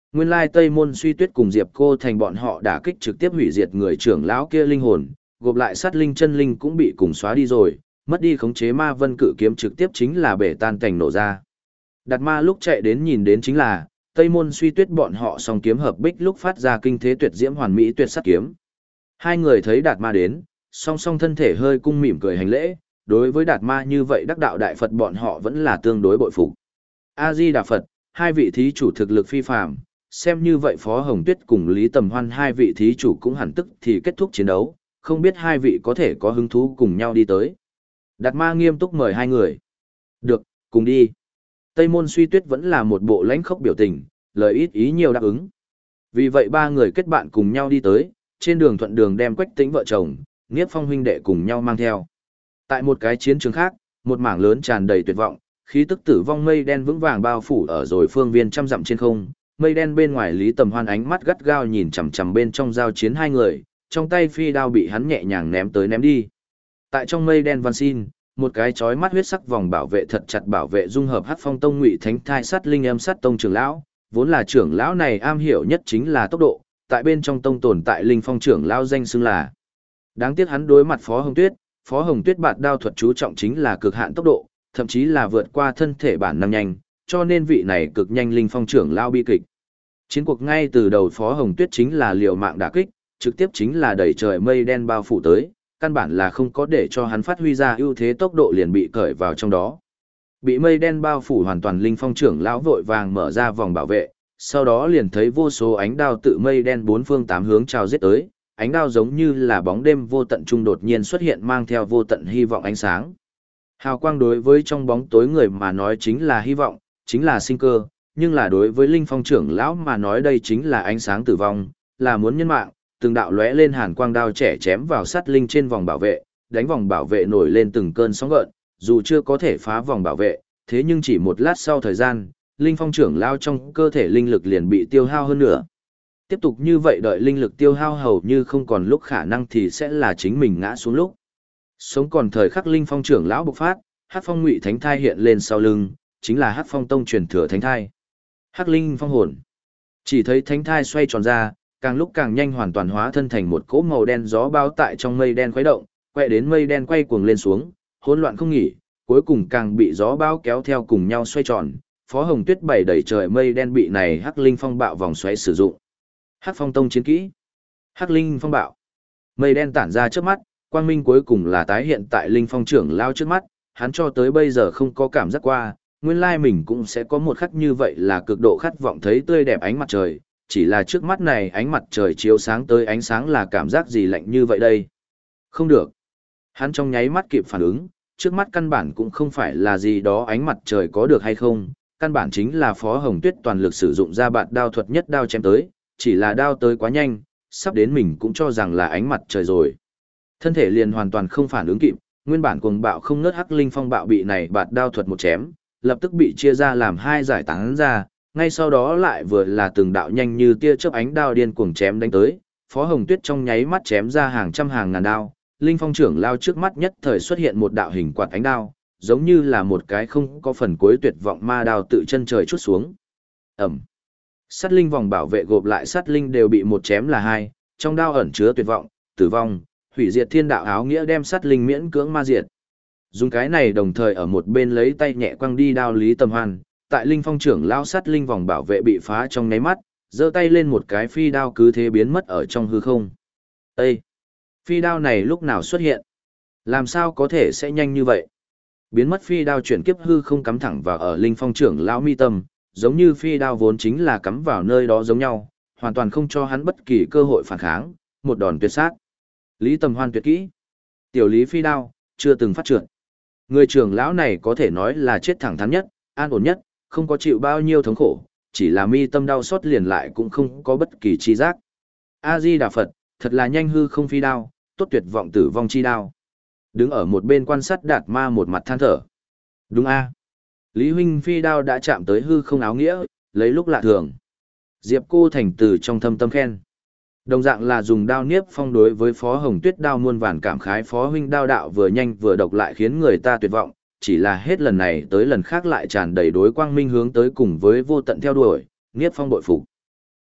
Nguyên lai Tây Môn Suy Tuyết cùng Diệp Cô Thành bọn họ đả kích trực tiếp hủy diệt người trưởng lão kia linh hồn, gộp lại sát linh chân linh cũng bị cùng xóa đi rồi, mất đi khống chế ma vân cự kiếm trực tiếp chính là bể tan cảnh nổ ra. Đạt Ma lúc chạy đến nhìn đến chính là Tây Môn Suy Tuyết bọn họ song kiếm hợp bích lúc phát ra kinh thế tuyệt diễm hoàn mỹ tuyệt sát kiếm. Hai người thấy Đạt Ma đến, song song thân thể hơi cung mỉm cười hành lễ, đối với Đạt Ma như vậy đắc đạo đại Phật bọn họ vẫn là tương đối bội phục. A Di Đà Phật, hai vị thí chủ thực lực phi phàm, xem như vậy Phó Hồng Tuyết cùng Lý Tầm Hoan hai vị thí chủ cũng hẳn tức thì kết thúc chiến đấu, không biết hai vị có thể có hứng thú cùng nhau đi tới. Đạt Ma nghiêm túc mời hai người. Được, cùng đi. Tây Môn Suy Tuyết vẫn là một bộ lãnh khốc biểu tình, lời ít ý nhiều đáp ứng. Vì vậy ba người kết bạn cùng nhau đi tới, trên đường thuận đường đem Quách Tĩnh vợ chồng, Niếp Phong huynh đệ cùng nhau mang theo. Tại một cái chiến trường khác, một mảng lớn tràn đầy tuyệt vọng, khí tức tử vong mây đen vững vàng bao phủ ở rồi phương viên trăm dặm trên không. Mây đen bên ngoài Lý Tầm Hoan ánh mắt gắt gao nhìn chằm chằm bên trong giao chiến hai người, trong tay phi đao bị hắn nhẹ nhàng ném tới ném đi. Tại trong mây đen van xin, một cái chói mắt huyết sắc vòng bảo vệ thật chặt bảo vệ dung hợp Hắc Phong Tông Ngụy Thánh Thai sát linh âm sát tông trưởng lão, vốn là trưởng lão này am hiểu nhất chính là tốc độ, tại bên trong tông tồn tại linh phong trưởng lão danh xưng là. Đáng tiếc hắn đối mặt Phó Hồng Tuyết bạt đao thuật chú trọng chính là cực hạn tốc độ, thậm chí là vượt qua thân thể bản năng nhanh, cho nên vị này cực nhanh linh phong trưởng lão bi kịch. Chiến cuộc ngay từ đầu Phó Hồng Tuyết chính là liều mạng đả kích, trực tiếp chính là đẩy trời mây đen bao phủ tới, căn bản là không có để cho hắn phát huy ra ưu thế tốc độ liền bị cởi vào trong đó. Bị mây đen bao phủ hoàn toàn linh phong trưởng lão vội vàng mở ra vòng bảo vệ, sau đó liền thấy vô số ánh đao tự mây đen bốn phương tám hướng trào giết tới, ánh đao giống như là bóng đêm vô tận trung đột nhiên xuất hiện mang theo vô tận hy vọng ánh sáng. Hào quang đối với trong bóng tối người mà nói chính là hy vọng, chính là sinh cơ, nhưng là đối với linh phong trưởng lão mà nói đây chính là ánh sáng tử vong, là muốn nhân mạng. Từng đạo lóe lên hàn quang đao trẻ chém vào sát linh trên vòng bảo vệ, đánh vòng bảo vệ nổi lên từng cơn sóng gợn, dù chưa có thể phá vòng bảo vệ, thế nhưng chỉ một lát sau thời gian, linh phong trưởng lao trong cơ thể linh lực liền bị tiêu hao hơn nữa. Tiếp tục như vậy đợi linh lực tiêu hao hầu như không còn lúc khả năng thì sẽ là chính mình ngã xuống lúc. Sống còn thời khắc linh phong trưởng lão bộc phát, Hắc Phong Ngụy Thánh Thai hiện lên sau lưng, chính là Hắc Phong Tông truyền thừa Thánh Thai. Hắc Linh Phong hồn. Chỉ thấy Thánh Thai xoay tròn ra, càng lúc càng nhanh hoàn toàn hóa thân thành một cỗ màu đen gió bao tại trong mây đen khuấy động, quay đến mây đen quay cuồng lên xuống, hỗn loạn không nghỉ, cuối cùng càng bị gió bao kéo theo cùng nhau xoay tròn. Phó Hồng Tuyết bảy đẩy trời mây đen bị này Hắc Linh Phong bạo vòng xoáy sử dụng. Hắc Phong Tông chiến kỹ. Hắc Linh Phong bạo. Mây đen tản ra trước mắt, quang minh cuối cùng là tái hiện tại Linh Phong trưởng lao trước mắt, hắn cho tới bây giờ không có cảm giác qua, nguyên lai mình cũng sẽ có một khắc như vậy là cực độ khát vọng thấy tươi đẹp ánh mặt trời, chỉ là trước mắt này ánh mặt trời chiếu sáng tới ánh sáng là cảm giác gì lạnh như vậy đây. Không được. Hắn trong nháy mắt kịp phản ứng, trước mắt căn bản cũng không phải là gì đó ánh mặt trời có được hay không, căn bản chính là Phó Hồng Tuyết toàn lực sử dụng ra bạt đao thuật nhất đao chém tới, chỉ là đao tới quá nhanh, sắp đến mình cũng cho rằng là ánh mặt trời rồi. Thân thể liền hoàn toàn không phản ứng kịp, nguyên bản cuồng bạo không ngớt Hắc Linh Phong bạo bị này bạt đao thuật một chém, lập tức bị chia ra làm hai giải tán ra, ngay sau đó lại vừa là từng đạo nhanh như tia chớp ánh đao điên cuồng chém đánh tới, Phó Hồng Tuyết trong nháy mắt chém ra hàng trăm hàng ngàn đao, Linh Phong trưởng lao trước mắt nhất thời xuất hiện một đạo hình quạt ánh đao, giống như là một cái không có phần cuối tuyệt vọng ma đao tự chân trời chút xuống. Ẩm. Sát linh vòng bảo vệ gộp lại sát linh đều bị một chém là hai, trong đao ẩn chứa tuyệt vọng, tử vong, hủy diệt thiên đạo áo nghĩa đem sát linh miễn cưỡng ma diệt. Dùng cái này đồng thời ở một bên lấy tay nhẹ quăng đi đao Lý Tầm Hoan, tại Linh Phong trưởng lao sát linh vòng bảo vệ bị phá trong nháy mắt, giơ tay lên một cái phi đao cứ thế biến mất ở trong hư không. Ê! Phi đao này lúc nào xuất hiện? Làm sao có thể sẽ nhanh như vậy? Biến mất phi đao chuyển kiếp hư không cắm thẳng vào ở Linh Phong trưởng lão mi tâm, giống như phi đao vốn chính là cắm vào nơi đó giống nhau, hoàn toàn không cho hắn bất kỳ cơ hội phản kháng, một đòn tuyệt sát. Lý Tầm Hoan tuyệt kỹ. Tiểu Lý phi đao, chưa từng phát trượt. Người trưởng lão này có thể nói là chết thẳng thắn nhất, an ổn nhất, không có chịu bao nhiêu thống khổ, chỉ là mi tâm đau xót liền lại cũng không có bất kỳ chi giác. A-di Đà Phật, thật là nhanh hư không phi đao, tốt tuyệt vọng tử vong chi đao. Đứng ở một bên quan sát Đạt Ma một mặt than thở. Đúng a, Lý huynh phi đao đã chạm tới hư không áo nghĩa, lấy lúc lạ thường. Diệp Cô Thành từ trong thâm tâm khen. Đồng dạng là dùng đao Niếp Phong đối với Phó Hồng Tuyết đao muôn vàn cảm khái Phó huynh đao đạo vừa nhanh vừa độc lại khiến người ta tuyệt vọng, chỉ là hết lần này tới lần khác lại tràn đầy đối quang minh hướng tới cùng với vô tận theo đuổi, Niếp Phong bội phục.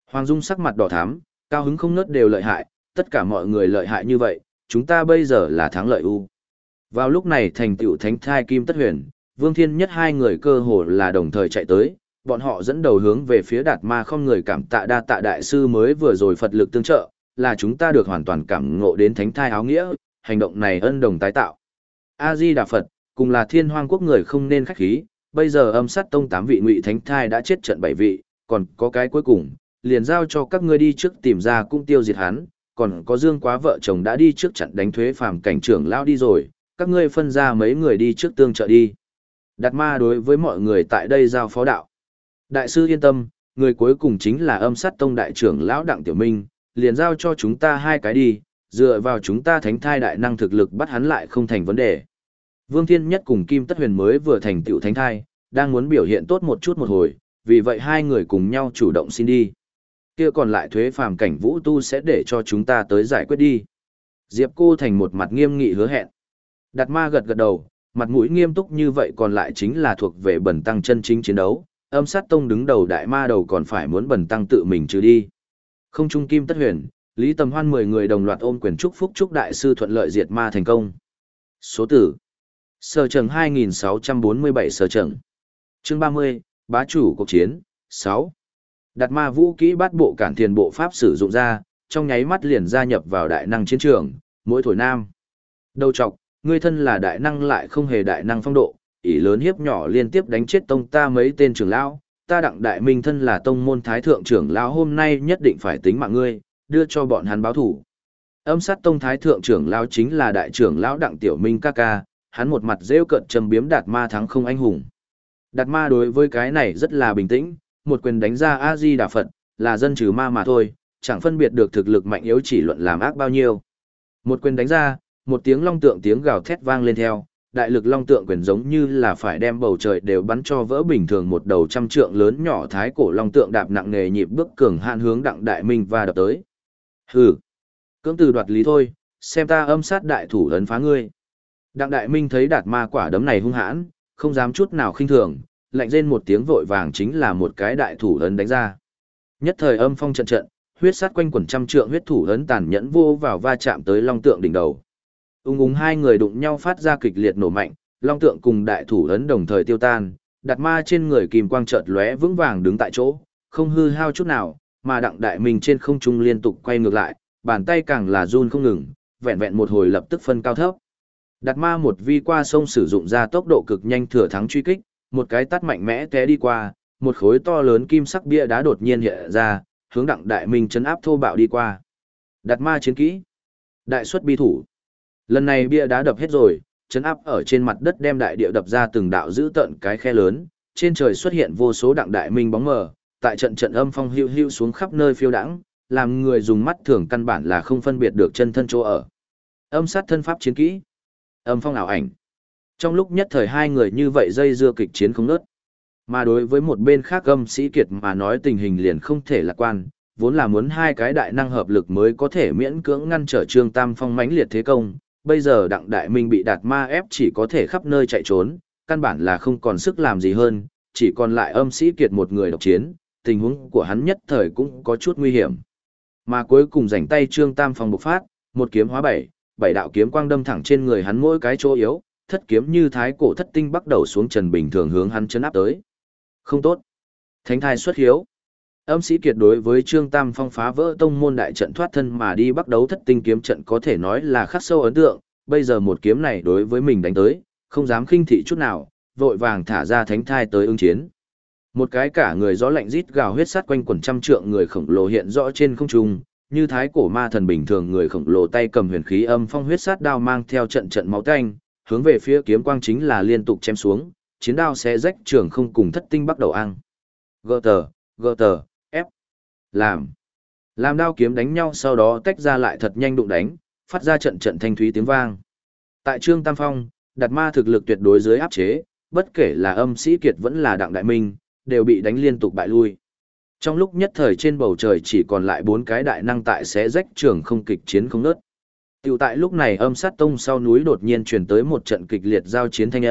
Hoàng Dung sắc mặt đỏ thắm, cao hứng không nớt đều lợi hại, tất cả mọi người lợi hại như vậy, chúng ta bây giờ là thắng lợi u. Vào lúc này thành tựu thánh thai Kim Tất Huyền, Vương Thiên Nhất hai người cơ hồ là đồng thời chạy tới, bọn họ dẫn đầu hướng về phía Đạt Ma không người cảm tạ đa tạ đại sư mới vừa rồi Phật lực tương trợ, là chúng ta được hoàn toàn cảm ngộ đến thánh thai áo nghĩa, hành động này ân đồng tái tạo. A Di Đà Phật, cùng là Thiên Hoang quốc người không nên khách khí, bây giờ Âm Sát Tông 8 vị ngụy thánh thai đã chết trận 7 vị, còn có cái cuối cùng, liền giao cho các ngươi đi trước tìm ra cũng tiêu diệt hắn, còn có Dương Quá vợ chồng đã đi trước chặn đánh thuế phàm cảnh trưởng lao đi rồi, các ngươi phân ra mấy người đi trước tương trợ đi. Đạt Ma đối với mọi người tại đây giao phó đạo. Đại sư yên tâm, người cuối cùng chính là Âm Sát Tông đại trưởng lão Đặng Tiểu Minh, liền giao cho chúng ta hai cái đi, dựa vào chúng ta thánh thai đại năng thực lực bắt hắn lại không thành vấn đề. Vương Thiên Nhất cùng Kim Tất Huyền mới vừa thành tựu thánh thai, đang muốn biểu hiện tốt một chút một hồi, vì vậy hai người cùng nhau chủ động xin đi. Kia còn lại thuế phàm cảnh vũ tu sẽ để cho chúng ta tới giải quyết đi. Diệp Cô Thành một mặt nghiêm nghị hứa hẹn. Đạt Ma gật gật đầu, mặt mũi nghiêm túc như vậy còn lại chính là thuộc về bần tăng chân chính chiến đấu. Âm Sát Tông đứng đầu đại ma đầu còn phải muốn bần tăng tự mình trừ đi. Không trung Kim Tất Huyền, Lý Tầm Hoan 10 người đồng loạt ôm quyền chúc phúc chúc đại sư thuận lợi diệt ma thành công. Số tử Sở Trần 2647 Sở Trần. Chương 30, Bá chủ cuộc chiến, 6. Đạt Ma vũ kỹ bát bộ cản thiền bộ pháp sử dụng ra, trong nháy mắt liền gia nhập vào đại năng chiến trường, mỗi thổi nam. Đầu trọc, ngươi thân là đại năng lại không hề đại năng phong độ, ỷ lớn hiếp nhỏ liên tiếp đánh chết tông ta mấy tên trưởng lão, ta Đặng Đại Minh thân là tông môn thái thượng trưởng lão hôm nay nhất định phải tính mạng ngươi, đưa cho bọn hắn báo thủ. Âm Sát Tông thái thượng trưởng lão chính là đại trưởng lão Đặng Tiểu Minh ca ca, hắn một mặt rêu cợt trầm biếm Đạt Ma thắng không anh hùng. Đạt Ma đối với cái này rất là bình tĩnh, một quyền đánh ra A Di Đà Phật, là dân trừ ma mà thôi, chẳng phân biệt được thực lực mạnh yếu chỉ luận làm ác bao nhiêu. Một quyền đánh ra, một tiếng long tượng tiếng gào thét vang lên theo, đại lực long tượng quyền giống như là phải đem bầu trời đều bắn cho vỡ bình thường, một đầu trăm trượng lớn nhỏ thái cổ long tượng đạp nặng nề nhịp bước cường hạn hướng Đặng Đại Minh và đập tới. Hừ, cưỡng từ đoạt lý thôi, xem ta âm sát đại thủ ấn phá ngươi. Đặng Đại Minh thấy Đạt Ma quả đấm này hung hãn, không dám chút nào khinh thường, lạnh rên một tiếng vội vàng chính là một cái đại thủ ấn đánh ra. Nhất thời âm phong trận trận, huyết sát quanh quẩn trăm trượng huyết thủ ấn tàn nhẫn vô vào va chạm tới long tượng đỉnh đầu. Ung hai người đụng nhau phát ra kịch liệt nổ mạnh, long tượng cùng đại thủ ấn đồng thời tiêu tan, Đạt Ma trên người kìm quang chợt lóe vững vàng đứng tại chỗ, không hư hao chút nào, mà Đặng Đại Minh trên không trung liên tục quay ngược lại, bàn tay càng là run không ngừng, vẹn vẹn một hồi lập tức phân cao thấp. Đạt Ma một vi qua sông sử dụng ra tốc độ cực nhanh thừa thắng truy kích, một cái tát mạnh mẽ té đi qua, một khối to lớn kim sắc bia đá đột nhiên hiện ra, hướng Đặng Đại Minh chấn áp thô bạo đi qua. Đạt Ma chiến kỹ, đại xuất bi thủ. Lần này bia đá đập hết rồi, chấn áp ở trên mặt đất đem đại địa đập ra từng đạo giữ tận cái khe lớn, trên trời xuất hiện vô số Đặng Đại Minh bóng mờ, tại trận trận âm phong hưu hưu xuống khắp nơi phiêu đãng, làm người dùng mắt thường căn bản là không phân biệt được chân thân chỗ ở. Âm sát thân pháp chiến kỹ, âm phong ảo ảnh. Trong lúc nhất thời hai người như vậy dây dưa kịch chiến không ngớt. Mà đối với một bên khác Âm Sĩ Kiệt mà nói tình hình liền không thể lạc quan, vốn là muốn hai cái đại năng hợp lực mới có thể miễn cưỡng ngăn trở Trương Tam Phong mãnh liệt thế công, bây giờ Đặng Đại Minh bị Đạt Ma ép chỉ có thể khắp nơi chạy trốn, căn bản là không còn sức làm gì hơn, chỉ còn lại Âm Sĩ Kiệt một người độc chiến, tình huống của hắn nhất thời cũng có chút nguy hiểm. Mà cuối cùng rảnh tay Trương Tam Phong bộc phát, một kiếm hóa bảy đạo kiếm quang đâm thẳng trên người hắn mỗi cái chỗ yếu, thất kiếm như thái cổ thất tinh bắt đầu xuống trần bình thường hướng hắn chấn áp tới. Không tốt. Thánh thai xuất hiếu. Âm Sĩ Kiệt đối với Trương Tam Phong phá vỡ tông môn đại trận thoát thân mà đi bắt đấu thất tinh kiếm trận có thể nói là khắc sâu ấn tượng, bây giờ một kiếm này đối với mình đánh tới, không dám khinh thị chút nào, vội vàng thả ra thánh thai tới ứng chiến. Một cái cả người gió lạnh rít gào huyết sát quanh quần trăm trượng người khổng lồ hiện rõ trên không trung, như thái cổ ma thần bình thường, người khổng lồ tay cầm huyền khí âm phong huyết sát đao mang theo trận trận máu tanh, hướng về phía kiếm quang chính là liên tục chém xuống, chiến đao xé rách trường không cùng thất tinh bắt đầu ăn. Gờ tờ, ép. Làm đao kiếm đánh nhau sau đó tách ra lại thật nhanh đụng đánh, phát ra trận trận thanh thúy tiếng vang. Tại Trương Tam Phong, Đạt Ma thực lực tuyệt đối dưới áp chế, bất kể là Âm Sĩ Kiệt vẫn là Đặng Đại Minh, đều bị đánh liên tục bại lui. Trong lúc nhất thời trên bầu trời chỉ còn lại 4 cái đại năng tại xé rách trường không kịch chiến không ngớt. Tiểu tại lúc này Âm Sát Tông sau núi đột nhiên truyền tới một trận kịch liệt giao chiến thanh âm,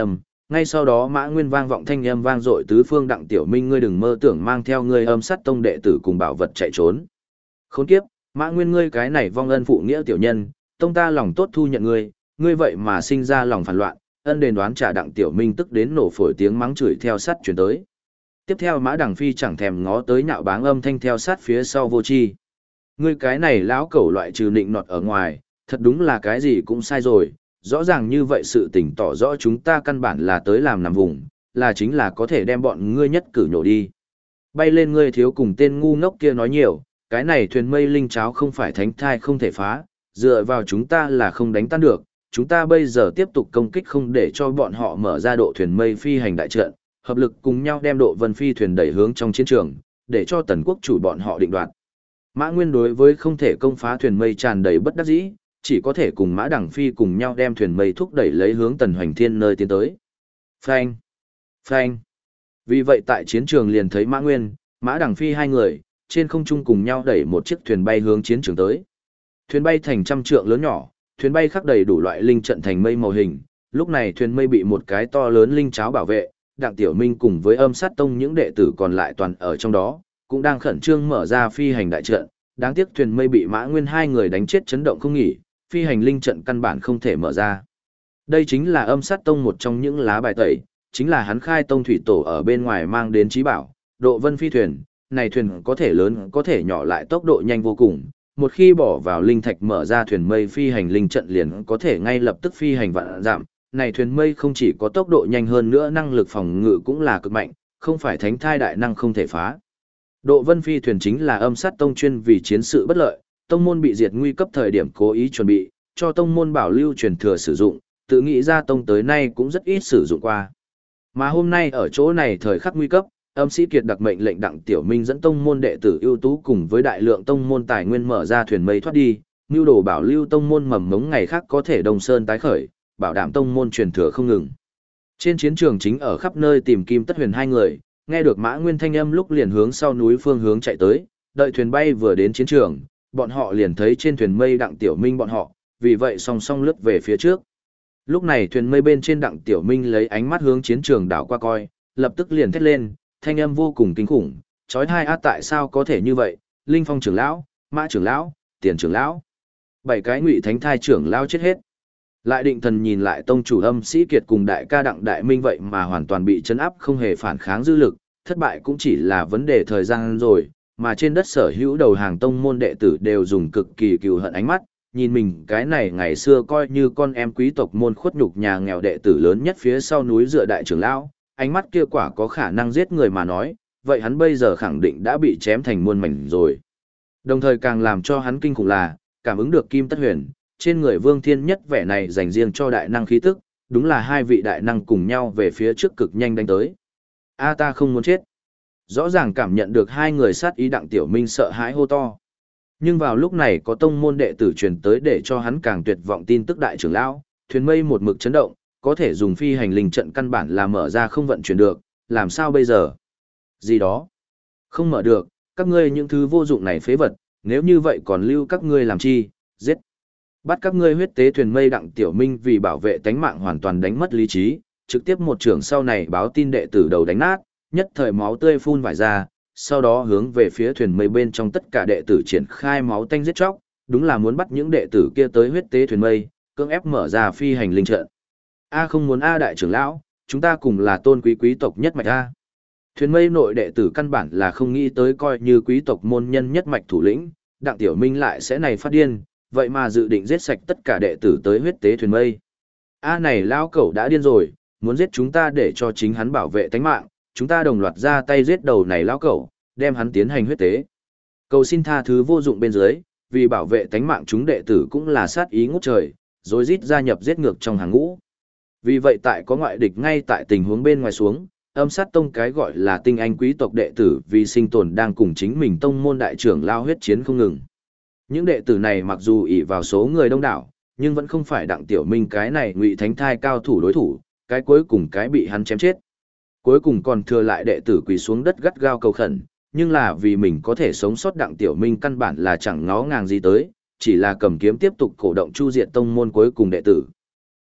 Ngay sau đó Mã Nguyên vang vọng thanh âm vang dội tứ phương, Đặng Tiểu Minh ngươi đừng mơ tưởng mang theo ngươi âm sát tông đệ tử cùng bảo vật chạy trốn. Khốn kiếp, Mã Nguyên ngươi cái này vong ân phụ nghĩa tiểu nhân, tông ta lòng tốt thu nhận ngươi, ngươi vậy mà sinh ra lòng phản loạn, ân đền đoán trả. Đặng Tiểu Minh tức đến nổ phổi tiếng mắng chửi theo sát chuyển tới. Tiếp theo Mã Đằng Phi chẳng thèm ngó tới nhạo báng âm thanh theo sát phía sau vô chi. Ngươi cái này lão cẩu loại trừ nịnh nọt ở ngoài, thật đúng là cái gì cũng sai rồi, rõ ràng như vậy sự tình tỏ rõ chúng ta căn bản là tới làm nằm vùng, là chính là có thể đem bọn ngươi nhất cử nhổ đi. Bay lên ngươi thiếu cùng tên ngu ngốc kia nói nhiều, cái này thuyền mây linh cháo không phải thánh thai không thể phá, dựa vào chúng ta là không đánh tan được, chúng ta bây giờ tiếp tục công kích không để cho bọn họ mở ra độ thuyền mây phi hành đại trận, hợp lực cùng nhau đem độ vân phi thuyền đẩy hướng trong chiến trường, để cho tần quốc chủ bọn họ định đoạt. Mã Nguyên đối với không thể công phá thuyền mây tràn đầy bất đắc dĩ, chỉ có thể cùng Mã Đằng Phi cùng nhau đem thuyền mây thúc đẩy lấy hướng Tần Hoành Thiên nơi tiến tới. Phanh! Phanh! Vì vậy tại chiến trường liền thấy Mã Nguyên, Mã Đằng Phi hai người, trên không trung cùng nhau đẩy một chiếc thuyền bay hướng chiến trường tới. Thuyền bay thành trăm trượng lớn nhỏ, thuyền bay khắc đầy đủ loại linh trận thành mây màu hình, lúc này thuyền mây bị một cái to lớn linh cháo bảo vệ, Đặng Tiểu Minh cùng với Âm Sát Tông những đệ tử còn lại toàn ở trong đó, cũng đang khẩn trương mở ra phi hành đại trận, đáng tiếc thuyền mây bị Mã Nguyên hai người đánh chết chấn động không nghỉ, phi hành linh trận căn bản không thể mở ra. Đây chính là Âm Sát Tông một trong những lá bài tẩy, chính là hắn khai tông thủy tổ ở bên ngoài mang đến trí bảo, độ vân phi thuyền, này thuyền có thể lớn có thể nhỏ lại tốc độ nhanh vô cùng, một khi bỏ vào linh thạch mở ra thuyền mây phi hành linh trận liền có thể ngay lập tức phi hành vạn dặm. Này thuyền mây không chỉ có tốc độ nhanh hơn nữa năng lực phòng ngự cũng là cực mạnh, không phải thánh thai đại năng không thể phá. Độ vân phi thuyền chính là Âm Sát Tông chuyên vì chiến sự bất lợi, tông môn bị diệt nguy cấp thời điểm cố ý chuẩn bị, cho tông môn bảo lưu truyền thừa sử dụng, tự nghĩ ra tông tới nay cũng rất ít sử dụng qua. Mà hôm nay ở chỗ này thời khắc nguy cấp, Âm Sĩ Kiệt đặc mệnh lệnh Đặng Tiểu Minh dẫn tông môn đệ tử ưu tú cùng với đại lượng tông môn tài nguyên mở ra thuyền mây thoát đi, nưu đồ bảo lưu tông môn mầm mống ngày khác có thể Đông Sơn tái khởi, bảo đảm tông môn truyền thừa không ngừng. Trên chiến trường chính ở khắp nơi tìm Kim Tất Huyền hai người, nghe được Mã Nguyên thanh âm lúc liền hướng sau núi phương hướng chạy tới, đợi thuyền bay vừa đến chiến trường, bọn họ liền thấy trên thuyền mây Đặng Tiểu Minh bọn họ, vì vậy song song lướt về phía trước. Lúc này thuyền mây bên trên Đặng Tiểu Minh lấy ánh mắt hướng chiến trường đảo qua coi, lập tức liền thét lên, thanh âm vô cùng kinh khủng, chói tai á tại sao có thể như vậy, Linh Phong trưởng lão, Mã trưởng lão, Tiền trưởng lão, 7 cái Ngụy Thánh Thai trưởng lão chết hết. Lại định thần nhìn lại tông chủ Âm Sĩ Kiệt cùng đại ca Đặng Đại Minh vậy mà hoàn toàn bị chấn áp không hề phản kháng dư lực, thất bại cũng chỉ là vấn đề thời gian rồi, mà trên đất sở hữu đầu hàng tông môn đệ tử đều dùng cực kỳ cừu hận ánh mắt, nhìn mình cái này ngày xưa coi như con em quý tộc môn khuất nhục nhà nghèo đệ tử lớn nhất phía sau núi dựa đại trưởng lão, ánh mắt kia quả có khả năng giết người mà nói, vậy hắn bây giờ khẳng định đã bị chém thành muôn mảnh rồi. Đồng thời càng làm cho hắn kinh khủng là, cảm ứng được Kim Tất Huyền, trên người Vương Thiên Nhất vẻ này dành riêng cho đại năng khí tức, đúng là hai vị đại năng cùng nhau về phía trước cực nhanh đánh tới. A ta không muốn chết. Rõ ràng cảm nhận được hai người sát ý Đặng Tiểu Minh sợ hãi hô to. Nhưng vào lúc này có tông môn đệ tử truyền tới để cho hắn càng tuyệt vọng tin tức đại trưởng lão, thuyền mây một mực chấn động, có thể dùng phi hành linh trận căn bản là mở ra không vận chuyển được, làm sao bây giờ? Gì đó? Không mở được, các ngươi những thứ vô dụng này phế vật, nếu như vậy còn lưu các ngươi làm chi, giết. Bắt các ngươi huyết tế thuyền mây Đặng Tiểu Minh vì bảo vệ tánh mạng hoàn toàn đánh mất lý trí, trực tiếp một trưởng sau này báo tin đệ tử đầu đánh nát, nhất thời máu tươi phun vải ra, sau đó hướng về phía thuyền mây bên trong tất cả đệ tử triển khai máu tanh giết chóc, đúng là muốn bắt những đệ tử kia tới huyết tế thuyền mây, cưỡng ép mở ra phi hành linh trận. A không muốn A đại trưởng lão, chúng ta cùng là tôn quý quý tộc nhất mạch A. Thuyền mây nội đệ tử căn bản là không nghĩ tới coi như quý tộc môn nhân nhất mạch thủ lĩnh, Đặng Tiểu Minh lại sẽ này phát điên, vậy mà dự định giết sạch tất cả đệ tử tới huyết tế thuyền mây. A này lão cẩu đã điên rồi, muốn giết chúng ta để cho chính hắn bảo vệ tánh mạng, chúng ta đồng loạt ra tay giết đầu này lão cẩu, đem hắn tiến hành huyết tế. Cầu xin tha thứ vô dụng bên dưới, vì bảo vệ tánh mạng chúng đệ tử cũng là sát ý ngút trời, rồi rít gia nhập giết ngược trong hàng ngũ. Vì vậy tại có ngoại địch ngay tại tình huống bên ngoài xuống, Âm Sát Tông cái gọi là tinh anh quý tộc đệ tử vì sinh tồn đang cùng chính mình tông môn đại trưởng lao huyết chiến không ngừng. Những đệ tử này mặc dù ỷ vào số người đông đảo, nhưng vẫn không phải Đặng Tiểu Minh cái này Ngụy Thánh Thai cao thủ đối thủ, cái cuối cùng cái bị hắn chém chết. Cuối cùng còn thừa lại đệ tử quỳ xuống đất gắt gao cầu khẩn, nhưng là vì mình có thể sống sót Đặng Tiểu Minh căn bản là chẳng ngó ngàng gì tới, chỉ là cầm kiếm tiếp tục cổ động chu diệt tông môn cuối cùng đệ tử.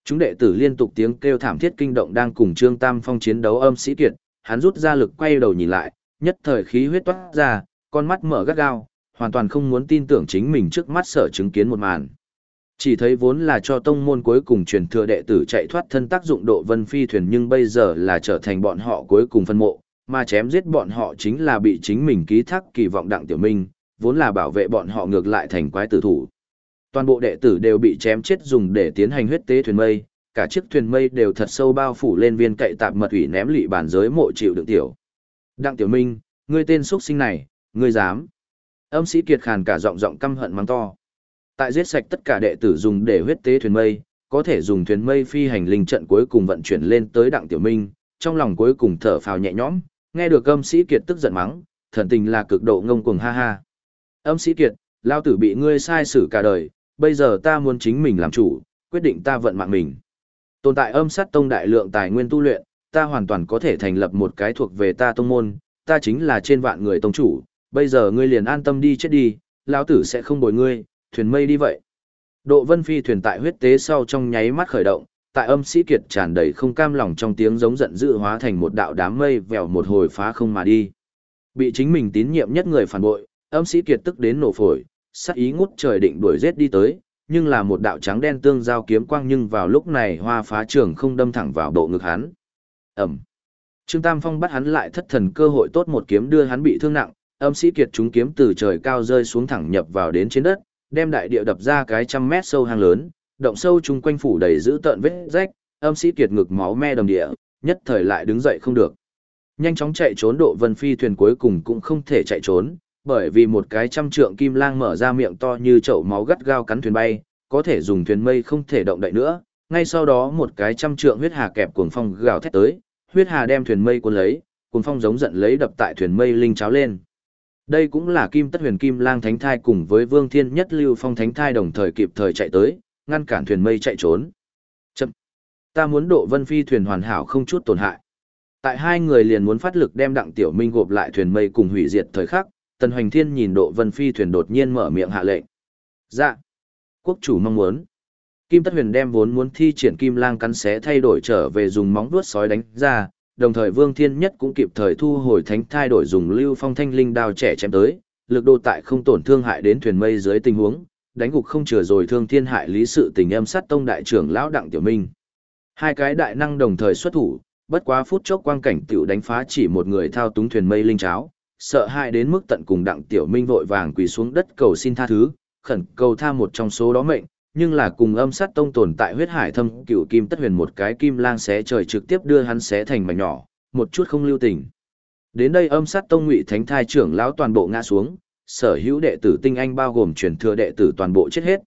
Chúng đệ tử liên tục tiếng kêu thảm thiết kinh động đang cùng Trương Tam Phong chiến đấu Âm Sĩ Kiệt, hắn rút ra lực quay đầu nhìn lại, nhất thời khí huyết toát ra, con mắt mở gắt gao, hoàn toàn không muốn tin tưởng chính mình trước mắt sở chứng kiến một màn. Chỉ thấy vốn là cho tông môn cuối cùng truyền thừa đệ tử chạy thoát thân tác dụng Độ Vân Phi thuyền, nhưng bây giờ là trở thành bọn họ cuối cùng phân mộ, mà chém giết bọn họ chính là bị chính mình ký thác kỳ vọng Đặng Tiểu Minh, vốn là bảo vệ bọn họ ngược lại thành quái tử thủ. Toàn bộ đệ tử đều bị chém chết dùng để tiến hành huyết tế thuyền mây, cả chiếc thuyền mây đều thật sâu bao phủ lên viên cậy tạp mật ủy ném lị bản giới mộ chịu đựng tiểu. Đặng Tiểu Minh, ngươi tên xuất sinh này, ngươi dám? Âm Sĩ Kiệt khàn cả giọng căm hận mắng to. Tại giết sạch tất cả đệ tử dùng để huyết tế thuyền mây, có thể dùng thuyền mây phi hành linh trận cuối cùng vận chuyển lên tới Đặng Tiểu Minh, trong lòng cuối cùng thở phào nhẹ nhõm, nghe được Âm Sĩ Kiệt tức giận mắng, thần tình là cực độ ngông cuồng ha ha. Âm Sĩ Kiệt, lao tử bị ngươi sai xử cả đời, bây giờ ta muốn chính mình làm chủ, quyết định ta vận mạng mình. Tồn tại Âm Sát Tông đại lượng tài nguyên tu luyện, ta hoàn toàn có thể thành lập một cái thuộc về ta tông môn, ta chính là trên vạn người tông chủ, bây giờ ngươi liền an tâm đi chết đi, lão tử sẽ không bồi ngươi, thuyền mây đi vậy. Độ Vân Phi thuyền tại huyết tế sau trong nháy mắt khởi động, tại Âm Sĩ Kiệt tràn đầy không cam lòng trong tiếng giống giận dữ hóa thành một đạo đám mây vèo một hồi phá không mà đi. Bị chính mình tín nhiệm nhất người phản bội, Âm Sĩ Kiệt tức đến nổ phổi, sát ý ngút trời định đuổi giết đi tới, nhưng là một đạo trắng đen tương giao kiếm quang, nhưng vào lúc này hoa phá trường không đâm thẳng vào bộ ngực hắn. Ẩm. Trương Tam Phong bắt hắn lại thất thần cơ hội tốt, một kiếm đưa hắn bị thương nặng, Âm Sĩ Kiệt trúng kiếm từ trời cao rơi xuống thẳng nhập vào đến trên đất, đem đại địa đập ra cái 100 mét sâu hang lớn, động sâu chung quanh phủ đầy giữ tợn vết rách, Âm Sĩ Kiệt ngực máu me đầm địa, nhất thời lại đứng dậy không được. Nhanh chóng chạy trốn Độ Vân Phi thuyền cuối cùng cũng không thể chạy trốn, bởi vì một cái 100 trượng kim lang mở ra miệng to như chậu máu gắt gao cắn thuyền bay, có thể dùng thuyền mây không thể động đậy nữa. Ngay sau đó một cái 100 trượng huyết hà kẹp cuồng phong gào thét tới, huyết hà đem thuyền mây cuốn lấy, cuồng phong giống giận lấy đập tại thuyền mây linh cháo lên. Đây cũng là Kim Tất Huyền Kim Lang Thánh Thai cùng với Vương Thiên Nhất Lưu Phong Thánh Thai đồng thời kịp thời chạy tới, ngăn cản thuyền mây chạy trốn. Chậm! Ta muốn Độ Vân Phi thuyền hoàn hảo không chút tổn hại. Tại hai người liền muốn phát lực đem Đặng Tiểu Minh gộp lại thuyền mây cùng hủy diệt thời khắc, Tần Hoành Thiên nhìn Độ Vân Phi thuyền đột nhiên mở miệng hạ lệnh. Dạ! Quốc chủ mong muốn. Kim Tất Huyền đem vốn muốn thi triển Kim Lang cắn xé thay đổi trở về dùng móng vuốt sói đánh ra, đồng thời Vương Thiên Nhất cũng kịp thời thu hồi thánh thai đổi dùng Lưu Phong thanh linh đao trẻ chém tới, lực độ tại không tổn thương hại đến thuyền mây dưới tình huống, đánh gục không chừa rồi thương thiên hại lý sự tình Âm Sát Tông đại trưởng lão Đặng Tiểu Minh. Hai cái đại năng đồng thời xuất thủ, bất quá phút chốc quang cảnh tiểu đánh phá chỉ một người thao túng thuyền mây linh cháo, sợ hãi đến mức tận cùng Đặng Tiểu Minh vội vàng quỳ xuống đất cầu xin tha thứ, khẩn cầu tha một trong số đó mệnh, nhưng là cùng Âm Sát Tông tồn tại huyết hải thâm cựu Kim Tất Huyền một cái kim lang xé trời trực tiếp đưa hắn xé thành mảnh nhỏ, một chút không lưu tình. Đến đây Âm Sát Tông Ngụy Thánh Thai trưởng lão toàn bộ ngã xuống, sở hữu đệ tử tinh anh bao gồm truyền thừa đệ tử toàn bộ chết hết,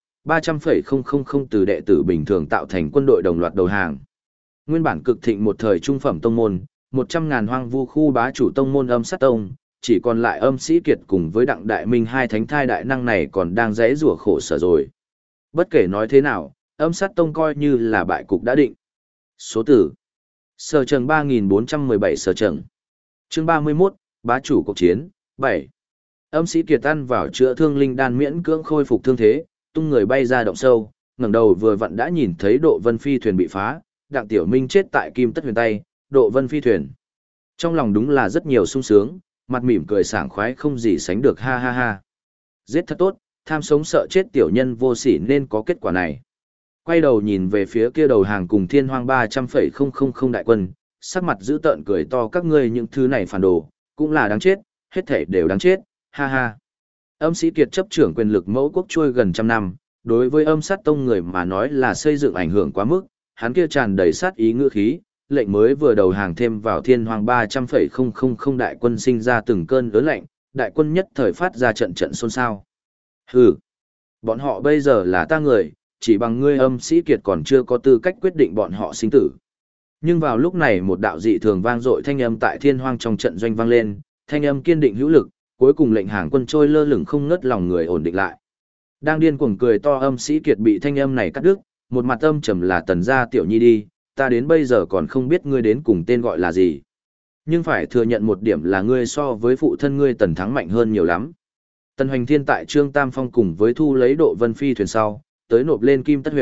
300,000 từ đệ tử bình thường tạo thành quân đội đồng loạt đầu hàng. Nguyên bản cực thịnh một thời trung phẩm tông môn, 100.000 hoang vu khu bá chủ tông môn Âm Sát Tông, chỉ còn lại Âm Sĩ Kiệt cùng với Đặng Đại Minh hai thánh thai đại năng này còn đang giãy giụa khổ sở rồi. Bất kể nói thế nào, Âm Sát Tông coi như là bại cục đã định. Số tử. Sở Trần 3417 Sở Trần. Chương 31, bá chủ cuộc chiến, 7. Âm Sĩ Kiệt ăn vào chữa thương linh đan miễn cưỡng khôi phục thương thế, tung người bay ra động sâu, ngẩng đầu vừa vặn đã nhìn thấy Độ Vân Phi thuyền bị phá, Đặng Tiểu Minh chết tại Kim Tất Huyền tay, Độ Vân Phi thuyền. Trong lòng đúng là rất nhiều sung sướng, mặt mỉm cười sảng khoái không gì sánh được ha ha ha. Giết thật tốt, tham sống sợ chết tiểu nhân vô sỉ nên có kết quả này. Quay đầu nhìn về phía kia đầu hàng cùng Thiên Hoang 300,000 đại quân, sắc mặt dữ tợn cười to, các ngươi những thứ này phản đồ, cũng là đáng chết, hết thảy đều đáng chết, ha ha. Âm Sĩ Kiệt chấp trưởng quyền lực mẫu quốc trôi gần 100 năm, đối với Âm Sát Tông người mà nói là xây dựng ảnh hưởng quá mức, hắn kia tràn đầy sát ý ngữ khí, lệnh mới vừa đầu hàng thêm vào Thiên Hoang 300,000 đại quân sinh ra từng cơn ớn lạnh, đại quân nhất thời phát ra trận trận xôn xao. Hừ, bọn họ bây giờ là ta người, chỉ bằng ngươi Âm Sĩ Kiệt còn chưa có tư cách quyết định bọn họ sinh tử. Nhưng vào lúc này một đạo dị thường vang dội thanh âm tại Thiên Hoang trong trận doanh vang lên, thanh âm kiên định hữu lực, cuối cùng lệnh hàng quân trôi lơ lửng không ngớt lòng người ổn định lại. Đang điên cuồng cười to Âm Sĩ Kiệt bị thanh âm này cắt đứt, một mặt âm trầm là Tần gia tiểu nhi đi, ta đến bây giờ còn không biết ngươi đến cùng tên gọi là gì. Nhưng phải thừa nhận một điểm là ngươi so với phụ thân ngươi Tần Thắng mạnh hơn nhiều lắm. Tần Hoành Thiên tại Trương Tam Phong cùng với thu lấy Độ Vân Phi thuyền sau, tới nộp lên Kim Tất Huyền,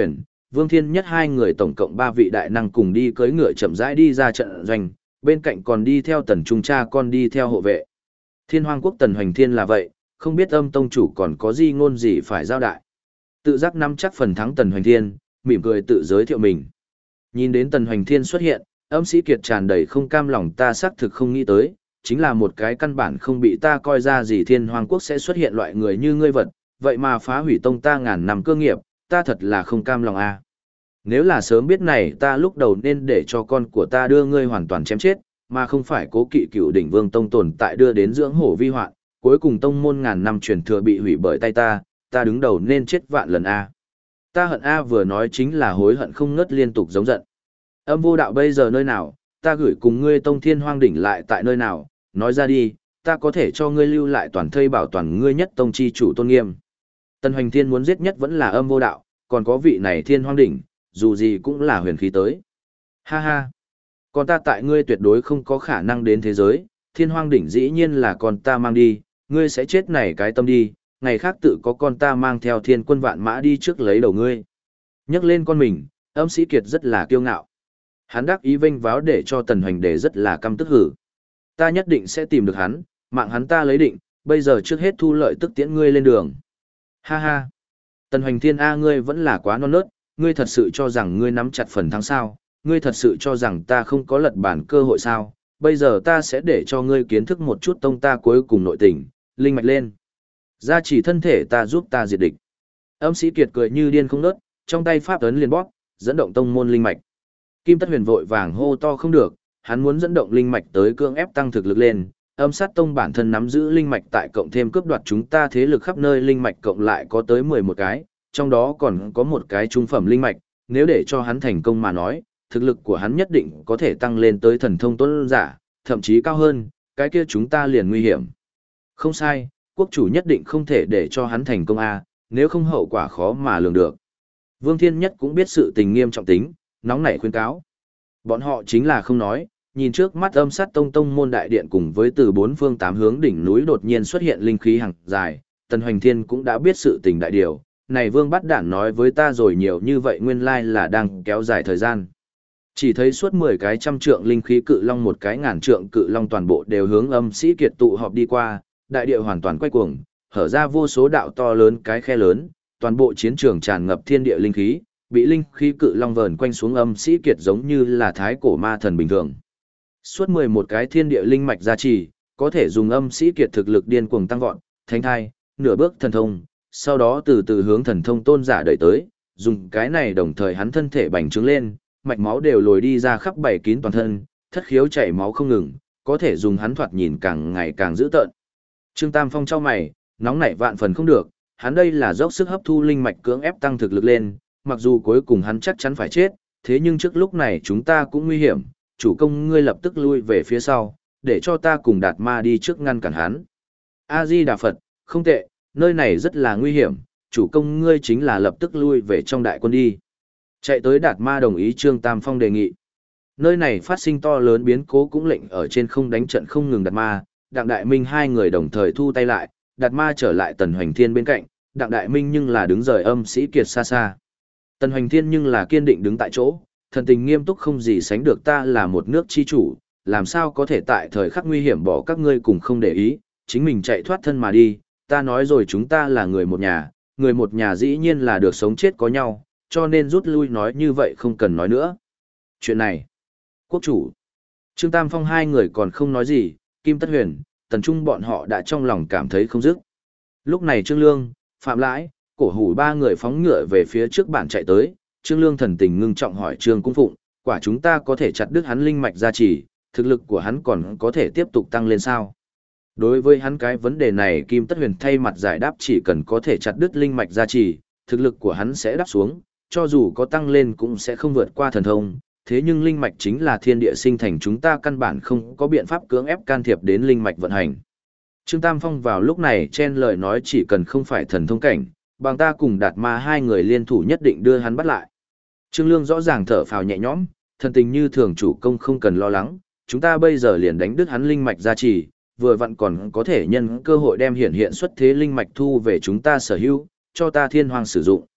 Vương Thiên Nhất hai người tổng cộng 3 vị đại năng cùng đi cưỡi ngựa chậm rãi đi ra trận doanh, bên cạnh còn đi theo Tần Trung cha con đi theo hộ vệ. Thiên Hoang Quốc Tần Hoành Thiên là vậy, không biết Âm tông chủ còn có gì ngôn gì phải giao đại. Tự giác nắm chắc phần thắng Tần Hoành Thiên, mỉm cười tự giới thiệu mình. Nhìn đến Tần Hoành Thiên xuất hiện, Âm Sĩ Kiệt tràn đầy không cam lòng, ta xác thực không nghĩ tới, chính là một cái căn bản không bị ta coi ra gì Thiên Hoang Quốc sẽ xuất hiện loại người như ngươi vật, vậy mà phá hủy tông ta ngàn năm cơ nghiệp, ta thật là không cam lòng a. Nếu là sớm biết này ta lúc đầu nên để cho con của ta đưa ngươi hoàn toàn chém chết, mà không phải cố kỵ Cựu Đỉnh Vương tông tồn tại đưa đến dưỡng hổ vi hoạn, cuối cùng tông môn ngàn năm truyền thừa bị hủy bởi tay ta đứng đầu nên chết vạn lần a. Ta hận a, vừa nói chính là hối hận không ngớt, liên tục giống giận. Âm vô đạo bây giờ nơi nào, ta gửi cùng ngươi tông Thiên Hoang đỉnh lại tại nơi nào, nói ra đi, ta có thể cho ngươi lưu lại toàn thây bảo toàn ngươi nhất tông chi chủ tôn nghiêm. Tần Hoành Thiên muốn giết nhất vẫn là Âm vô đạo, còn có vị này Thiên Hoang đỉnh, dù gì cũng là huyền khí tới. Ha ha, còn ta tại ngươi tuyệt đối không có khả năng đến thế giới, Thiên Hoang đỉnh dĩ nhiên là con ta mang đi, ngươi sẽ chết này cái tâm đi, ngày khác tự có con ta mang theo thiên quân vạn mã đi trước lấy đầu ngươi. Nhắc lên con mình, Âm Sĩ Kiệt rất là kiêu ngạo. Hắn đắc ý vênh váo để cho Tần Hoành Đề rất là căm tức hử. Ta nhất định sẽ tìm được hắn, mạng hắn ta lấy định, bây giờ trước hết thu lợi tức tiễn ngươi lên đường. Ha ha. Tần Hoành Thiên A, ngươi vẫn là quá non nớt, ngươi thật sự cho rằng ngươi nắm chặt phần thắng sao, ngươi thật sự cho rằng ta không có lật bản cơ hội sao, bây giờ ta sẽ để cho ngươi kiến thức một chút tông ta cuối cùng nội tình, linh mạch lên. Gia chỉ thân thể ta giúp ta diệt địch. Âm Sĩ Kiệt cười như điên không ngớt, trong tay pháp ấn liền bóp, dẫn động tông môn linh mạch. Kim Tất Huyền vội vàng hô to không được, hắn muốn dẫn động linh mạch tới cưỡng ép tăng thực lực lên. Âm Sát Tông bản thân nắm giữ linh mạch tại cộng thêm cướp đoạt chúng ta thế lực khắp nơi linh mạch cộng lại có tới 11 cái, trong đó còn có một cái trung phẩm linh mạch, nếu để cho hắn thành công mà nói, thực lực của hắn nhất định có thể tăng lên tới thần thông tuấn giả, thậm chí cao hơn, cái kia chúng ta liền nguy hiểm. Không sai, quốc chủ nhất định không thể để cho hắn thành công a, nếu không hậu quả khó mà lường được. Vương Thiên Nhất cũng biết sự tình nghiêm trọng tính, nóng nảy khuyên cáo. Bọn họ chính là không nói, nhìn trước mắt Âm Sát Tông tông môn đại điện cùng với từ bốn phương tám hướng đỉnh núi đột nhiên xuất hiện linh khí hàng dài, Tần Hoành Thiên cũng đã biết sự tình đại điều. Này Vương Bát Đản nói với ta rồi nhiều như vậy nguyên lai là đang kéo dài thời gian. Chỉ thấy suốt 10 cái trăm trượng linh khí cự long, một cái ngàn trượng cự long toàn bộ đều hướng Âm Sĩ Kiệt tụ họp đi qua, đại địa hoàn toàn quay cuồng, hở ra vô số đạo to lớn cái khe lớn, toàn bộ chiến trường tràn ngập thiên địa linh khí, bị linh khí cự long vờn quanh xuống Âm Sĩ Kiệt giống như là thái cổ ma thần bình thường. Suốt 11 cái thiên địa linh mạch gia trì, có thể dùng Âm Sĩ Kiệt thực lực điên cuồng tăng vọt, thánh thai, nửa bước thần thông, sau đó từ từ hướng thần thông tôn giả đẩy tới, dùng cái này đồng thời hắn thân thể bành trướng lên, mạch máu đều lồi đi ra khắp bảy kín toàn thân, thất khiếu chảy máu không ngừng, có thể dùng hắn thoạt nhìn càng ngày càng dữ tợn. Trương Tam Phong chau mày, nóng nảy vạn phần không được, hắn đây là dốc sức hấp thu linh mạch cưỡng ép tăng thực lực lên, mặc dù cuối cùng hắn chắc chắn phải chết, thế nhưng trước lúc này chúng ta cũng nguy hiểm, chủ công ngươi lập tức lui về phía sau, để cho ta cùng Đạt Ma đi trước ngăn cản hắn. A Di Đà Phật, không tệ, nơi này rất là nguy hiểm, chủ công ngươi chính là lập tức lui về trong đại quân đi. Chạy tới Đạt Ma đồng ý Trương Tam Phong đề nghị. Nơi này phát sinh to lớn biến cố cũng lệnh ở trên không đánh trận không ngừng Đạt Ma, Đặng Đại Minh hai người đồng thời thu tay lại, Đạt Ma trở lại Tần Hoành Thiên bên cạnh, Đặng Đại Minh nhưng là đứng rời Âm Sĩ Kiệt xa xa. Tần Hoành Thiên nhưng là kiên định đứng tại chỗ, thần tình nghiêm túc không gì sánh được, ta là một nước chi chủ, làm sao có thể tại thời khắc nguy hiểm bỏ các ngươi cùng không để ý, chính mình chạy thoát thân mà đi, ta nói rồi chúng ta là người một nhà dĩ nhiên là được sống chết có nhau, cho nên rút lui nói như vậy không cần nói nữa. Chuyện này, quốc chủ, Trương Tam Phong hai người còn không nói gì, Kim Tất Huyền, Tần Trung bọn họ đã trong lòng cảm thấy không dứt. Lúc này Trương Lương, Phạm Lãi, Cổ Hủ ba người phóng ngựa về phía trước bản chạy tới, Trương Lương thần tình ngưng trọng hỏi Trương Cung Phụng, quả chúng ta có thể chặt đứt hắn linh mạch gia trì, thực lực của hắn còn có thể tiếp tục tăng lên sao? Đối với hắn cái vấn đề này Kim Tất Huyền thay mặt giải đáp, chỉ cần có thể chặt đứt linh mạch gia trì, thực lực của hắn sẽ đáp xuống, cho dù có tăng lên cũng sẽ không vượt qua thần thông, thế nhưng linh mạch chính là thiên địa sinh thành, chúng ta căn bản không có biện pháp cưỡng ép can thiệp đến linh mạch vận hành. Trương Tam Phong vào lúc này chen lời nói, chỉ cần không phải thần thông cảnh, bằng ta cùng Đạt Ma hai người liên thủ nhất định đưa hắn bắt lại. Trương Lương rõ ràng thở phào nhẹ nhõm, thần tình như thường, chủ công không cần lo lắng, chúng ta bây giờ liền đánh đứt hắn linh mạch gia trì, vừa vặn còn có thể nhân cơ hội đem hiện xuất thế linh mạch thu về chúng ta sở hữu, cho ta Thiên Hoang sử dụng.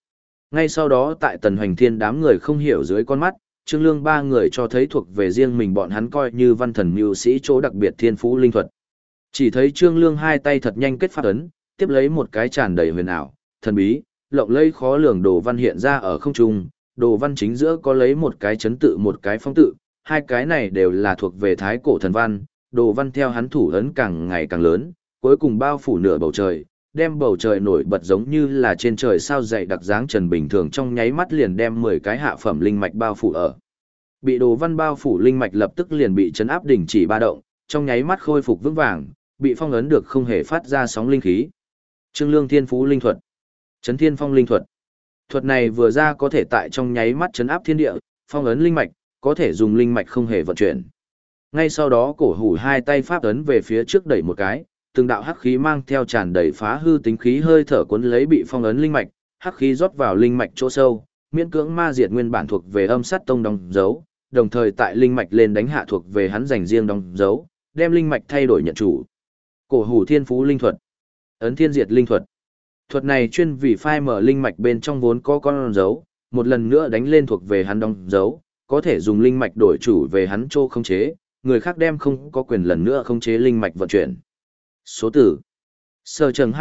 Ngay sau đó tại Tần Hoành Thiên đám người không hiểu dưới con mắt, Trương Lương ba người cho thấy thuộc về riêng mình bọn hắn coi như văn thần mưu sĩ chỗ đặc biệt thiên phú linh thuật. Chỉ thấy Trương Lương hai tay thật nhanh kết pháp ấn, tiếp lấy một cái tràn đầy huyền ảo, thần bí, lộng lẫy khó lường đồ văn hiện ra ở không trung, đồ văn chính giữa có lấy một cái chấn tự một cái phong tự, hai cái này đều là thuộc về thái cổ thần văn, đồ văn theo hắn thủ ấn càng ngày càng lớn, cuối cùng bao phủ nửa bầu trời, đem bầu trời nổi bật giống như là trên trời sao dày đặc dáng trần bình thường trong nháy mắt liền đem 10 cái hạ phẩm linh mạch bao phủ ở. Bị đồ văn bao phủ linh mạch lập tức liền bị chấn áp đình chỉ ba động, trong nháy mắt khôi phục vững vàng, bị phong ấn được không hề phát ra sóng linh khí. Trương Lương Thiên Phú linh thuật, Chấn Thiên Phong linh thuật. Thuật này vừa ra có thể tại trong nháy mắt chấn áp thiên địa, phong ấn linh mạch, có thể dùng linh mạch không hề vận chuyển. Ngay sau đó cổ hủ hai tay pháp ấn về phía trước đẩy một cái, từng đạo hắc khí mang theo tràn đầy phá hư tính khí hơi thở cuốn lấy bị phong ấn linh mạch, hắc khí rót vào linh mạch chỗ sâu, miễn cưỡng ma diệt nguyên bản thuộc về Âm Sát Tông đóng dấu, đồng thời tại linh mạch lên đánh hạ thuộc về hắn dành riêng đóng dấu, đem linh mạch thay đổi nhận chủ. Cổ hủ Thiên Phú linh thuật, Ấn Thiên Diệt linh thuật. Thuật này chuyên vì phai mở linh mạch bên trong vốn có con dấu, một lần nữa đánh lên thuộc về hắn đóng dấu, có thể dùng linh mạch đổi chủ về hắn chỗ không chế, người khác đem không có quyền lần nữa không chế linh mạch vận chuyển. Số tử Sơ Trần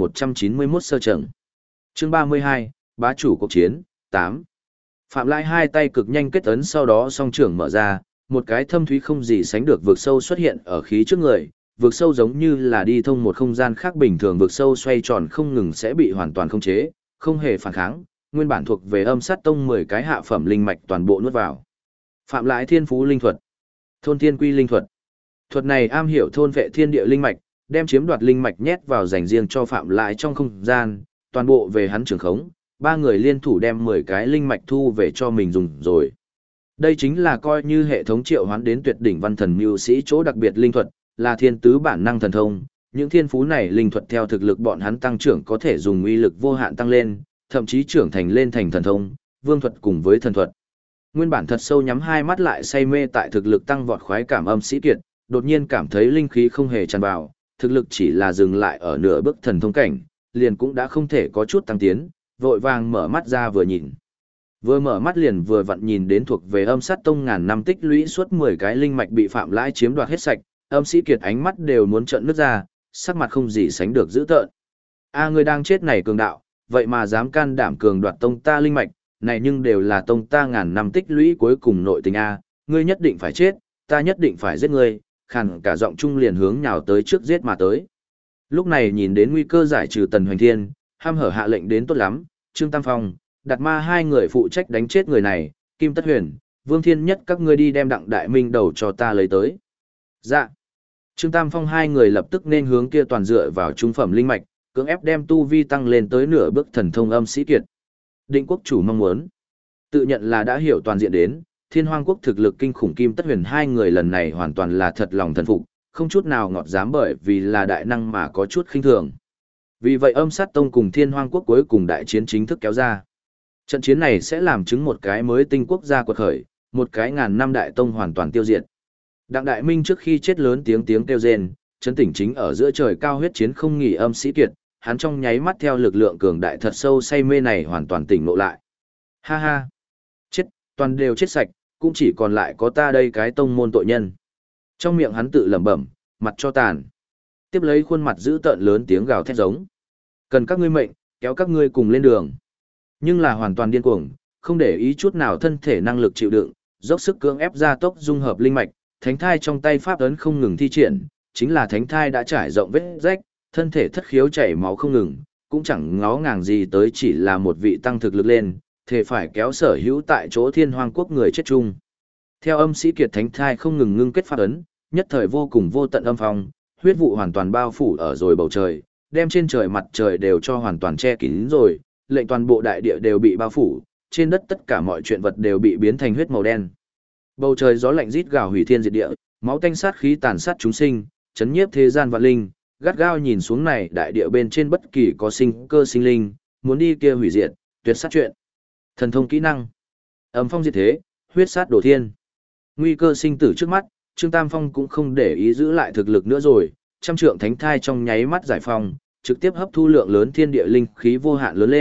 2191 Sơ Trần. Chương 32, Bá chủ cuộc chiến, 8. Phạm Lai hai tay cực nhanh kết ấn, sau đó song trưởng mở ra, một cái thâm thúy không gì sánh được vực sâu xuất hiện ở khí trước người, vực sâu giống như là đi thông một không gian khác bình thường, vực sâu xoay tròn không ngừng sẽ bị hoàn toàn khống chế, không hề phản kháng, nguyên bản thuộc về Âm Sát Tông 10 cái hạ phẩm linh mạch toàn bộ nuốt vào. Phạm Lai Thiên Phú linh thuật, Thôn Thiên Quy linh thuật. Thuật này am hiểu thôn vệ thiên địa linh mạch, đem chiếm đoạt linh mạch nhét vào dành riêng cho Phạm Lại trong không gian, toàn bộ về hắn trường khống, ba người liên thủ đem 10 cái linh mạch thu về cho mình dùng rồi. Đây chính là coi như hệ thống triệu hoán đến tuyệt đỉnh văn thần mưu sĩ chỗ đặc biệt linh thuật, là thiên tứ bản năng thần thông, những thiên phú này linh thuật theo thực lực bọn hắn tăng trưởng có thể dùng uy lực vô hạn tăng lên, thậm chí trưởng thành lên thành thần thông, vương thuật cùng với thần thuật. Nguyên bản thật sâu nhắm hai mắt lại say mê tại thực lực tăng vọt khoái cảm Âm Sĩ Kiệt, đột nhiên cảm thấy linh khí không hề tràn vào, thực lực chỉ là dừng lại ở nửa bước thần thông cảnh, liền cũng đã không thể có chút tăng tiến, vội vàng mở mắt ra vừa nhìn. Vừa mở mắt liền vừa vặn nhìn đến thuộc về Âm Sát Tông ngàn năm tích lũy suốt 10 cái linh mạch bị Phạm Lãi chiếm đoạt hết sạch, Âm Sĩ Kiệt ánh mắt đều muốn trợn nước ra, sắc mặt không gì sánh được dữ tợn. A ngươi đang chết này cường đạo, vậy mà dám can đảm cường đoạt tông ta linh mạch, này nhưng đều là tông ta ngàn năm tích lũy cuối cùng nội tình a, ngươi nhất định phải chết, ta nhất định phải giết ngươi, khàn cả giọng trung liền hướng nhào tới trước giết mà tới. Lúc này nhìn đến nguy cơ giải trừ Tần Hoành Thiên, ham hở hạ lệnh đến tốt lắm, Trương Tam Phong, Đạt Ma hai người phụ trách đánh chết người này, Kim Tất Huyền, Vương Thiên Nhất các ngươi đi đem Đặng Đại Minh đầu cho ta lấy tới. Dạ. Trương Tam Phong hai người lập tức nên hướng kia toàn dựa vào trung phẩm linh mạch, cưỡng ép đem tu vi tăng lên tới nửa bước thần thông Âm Sĩ Kiệt. Định quốc chủ mong muốn, tự nhận là đã hiểu toàn diện đến, Thiên Hoang quốc thực lực kinh khủng, Kim Tất Huyền hai người lần này hoàn toàn là thật lòng thần phục, không chút nào ngọt dám bởi vì là đại năng mà có chút khinh thường. Vì vậy Âm Sát Tông cùng Thiên Hoang quốc cuối cùng đại chiến chính thức kéo ra. Trận chiến này sẽ làm chứng một cái mới tinh quốc gia quật khởi, một cái ngàn năm đại tông hoàn toàn tiêu diệt. Đặng Đại Minh trước khi chết lớn tiếng kêu rên, chấn tỉnh chính ở giữa trời cao huyết chiến không nghỉ Âm Sĩ Kiệt, hắn trong nháy mắt theo lực lượng cường đại thật sâu say mê này hoàn toàn tỉnh ngộ lại. Ha ha! Chết, toàn đều chết sạch, cũng chỉ còn lại có ta đây cái tông môn tội nhân. Trong miệng hắn tự lẩm bẩm, mặt cho tàn. Tiếp lấy khuôn mặt giữ tợn lớn tiếng gào thét giống. Cần các ngươi mệnh, kéo các ngươi cùng lên đường. Nhưng là hoàn toàn điên cuồng, không để ý chút nào thân thể năng lực chịu đựng, dốc sức cưỡng ép ra tốc dung hợp linh mạch, thánh thai trong tay pháp ấn không ngừng thi triển, chính là thánh thai đã trải rộng vết rách, thân thể thất khiếu chảy máu không ngừng, cũng chẳng ngó ngàng gì tới chỉ là một vị tăng thực lực lên, thể phải kéo sở hữu tại chỗ Thiên Hoang quốc người chết chung. Theo Âm Sĩ Kiệt thánh thai không ngừng ngưng kết pháp ấn, nhất thời vô cùng vô tận âm phong, huyết vụ hoàn toàn bao phủ ở rồi bầu trời, đem trên trời mặt trời đều cho hoàn toàn che kín rồi, lệnh toàn bộ đại địa đều bị bao phủ, trên đất tất cả mọi chuyện vật đều bị biến thành huyết màu đen. Bầu trời gió lạnh rít gào hủy thiên diệt địa, máu tanh sát khí tàn sát chúng sinh, chấn nhiếp thế gian vạn linh, gắt gao nhìn xuống này đại địa bên trên bất kỳ có sinh cơ sinh linh, muốn đi kia hủy diệt, tuyệt sát chuyện. Thần thông kỹ năng, âm phong diệt thế, huyết sát đổ thiên. Nguy cơ sinh tử trước mắt, Trương Tam Phong cũng không để ý giữ lại thực lực nữa rồi, trăm trượng thánh thai trong nháy mắt giải phong, trực tiếp hấp thu lượng lớn thiên địa linh khí vô hạn lớn lên,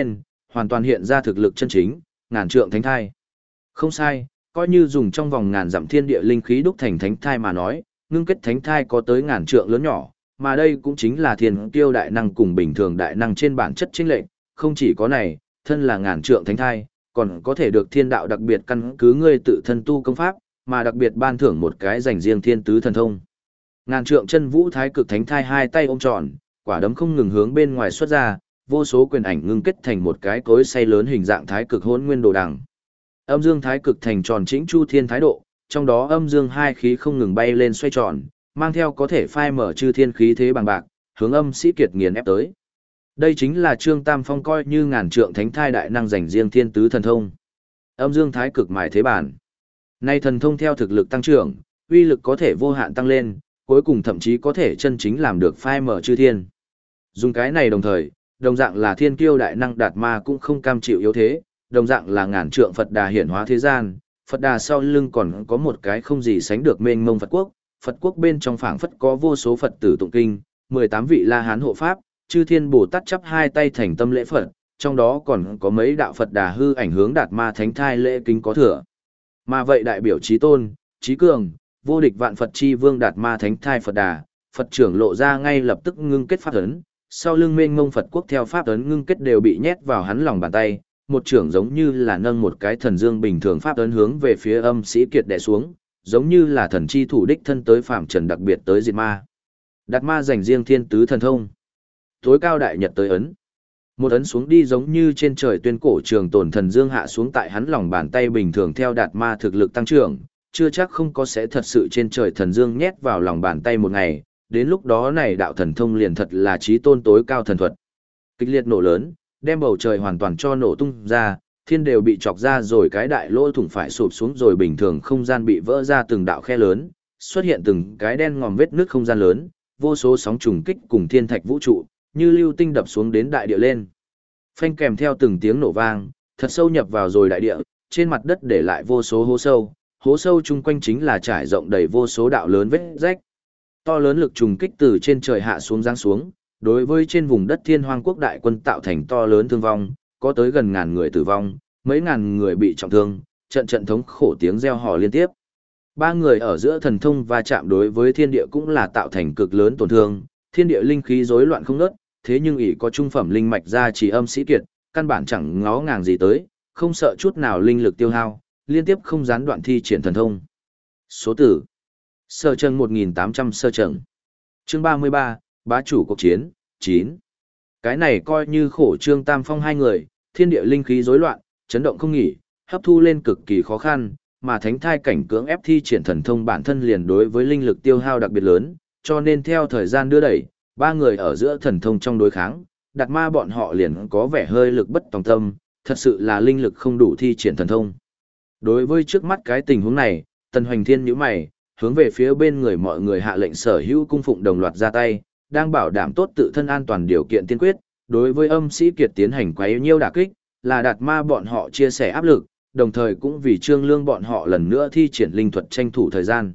hoàn toàn hiện ra thực lực chân chính, ngàn trượng thánh thai. Không sai, coi như dùng trong vòng ngàn dặm thiên địa linh khí đúc thành thánh thai mà nói, ngưng kết thánh thai có tới ngàn trượng lớn nhỏ, mà đây cũng chính là thiên kiêu đại năng cùng bình thường đại năng trên bản chất chênh lệch, không chỉ có này, thân là ngàn trượng thánh thai, còn có thể được thiên đạo đặc biệt căn cứ ngươi tự thân tu công pháp, mà đặc biệt ban thưởng một cái dành riêng thiên tứ thần thông. Ngàn trượng chân vũ thái cực thánh thai hai tay ôm tròn, quả đấm không ngừng hướng bên ngoài xuất ra, vô số quyền ảnh ngưng kết thành một cái cối xay lớn hình dạng thái cực hỗn nguyên đồ đằng. Âm dương thái cực thành tròn chỉnh chu thiên thái độ, trong đó âm dương hai khí không ngừng bay lên xoay tròn, mang theo có thể phai mở chư thiên khí thế bằng bạc, hướng âm sĩ kiệt nghiền ép tới. Đây chính là Trương Tam Phong coi như ngàn trượng thánh thai đại năng dành riêng thiên tứ thần thông. Âm dương thái cực mài thế bản. Nay thần thông theo thực lực tăng trưởng, uy lực có thể vô hạn tăng lên, cuối cùng thậm chí có thể chân chính làm được phai mở chư thiên. Dùng cái này đồng thời, đồng dạng là thiên kiêu đại năng đạt ma cũng không cam chịu yếu thế, đồng dạng là ngàn trượng Phật Đà hiển hóa thế gian, Phật Đà sau lưng còn có một cái không gì sánh được mênh mông Phật quốc bên trong phảng phất có vô số Phật tử tụng kinh, 18 vị La Hán hộ pháp, chư thiên Bồ Tát chắp hai tay thành tâm lễ Phật, trong đó còn có mấy đạo Phật Đà hư ảnh hướng đạt ma thánh thai lễ kính có thừa. Mà vậy đại biểu chí tôn, chí cường, vô địch vạn Phật chi vương đạt ma thánh thai Phật Đà, Phật trưởng lộ ra ngay lập tức ngưng kết pháp ấn, sau lưng mênh mông Phật quốc theo pháp ấn ngưng kết đều bị nhét vào hắn lòng bàn tay, một trưởng giống như là nâng một cái thần dương bình thường pháp ấn hướng về phía âm sĩ kiệt đè xuống, giống như là thần chi thủ đích thân tới phạm trần đặc biệt tới diệt ma. Đạt ma dành riêng thiên tứ thần thông. Tối cao đại nhật tới ấn. Một ấn xuống đi giống như trên trời tuyên cổ trường tồn thần dương hạ xuống tại hắn lòng bàn tay bình thường theo đạt ma thực lực tăng trưởng, chưa chắc không có sẽ thật sự trên trời thần dương nhét vào lòng bàn tay một ngày, đến lúc đó này đạo thần thông liền thật là chí tôn tối cao thần thuật. Kịch liệt nổ lớn, đem bầu trời hoàn toàn cho nổ tung ra, thiên đều bị chọc ra rồi cái đại lỗ thủng phải sụp xuống rồi bình thường không gian bị vỡ ra từng đạo khe lớn, xuất hiện từng cái đen ngòm vết nước không gian lớn, vô số sóng trùng kích cùng thiên thạch vũ trụ, như lưu tinh đập xuống đến đại địa lên. Phanh kèm theo từng tiếng nổ vang, thật sâu nhập vào rồi đại địa, trên mặt đất để lại vô số hố sâu chung quanh chính là trải rộng đầy vô số đạo lớn vết rách. To lớn lực trùng kích từ trên trời hạ xuống giáng xuống, đối với trên vùng đất Thiên Hoang quốc đại quân tạo thành to lớn thương vong, có tới gần ngàn người tử vong, mấy ngàn người bị trọng thương, trận trận thống khổ tiếng reo hò liên tiếp. Ba người ở giữa thần thông va chạm đối với thiên địa cũng là tạo thành cực lớn tổn thương, thiên địa linh khí rối loạn không ngớt, thế nhưng ỷ có trung phẩm linh mạch ra chỉ âm sĩ kiệt, căn bản chẳng ngó ngàng gì tới, không sợ chút nào linh lực tiêu hao, liên tiếp không gián đoạn thi triển thần thông. Số tử Sơ Trần 1800 Sơ Trần. Chương 33, Bá chủ cuộc chiến, 9. Cái này coi như khổ Trương Tam Phong hai người, thiên địa linh khí rối loạn, chấn động không nghỉ, hấp thu lên cực kỳ khó khăn, mà thánh thai cảnh cưỡng ép thi triển thần thông bản thân liền đối với linh lực tiêu hao đặc biệt lớn, cho nên theo thời gian đưa đẩy, ba người ở giữa thần thông trong đối kháng, đạt ma bọn họ liền có vẻ hơi lực bất tòng tâm, thật sự là linh lực không đủ thi triển thần thông. Đối với trước mắt cái tình huống này, Tần Hoành Thiên nhíu mày, hướng về phía bên người mọi người hạ lệnh sở hữu cung phụng đồng loạt ra tay, đang bảo đảm tốt tự thân an toàn điều kiện tiên quyết, đối với âm sĩ kiệt tiến hành quấy nhiêu đả kích, là đạt ma bọn họ chia sẻ áp lực, đồng thời cũng vì Trương Lương bọn họ lần nữa thi triển linh thuật tranh thủ thời gian.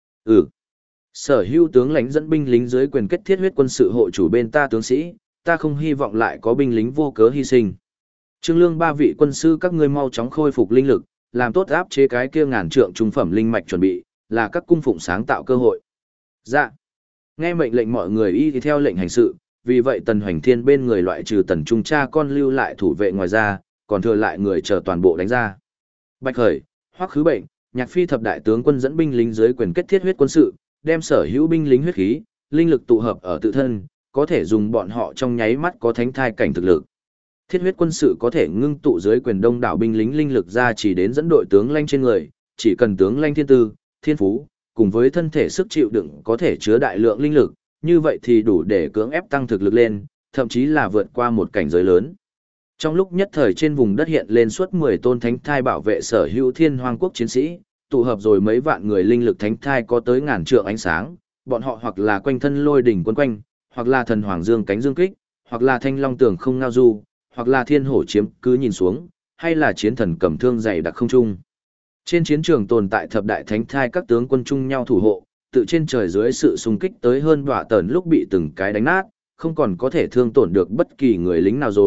Sở hữu tướng lãnh dẫn binh lính dưới quyền kết thiết huyết quân sự hộ chủ bên ta tướng sĩ, ta không hy vọng lại có binh lính vô cớ hy sinh. Trương Lương ba vị quân sư các ngươi mau chóng khôi phục linh lực, làm tốt áp chế cái kia ngàn trượng trung phẩm linh mạch chuẩn bị, là các cung phụng sáng tạo cơ hội. Dạ. Nghe mệnh lệnh mọi người y theo lệnh hành sự, vì vậy Tần Hoành Thiên bên người loại trừ Tần Trung cha con lưu lại thủ vệ ngoài ra, còn thừa lại người chờ toàn bộ đánh ra. Bạch Khởi, Hoắc Khứ Bệnh, Nhạc Phi thập đại tướng quân dẫn binh lính dưới quyền kết thiết huyết quân sự, đem sở hữu binh lính huyết khí, linh lực tụ hợp ở tự thân, có thể dùng bọn họ trong nháy mắt có thánh thai cảnh thực lực. Thiết huyết quân sự có thể ngưng tụ dưới quyền đông đảo binh lính linh lực ra chỉ đến dẫn đội tướng lãnh trên người, chỉ cần tướng lãnh thiên tư, thiên phú, cùng với thân thể sức chịu đựng có thể chứa đại lượng linh lực, như vậy thì đủ để cưỡng ép tăng thực lực lên, thậm chí là vượt qua một cảnh giới lớn. Trong lúc nhất thời trên vùng đất hiện lên suốt 10 tôn thánh thai bảo vệ sở hữu Thiên Hoang quốc chiến sĩ, tụ hợp rồi mấy vạn người linh lực thánh thai có tới ngàn trượng ánh sáng, bọn họ hoặc là quanh thân lôi đỉnh quấn quanh, hoặc là thần hoàng dương cánh dương kích, hoặc là thanh long tường không ngao du, hoặc là thiên hổ chiếm cứ nhìn xuống, hay là chiến thần cầm thương dày đặc không trung. Trên chiến trường tồn tại thập đại thánh thai các tướng quân chung nhau thủ hộ, tự trên trời dưới sự xung kích tới hơn đọa tần lúc bị từng cái đánh nát, không còn có thể thương tổn được bất kỳ người lính nào rồi,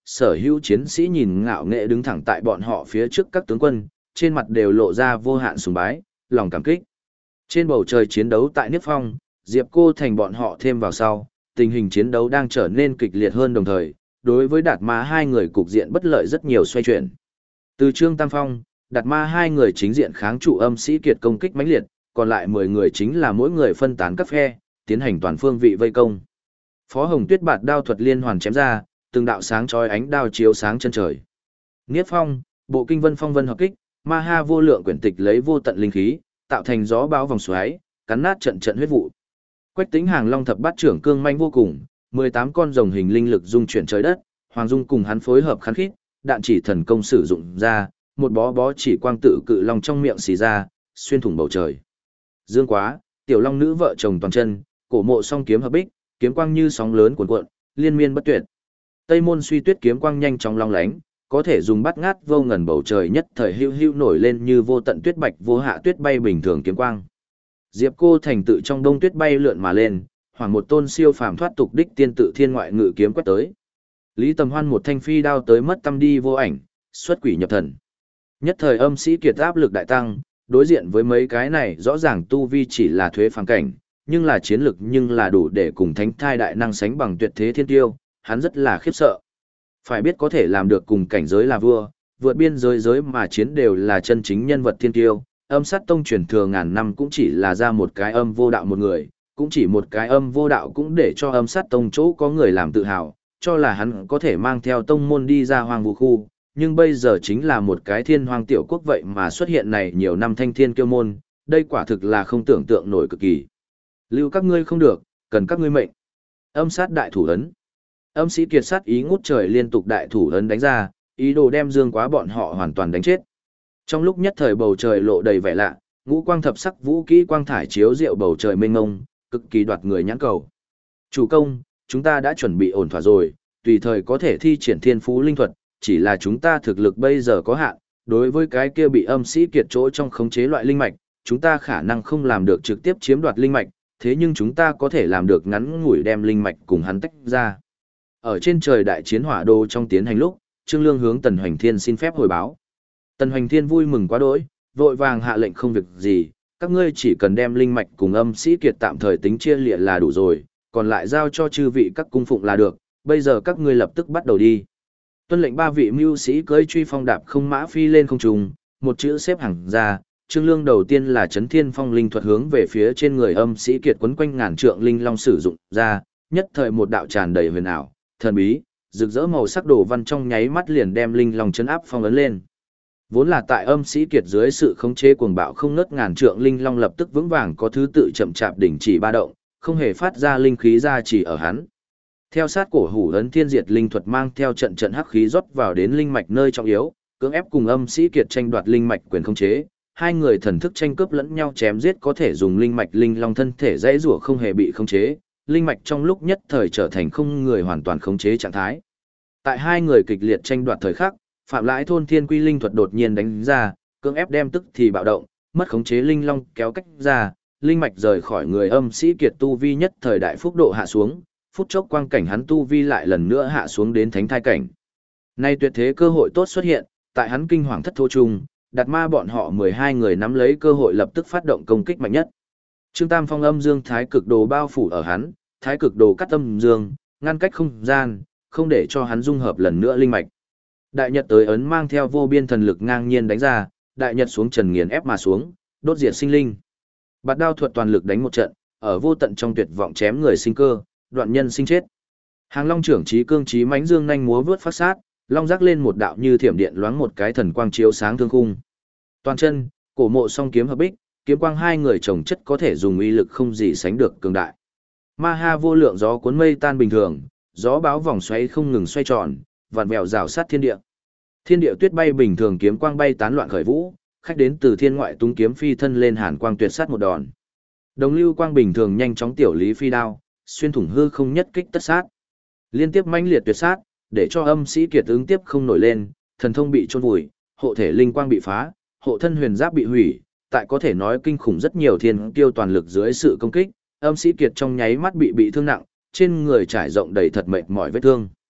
sở hữu chiến sĩ nhìn ngạo nghệ đứng thẳng tại bọn họ phía trước các tướng quân, trên mặt đều lộ ra vô hạn sùng bái, lòng cảm kích. Trên bầu trời chiến đấu tại Niếp Phong, Diệp Cô Thành bọn họ thêm vào sau, tình hình chiến đấu đang trở nên kịch liệt hơn đồng thời, đối với Đạt Ma hai người cục diện bất lợi rất nhiều xoay chuyển. Từ Trương Tam Phong, Đạt Ma hai người chính diện kháng trụ âm sĩ kiệt công kích mãnh liệt, còn lại 10 người chính là mỗi người phân tán các phe, tiến hành toàn phương vị vây công. Phó Hồng Tuyết bạt đao thuật liên hoàn chém ra, từng đạo sáng chói ánh đao chiếu sáng chân trời. Niếp Phong, bộ kinh vân phong vân hợp kích, ma ha vô lượng quyển tịch lấy vô tận linh khí, tạo thành gió bão vòng xoáy, cắn nát trận trận huyết vụ. Quách Tĩnh Hàng Long thập bát trưởng cương manh vô cùng, 18 con rồng hình linh lực dung chuyển trời đất, Hoàng Dung cùng hắn phối hợp khán khít, đạn chỉ thần công sử dụng ra, một bó bó chỉ quang tự cự long trong miệng xì ra, xuyên thủng bầu trời. Dương Quá, tiểu long nữ vợ chồng toàn chân, cổ mộ song kiếm hợp bích, kiếm quang như sóng lớn cuồn cuộn, liên miên bất tuyệt. Tây môn suy tuyết kiếm quang nhanh chóng long lánh, có thể dùng bắt ngát vô ngần bầu trời nhất thời hưu hưu nổi lên như vô tận tuyết bạch vô hạ tuyết bay bình thường kiếm quang. Diệp Cô Thành tự trong đông tuyết bay lượn mà lên, hoàng một tôn siêu phàm thoát tục đích tiên tự thiên ngoại ngự kiếm quét tới. Lý Tầm Hoan một thanh phi đao tới mất tâm đi vô ảnh, xuất quỷ nhập thần. Nhất thời âm sĩ kiệt áp lực đại tăng, đối diện với mấy cái này rõ ràng tu vi chỉ là thuế phàm cảnh, nhưng là chiến lực nhưng là đủ để cùng thánh thai đại năng sánh bằng tuyệt thế thiên tiêu, hắn rất là khiếp sợ. Phải biết có thể làm được cùng cảnh giới là vua, vượt biên giới mà chiến đều là chân chính nhân vật thiên tiêu, âm sát tông truyền thừa ngàn năm cũng chỉ là ra một cái âm vô đạo một người, cũng chỉ một cái âm vô đạo cũng để cho âm sát tông chỗ có người làm tự hào, cho là hắn có thể mang theo tông môn đi ra hoang vu khu, nhưng bây giờ chính là một cái thiên hoang tiểu quốc vậy mà xuất hiện này nhiều năm thanh thiên kiêu môn, đây quả thực là không tưởng tượng nổi cực kỳ. Lưu các ngươi không được, cần các ngươi mệnh. Âm sát đại thủ ấn. Âm sĩ kiệt sát ý ngút trời liên tục đại thủ ấn đánh ra, ý đồ đem Dương Quá bọn họ hoàn toàn đánh chết. Trong lúc nhất thời bầu trời lộ đầy vẻ lạ, ngũ quang thập sắc vũ kỹ quang thải chiếu rượu bầu trời mênh mông, cực kỳ đoạt người nhãn cầu. Chủ công, chúng ta đã chuẩn bị ổn thỏa rồi, tùy thời có thể thi triển thiên phú linh thuật, chỉ là chúng ta thực lực bây giờ có hạn, đối với cái kia bị âm sĩ kiệt chỗ trong khống chế loại linh mạch, chúng ta khả năng không làm được trực tiếp chiếm đoạt linh mạch, thế nhưng chúng ta có thể làm được ngắn ngủi đem linh mạch cùng hắn tách ra. Ở trên trời đại chiến hỏa đô trong tiến hành lúc, Trương Lương hướng Tần Hoành Thiên xin phép hồi báo. Tần Hoành Thiên vui mừng quá đỗi, vội vàng hạ lệnh không việc gì, các ngươi chỉ cần đem linh mạch cùng âm sĩ kiệt tạm thời tính chia lịa là đủ rồi, còn lại giao cho chư vị các cung phụng là được, bây giờ các ngươi lập tức bắt đầu đi. Tuân lệnh ba vị mưu sĩ cưỡi truy phong đạp không mã phi lên không trung, một chữ xếp hàng ra, Trương Lương đầu tiên là chấn thiên phong linh thuật hướng về phía trên người âm sĩ kiệt quấn quanh ngàn trượng linh long sử dụng ra, nhất thời một đạo tràn đầy huyền ảo, thần bí, rực rỡ màu sắc đồ văn trong nháy mắt liền đem linh long chấn áp phong ấn lên. Vốn là tại âm sĩ kiệt dưới sự khống chế cuồng bạo không ngớt ngàn trượng linh long lập tức vững vàng có thứ tự chậm chạp đỉnh chỉ ba động, không hề phát ra linh khí ra chỉ ở hắn. Theo sát cổ hủ ấn thiên diệt linh thuật mang theo trận trận hắc khí rót vào đến linh mạch nơi trọng yếu, cưỡng ép cùng âm sĩ kiệt tranh đoạt linh mạch quyền khống chế, hai người thần thức tranh cướp lẫn nhau chém giết có thể dùng linh mạch linh long thân thể dãy rủa không hề bị khống chế, linh mạch trong lúc nhất thời trở thành không người hoàn toàn khống chế trạng thái. Tại hai người kịch liệt tranh đoạt thời khắc, Phạm Lãi thôn thiên quy linh thuật đột nhiên đánh ra, cưỡng ép đem tức thì bạo động, mất khống chế linh long kéo cách ra, linh mạch rời khỏi người âm sĩ kiệt tu vi nhất thời đại phúc độ hạ xuống, phút chốc quang cảnh hắn tu vi lại lần nữa hạ xuống đến thánh thai cảnh. Nay tuyệt thế cơ hội tốt xuất hiện, tại hắn kinh hoàng thất thố chung, Đạt Ma bọn họ 12 người nắm lấy cơ hội lập tức phát động công kích mạnh nhất. Trương Tam Phong âm dương thái cực đồ bao phủ ở hắn, thái cực đồ cắt âm dương, ngăn cách không gian, không để cho hắn dung hợp lần nữa linh mạch. Đại Nhật tới ấn mang theo vô biên thần lực ngang nhiên đánh ra, Đại Nhật xuống trần nghiền ép mà xuống, đốt diệt sinh linh. Bạt đao thuật toàn lực đánh một trận, ở vô tận trong tuyệt vọng chém người sinh cơ, đoạn nhân sinh chết. Hàng Long trưởng trí cương trí mãnh dương nhanh múa vướt phát sát, long rắc lên một đạo như thiểm điện loáng một cái thần quang chiếu sáng thương khung. Toàn chân, cổ mộ song kiếm hợp bích, kiếm quang hai người chồng chất có thể dùng uy lực không gì sánh được cường đại. Ma ha vô lượng gió cuốn mây tan bình thường, gió báo vòng xoáy không ngừng xoay tròn, vặn vẹo rào sát thiên địa. Thiên địa tuyết bay bình thường kiếm quang bay tán loạn khởi vũ, khách đến từ thiên ngoại tung kiếm phi thân lên hàn quang tuyệt sát một đòn. Đồng lưu quang bình thường nhanh chóng tiểu lý phi đao, xuyên thủng hư không nhất kích tất sát. Liên tiếp mãnh liệt tuyệt sát, để cho âm sĩ kiệt ứng tiếp không nổi lên, thần thông bị chôn vùi, hộ thể linh quang bị phá, hộ thân huyền giáp bị hủy, tại có thể nói kinh khủng rất nhiều thiên kiêu toàn lực dưới sự công kích, âm sĩ kiệt trong nháy mắt bị thương nặng, trên người trải rộng đầy thật mệt mỏi vết thương.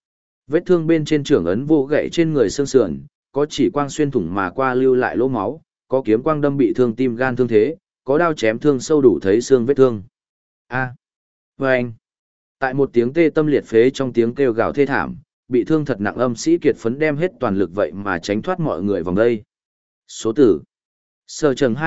Vết thương bên trên trưởng ấn vô gậy trên người xương sườn, có chỉ quang xuyên thủng mà qua lưu lại lỗ máu, có kiếm quang đâm bị thương tim gan thương thế, có đao chém thương sâu đủ thấy xương vết thương. Và anh, tại một tiếng tê tâm liệt phế trong tiếng kêu gào thê thảm, bị thương thật nặng Âm Sĩ Kiệt phấn đem hết toàn lực vậy mà tránh thoát mọi người vòng đây. Số tử. Sở Trần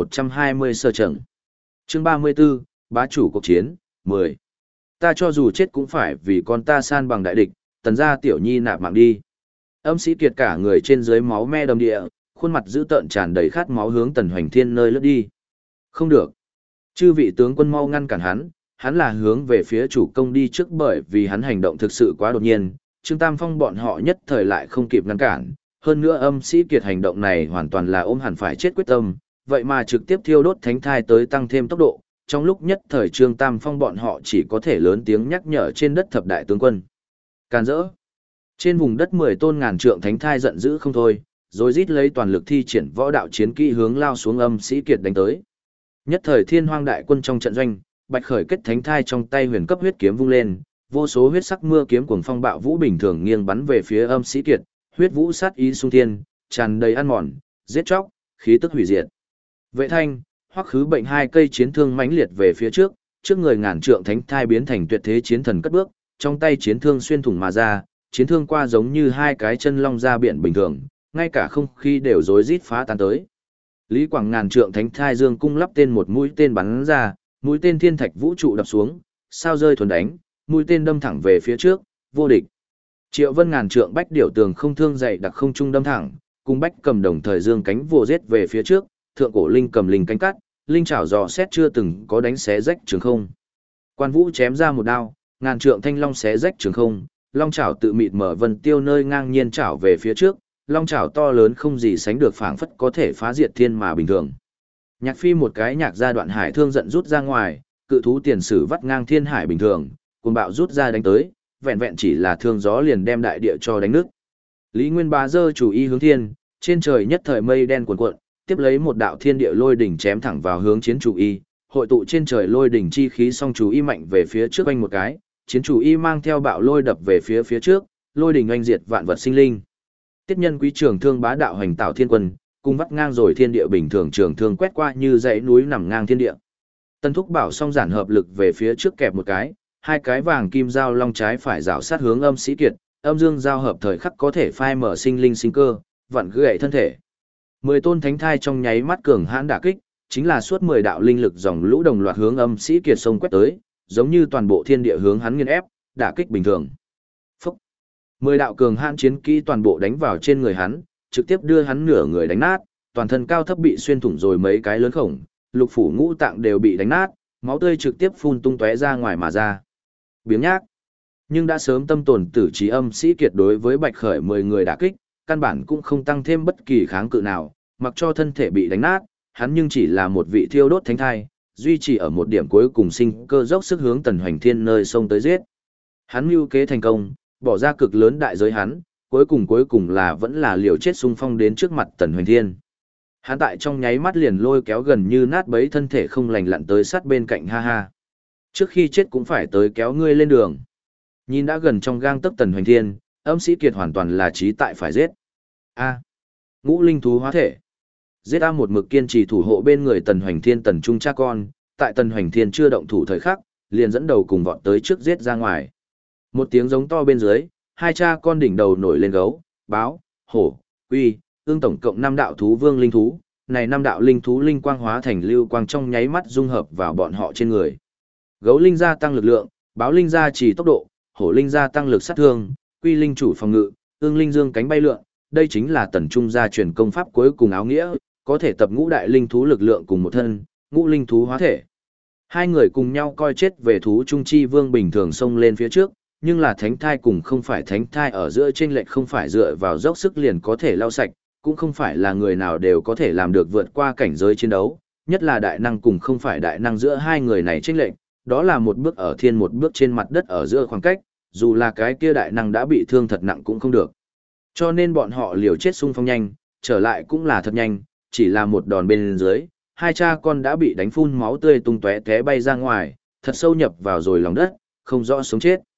2120 Sở Trần. Chương 34, Bá chủ cuộc chiến, 10. Ta cho dù chết cũng phải vì con ta san bằng đại địch, Tần gia tiểu nhi nạp mạng đi. Âm Sĩ Kiệt cả người trên dưới máu me đầm địa, khuôn mặt dữ tợn tràn đầy khát máu hướng Tần Hoành Thiên nơi lướt đi. Không được. Chư vị tướng quân mau ngăn cản hắn là hướng về phía chủ công đi trước bởi vì hắn hành động thực sự quá đột nhiên, Trương Tam Phong bọn họ nhất thời lại không kịp ngăn cản. Hơn nữa Âm Sĩ Kiệt hành động này hoàn toàn là ôm hẳn phải chết quyết tâm, vậy mà trực tiếp thiêu đốt thánh thai tới tăng thêm tốc độ. Trong lúc nhất thời Trương Tam Phong bọn họ chỉ có thể lớn tiếng nhắc nhở trên đất thập đại tướng quân. Càn rỡ. Trên vùng đất 10 tôn ngàn trượng thánh thai giận dữ không thôi, rồi rít lấy toàn lực thi triển võ đạo chiến kỹ hướng lao xuống Âm Sĩ Kiệt đánh tới. Nhất thời Thiên Hoang đại quân trong trận doanh, Bạch Khởi kết thánh thai trong tay huyền cấp huyết kiếm vung lên, vô số huyết sắc mưa kiếm cuồng phong bạo vũ bình thường nghiêng bắn về phía Âm Sĩ Kiệt, huyết vũ sát ý xung thiên, tràn đầy ăn mòn, giết chóc, khí tức hủy diệt. Vệ Thanh, Hoắc Khứ Bệnh hai cây chiến thương mãnh liệt về phía trước người ngàn trượng thánh thai biến thành tuyệt thế chiến thần cất bước, trong tay chiến thương xuyên thủng mà ra, chiến thương qua giống như hai cái chân long ra biển bình thường, ngay cả không khí đều rối rít phá tan tới. Lý Quảng ngàn trượng thánh thai dương cung lắp tên một mũi tên bắn ra, mũi tên thiên thạch vũ trụ đập xuống, sao rơi thuần đánh, mũi tên đâm thẳng về phía trước, vô địch. Triệu Vân ngàn trượng bách điểu tường không thương dậy đặc không trung đâm thẳng, cùng bách cầm đồng thời dương cánh vồ giết về phía trước, thượng cổ linh cầm linh cánh cắt, linh chảo dò xét chưa từng có đánh xé rách trường không. Quan Vũ chém ra một đao, ngàn trượng thanh long xé rách trường không, long chảo tự mịt mở vân tiêu nơi ngang nhiên chảo về phía trước, long chảo to lớn không gì sánh được phảng phất có thể phá diệt thiên mà bình thường. Nhạc Phi một cái nhạc ra đoạn hải thương giận rút ra ngoài, cự thú tiền sử vắt ngang thiên hải bình thường, cuồng bạo rút ra đánh tới, vẹn vẹn chỉ là thương gió liền đem đại địa cho đánh nước. Lý Nguyên Bá giơ chủ y hướng thiên, trên trời nhất thời mây đen cuồn cuộn, tiếp lấy một đạo thiên địa lôi đỉnh chém thẳng vào hướng chiến chủ y, hội tụ trên trời lôi đỉnh chi khí song chủ y mạnh về phía trước quanh một cái, chiến chủ y mang theo bạo lôi đập về phía trước, lôi đỉnh oanh diệt vạn vật sinh linh. Tiết Nhân Quý trường thương bá đạo hành tạo thiên quân, cùng vắt ngang rồi thiên địa bình thường trường thương quét qua như dãy núi nằm ngang thiên địa. Tân Thúc Bảo song giản hợp lực về phía trước kẹp một cái, hai cái vàng kim dao long trái phải rảo sát hướng Âm Sĩ Kiệt, âm dương giao hợp thời khắc có thể phai mở sinh linh sinh cơ, vặn gãy thân thể. 10 tôn thánh thai trong nháy mắt cường hãn đả kích, chính là suốt 10 đạo linh lực dòng lũ đồng loạt hướng Âm Sĩ Kiệt sông quét tới, giống như toàn bộ thiên địa hướng hắn nghiền ép, đả kích bình thường. Phúc. 10 đạo cường hãn chiến kỹ toàn bộ đánh vào trên người hắn, trực tiếp đưa hắn nửa người đánh nát, toàn thân cao thấp bị xuyên thủng rồi mấy cái lớn khổng, lục phủ ngũ tạng đều bị đánh nát, máu tươi trực tiếp phun tung tóe ra ngoài mà ra. Biếng nhác. Nhưng đã sớm tâm tổn tử trí Âm Sĩ Kiệt đối với Bạch Khởi 10 người đả kích, căn bản cũng không tăng thêm bất kỳ kháng cự nào, mặc cho thân thể bị đánh nát, hắn nhưng chỉ là một vị thiêu đốt thánh thai, duy trì ở một điểm cuối cùng sinh cơ dốc sức hướng Tần Hoành Thiên nơi sông tới giết. Hắn mưu kế thành công, bỏ ra cực lớn đại giới hắn, cuối cùng là vẫn là liều chết xung phong đến trước mặt Tần Hoành Thiên. Hắn tại trong nháy mắt liền lôi kéo gần như nát bấy thân thể không lành lặn tới sát bên cạnh ha ha. Trước khi chết cũng phải tới kéo ngươi lên đường. Nhìn đã gần trong gang tấc Tần Hoành Thiên, Âm Sĩ Kiệt hoàn toàn là chí tại phải giết. A. Ngũ linh thú hóa thể. Giết A một mực kiên trì thủ hộ bên người Tần Hoành Thiên Tần Trung cha con, tại Tần Hoành Thiên chưa động thủ thời khắc, liền dẫn đầu cùng vọt tới trước giết ra ngoài. Một tiếng giống to bên dưới, hai cha con đỉnh đầu nổi lên gấu, báo, hổ, uy, ương tổng cộng 5 đạo thú vương linh thú, này 5 đạo linh thú linh quang hóa thành lưu quang trong nháy mắt dung hợp vào bọn họ trên người. Gấu linh gia tăng lực lượng, báo linh gia trì tốc độ, hổ linh gia tăng lực sát thương, quy linh chủ phòng ngự, ương linh dương cánh bay lượn, đây chính là Tần Trung gia truyền công pháp cuối cùng áo nghĩa, có thể tập ngũ đại linh thú lực lượng cùng một thân, ngũ linh thú hóa thể. Hai người cùng nhau coi chết về thú trung chi vương bình thường xông lên phía trước, nhưng là thánh thai cùng không phải thánh thai ở giữa chênh lệch không phải dựa vào dốc sức liền có thể lau sạch, cũng không phải là người nào đều có thể làm được vượt qua cảnh giới chiến đấu, nhất là đại năng cùng không phải đại năng giữa hai người này chênh lệch, đó là một bước ở thiên một bước trên mặt đất ở giữa khoảng cách, dù là cái kia đại năng đã bị thương thật nặng cũng không được. Cho nên bọn họ liều chết xung phong nhanh, trở lại cũng là thật nhanh, chỉ là một đòn bên dưới, hai cha con đã bị đánh phun máu tươi tung tóe té bay ra ngoài, thật sâu nhập vào rồi lòng đất, không rõ sống chết.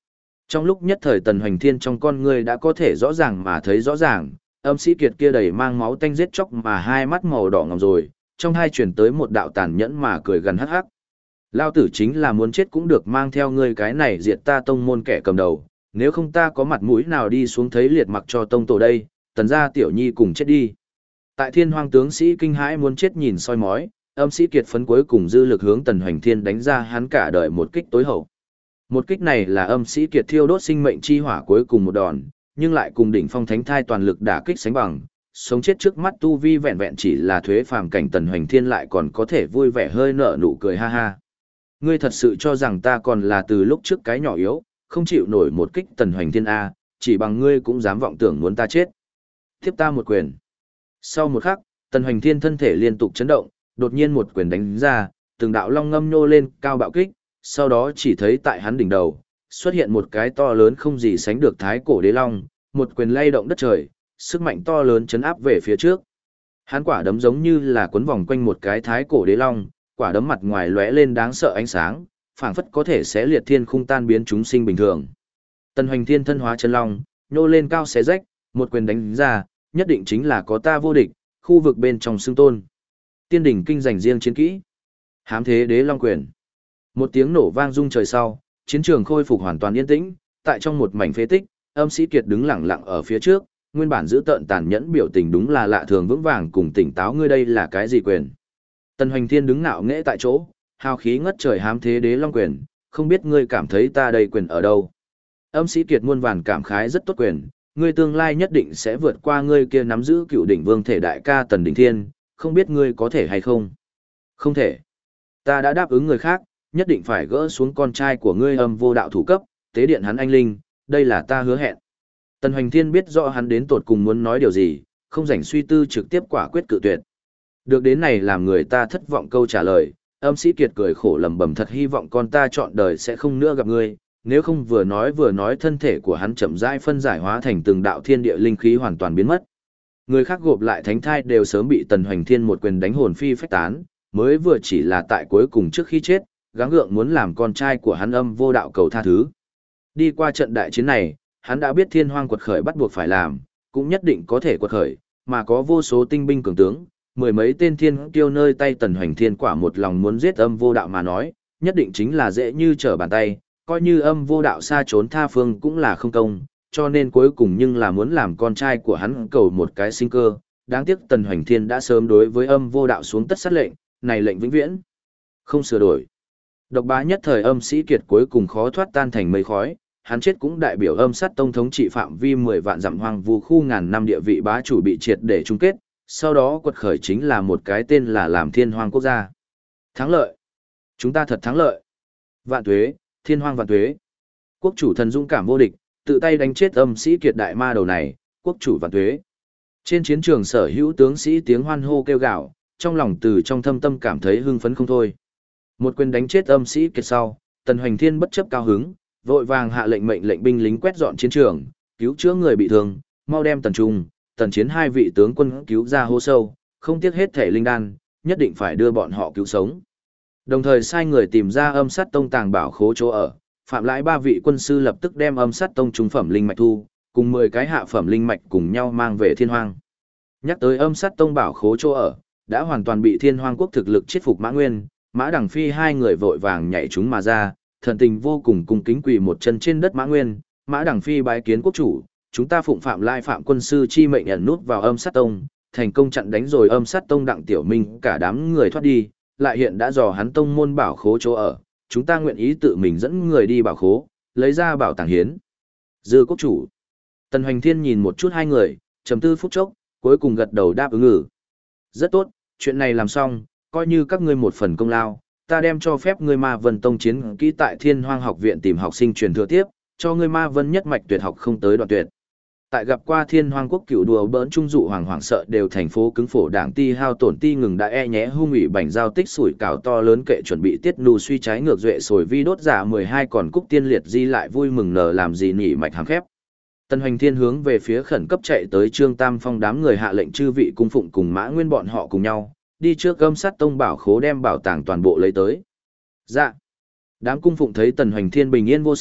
Trong lúc nhất thời Tần Hoành Thiên trong con người đã có thể rõ ràng mà thấy rõ ràng, âm sĩ kiệt kia đầy mang máu tanh giết chóc mà hai mắt màu đỏ ngòm rồi, trong hai chuyển tới một đạo tàn nhẫn mà cười gần hắc hắc. Lao tử chính là muốn chết cũng được mang theo ngươi cái này diệt ta tông môn kẻ cầm đầu, nếu không ta có mặt mũi nào đi xuống thấy liệt mặc cho tông tổ đây, Tần gia tiểu nhi cùng chết đi. Tại Thiên Hoang tướng sĩ kinh hãi muốn chết nhìn soi mói, âm sĩ kiệt phấn cuối cùng dư lực hướng Tần Hoành Thiên đánh ra hắn cả đời một kích tối hậu. Một kích này là âm sĩ kiệt thiêu đốt sinh mệnh chi hỏa cuối cùng một đòn, nhưng lại cùng đỉnh phong thánh thai toàn lực đả kích sánh bằng, sống chết trước mắt tu vi vẹn vẹn chỉ là thuế phàm cảnh Tần Hoành Thiên lại còn có thể vui vẻ hơi nở nụ cười ha ha. Ngươi thật sự cho rằng ta còn là từ lúc trước cái nhỏ yếu, không chịu nổi một kích Tần Hoành Thiên a, chỉ bằng ngươi cũng dám vọng tưởng muốn ta chết. Tiếp ta một quyền. Sau một khắc, Tần Hoành Thiên thân thể liên tục chấn động, đột nhiên một quyền đánh ra, từng đạo long ngâm nô lên cao bạo kích, sau đó chỉ thấy tại hắn đỉnh đầu, xuất hiện một cái to lớn không gì sánh được thái cổ đế long, một quyền lay động đất trời, sức mạnh to lớn chấn áp về phía trước. Hắn quả đấm giống như là quấn vòng quanh một cái thái cổ đế long, quả đấm mặt ngoài lóe lên đáng sợ ánh sáng, phảng phất có thể xé liệt thiên khung tan biến chúng sinh bình thường. Tần Hoành Thiên thân hóa chân long, nhô lên cao xé rách, một quyền đánh ra, nhất định chính là có ta vô địch, khu vực bên trong xưng tôn. Tiên đỉnh kinh dành riêng chiến kỹ. Hám thế đế long quyền. Một tiếng nổ vang rung trời sau, chiến trường khôi phục hoàn toàn yên tĩnh, tại trong một mảnh phế tích, âm sĩ kiệt đứng lặng lặng ở phía trước, nguyên bản giữ tợn tàn nhẫn biểu tình đúng là lạ thường vững vàng cùng tỉnh táo, ngươi đây là cái gì quyền? Tần Hoành Thiên đứng ngạo nghễ tại chỗ, hào khí ngất trời hám thế đế long quyền, không biết ngươi cảm thấy ta đây quyền ở đâu? Âm sĩ kiệt muôn vàn cảm khái rất tốt quyền, ngươi tương lai nhất định sẽ vượt qua ngươi kia nắm giữ cựu đỉnh vương thể đại ca Tần Đình Thiên, không biết ngươi có thể hay không? Không thể. Ta đã đáp ứng người khác, nhất định phải gỡ xuống con trai của ngươi âm vô đạo thủ cấp, tế điện hắn anh linh, đây là ta hứa hẹn. Tần Hoành Thiên biết rõ hắn đến tột cùng muốn nói điều gì, không rảnh suy tư trực tiếp quả quyết cự tuyệt. Được đến này làm người ta thất vọng câu trả lời, âm sĩ kiệt cười khổ lẩm bẩm thật hy vọng con ta trọn đời sẽ không nữa gặp ngươi, nếu không vừa nói thân thể của hắn chậm rãi phân giải hóa thành từng đạo thiên địa linh khí hoàn toàn biến mất. Người khác gộp lại thánh thai đều sớm bị Tần Hoành Thiên một quyền đánh hồn phi phách tán, mới vừa chỉ là tại cuối cùng trước khi chết, gắng gượng muốn làm con trai của hắn âm vô đạo cầu tha thứ. Đi qua trận đại chiến này, hắn đã biết Thiên Hoang quật khởi bắt buộc phải làm, cũng nhất định có thể quật khởi, mà có vô số tinh binh cường tướng, mười mấy tên thiên kiêu nơi tay Tần Hoành Thiên quả một lòng muốn giết âm vô đạo mà nói, nhất định chính là dễ như trở bàn tay, coi như âm vô đạo xa trốn tha phương cũng là không công, cho nên cuối cùng nhưng là muốn làm con trai của hắn cầu một cái sinh cơ. Đáng tiếc Tần Hoành Thiên đã sớm đối với âm vô đạo xuống tất sát lệnh, này lệnh vĩnh viễn không sửa đổi. Độc bá nhất thời âm sĩ kiệt cuối cùng khó thoát tan thành mây khói, hắn chết cũng đại biểu âm sát tông thống trị phạm vi 10 vạn dặm hoang vu khu ngàn năm địa vị bá chủ bị triệt để chung kết, sau đó quật khởi chính là một cái tên là làm Thiên Hoang quốc gia. Thắng lợi. Chúng ta thật thắng lợi. Vạn tuế, Thiên Hoang vạn tuế. Quốc chủ thần dũng cảm vô địch, tự tay đánh chết âm sĩ kiệt đại ma đầu này, quốc chủ vạn tuế. Trên chiến trường sở hữu tướng sĩ tiếng hoan hô kêu gào, trong lòng từ trong thâm tâm cảm thấy hưng phấn không thôi. Một quyền đánh chết âm sĩ kiệt sau, Tần Hoành Thiên bất chấp cao hứng, vội vàng hạ lệnh lệnh binh lính quét dọn chiến trường, cứu chữa người bị thương, mau đem Tần Trung, Tần Chiến hai vị tướng quân cứu ra hố sâu, không tiếc hết thể linh đan, nhất định phải đưa bọn họ cứu sống. Đồng thời sai người tìm ra âm sát tông tàng bảo khố chỗ ở, phạm lãi 3 vị quân sư lập tức đem âm sát tông trung phẩm linh mạch thu, cùng 10 cái hạ phẩm linh mạch cùng nhau mang về Thiên Hoang. Nhắc tới âm sát tông bảo khố chỗ ở, đã hoàn toàn bị Thiên Hoang quốc thực lực chết phục Mã Nguyên, Mã Đằng Phi hai người vội vàng nhảy chúng mà ra, thần tình vô cùng cung kính quỳ một chân trên đất Mã Nguyên, Mã Đằng Phi bái kiến quốc chủ, chúng ta phụng phạm lai phạm quân sư chi mệnh ẩn nút vào âm sát tông, thành công chặn đánh rồi âm sát tông Đặng Tiểu Minh cả đám người thoát đi, lại hiện đã dò hắn tông môn bảo khố chỗ ở, chúng ta nguyện ý tự mình dẫn người đi bảo khố, lấy ra bảo tàng hiến. Dư quốc chủ. Tần Hoành Thiên nhìn một chút hai người, trầm tư phút chốc, cuối cùng gật đầu đáp ứng ngử. Rất tốt, chuyện này làm xong, coi như các ngươi một phần công lao, ta đem cho phép ngươi Ma Vân Tông chiến kỹ tại Thiên Hoang học viện tìm học sinh truyền thừa tiếp, cho ngươi Ma Vân nhất mạch tuyệt học không tới đoạn tuyệt. Tại gặp qua Thiên Hoang quốc cựu đùa bỡn trung dụ hoảng sợ đều thành phố cứng phổ đảng ti hao tổn ti ngừng đã nhé hung ủy bảnh giao tích sủi cảo to lớn kệ chuẩn bị tiết nù suy trái ngược duệ sồi vi đốt giả 12 còn cúc tiên liệt di lại vui mừng nở làm gì nỉ mạch hàng khép. Tần Hoành Thiên hướng về phía khẩn cấp chạy tới Trương Tam Phong đám người hạ lệnh chư vị cung phụng cùng Mã Nguyên bọn họ cùng nhau, đi trước âm sát tông bảo khố đem bảo tàng toàn bộ lấy tới. Dạ. Đám cung phụng thấy Tần Hoành Thiên bình yên vô sự,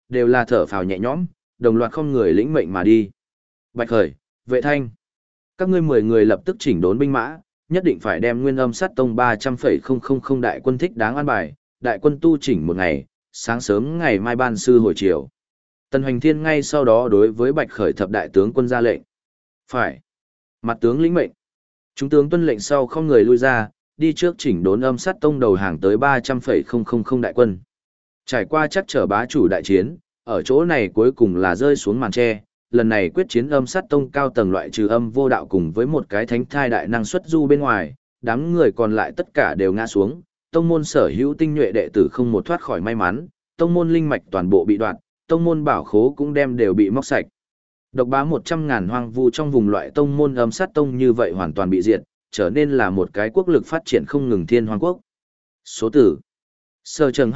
đều là thở phào nhẹ nhõm, đồng loạt không người lĩnh mệnh mà đi. Bạch Khởi, Vệ Thanh, các ngươi 10 người lập tức chỉnh đốn binh mã, nhất định phải đem Nguyên Âm Sát Tông 300,000 đại quân thích đáng an bài, đại quân tu chỉnh một ngày, sáng sớm ngày mai ban sư hồi chiều. Tần Hoành Thiên ngay sau đó đối với Bạch Khởi thập đại tướng quân ra lệnh. Phải. Mặt tướng lĩnh mệnh. Chúng tướng tuân lệnh sau không người lui ra, đi trước chỉnh đốn Âm Sát Tông đầu hàng tới 300,000 đại quân. Trải qua chắc trở bá chủ đại chiến, ở chỗ này cuối cùng là rơi xuống màn tre. Lần này quyết chiến Âm Sát Tông cao tầng loại trừ Âm Vô Đạo cùng với một cái thánh thai đại năng xuất du bên ngoài, đám người còn lại tất cả đều ngã xuống, tông môn sở hữu tinh nhuệ đệ tử không một thoát khỏi may mắn, tông môn linh mạch toàn bộ bị đoạt, tông môn bảo khố cũng đều bị móc sạch. Độc bá 100.000 hoang vu trong vùng loại tông môn Âm Sát Tông như vậy hoàn toàn bị diệt, trở nên là một cái quốc lực phát triển không ngừng thiên hoang quốc. Số tử Sơ Trần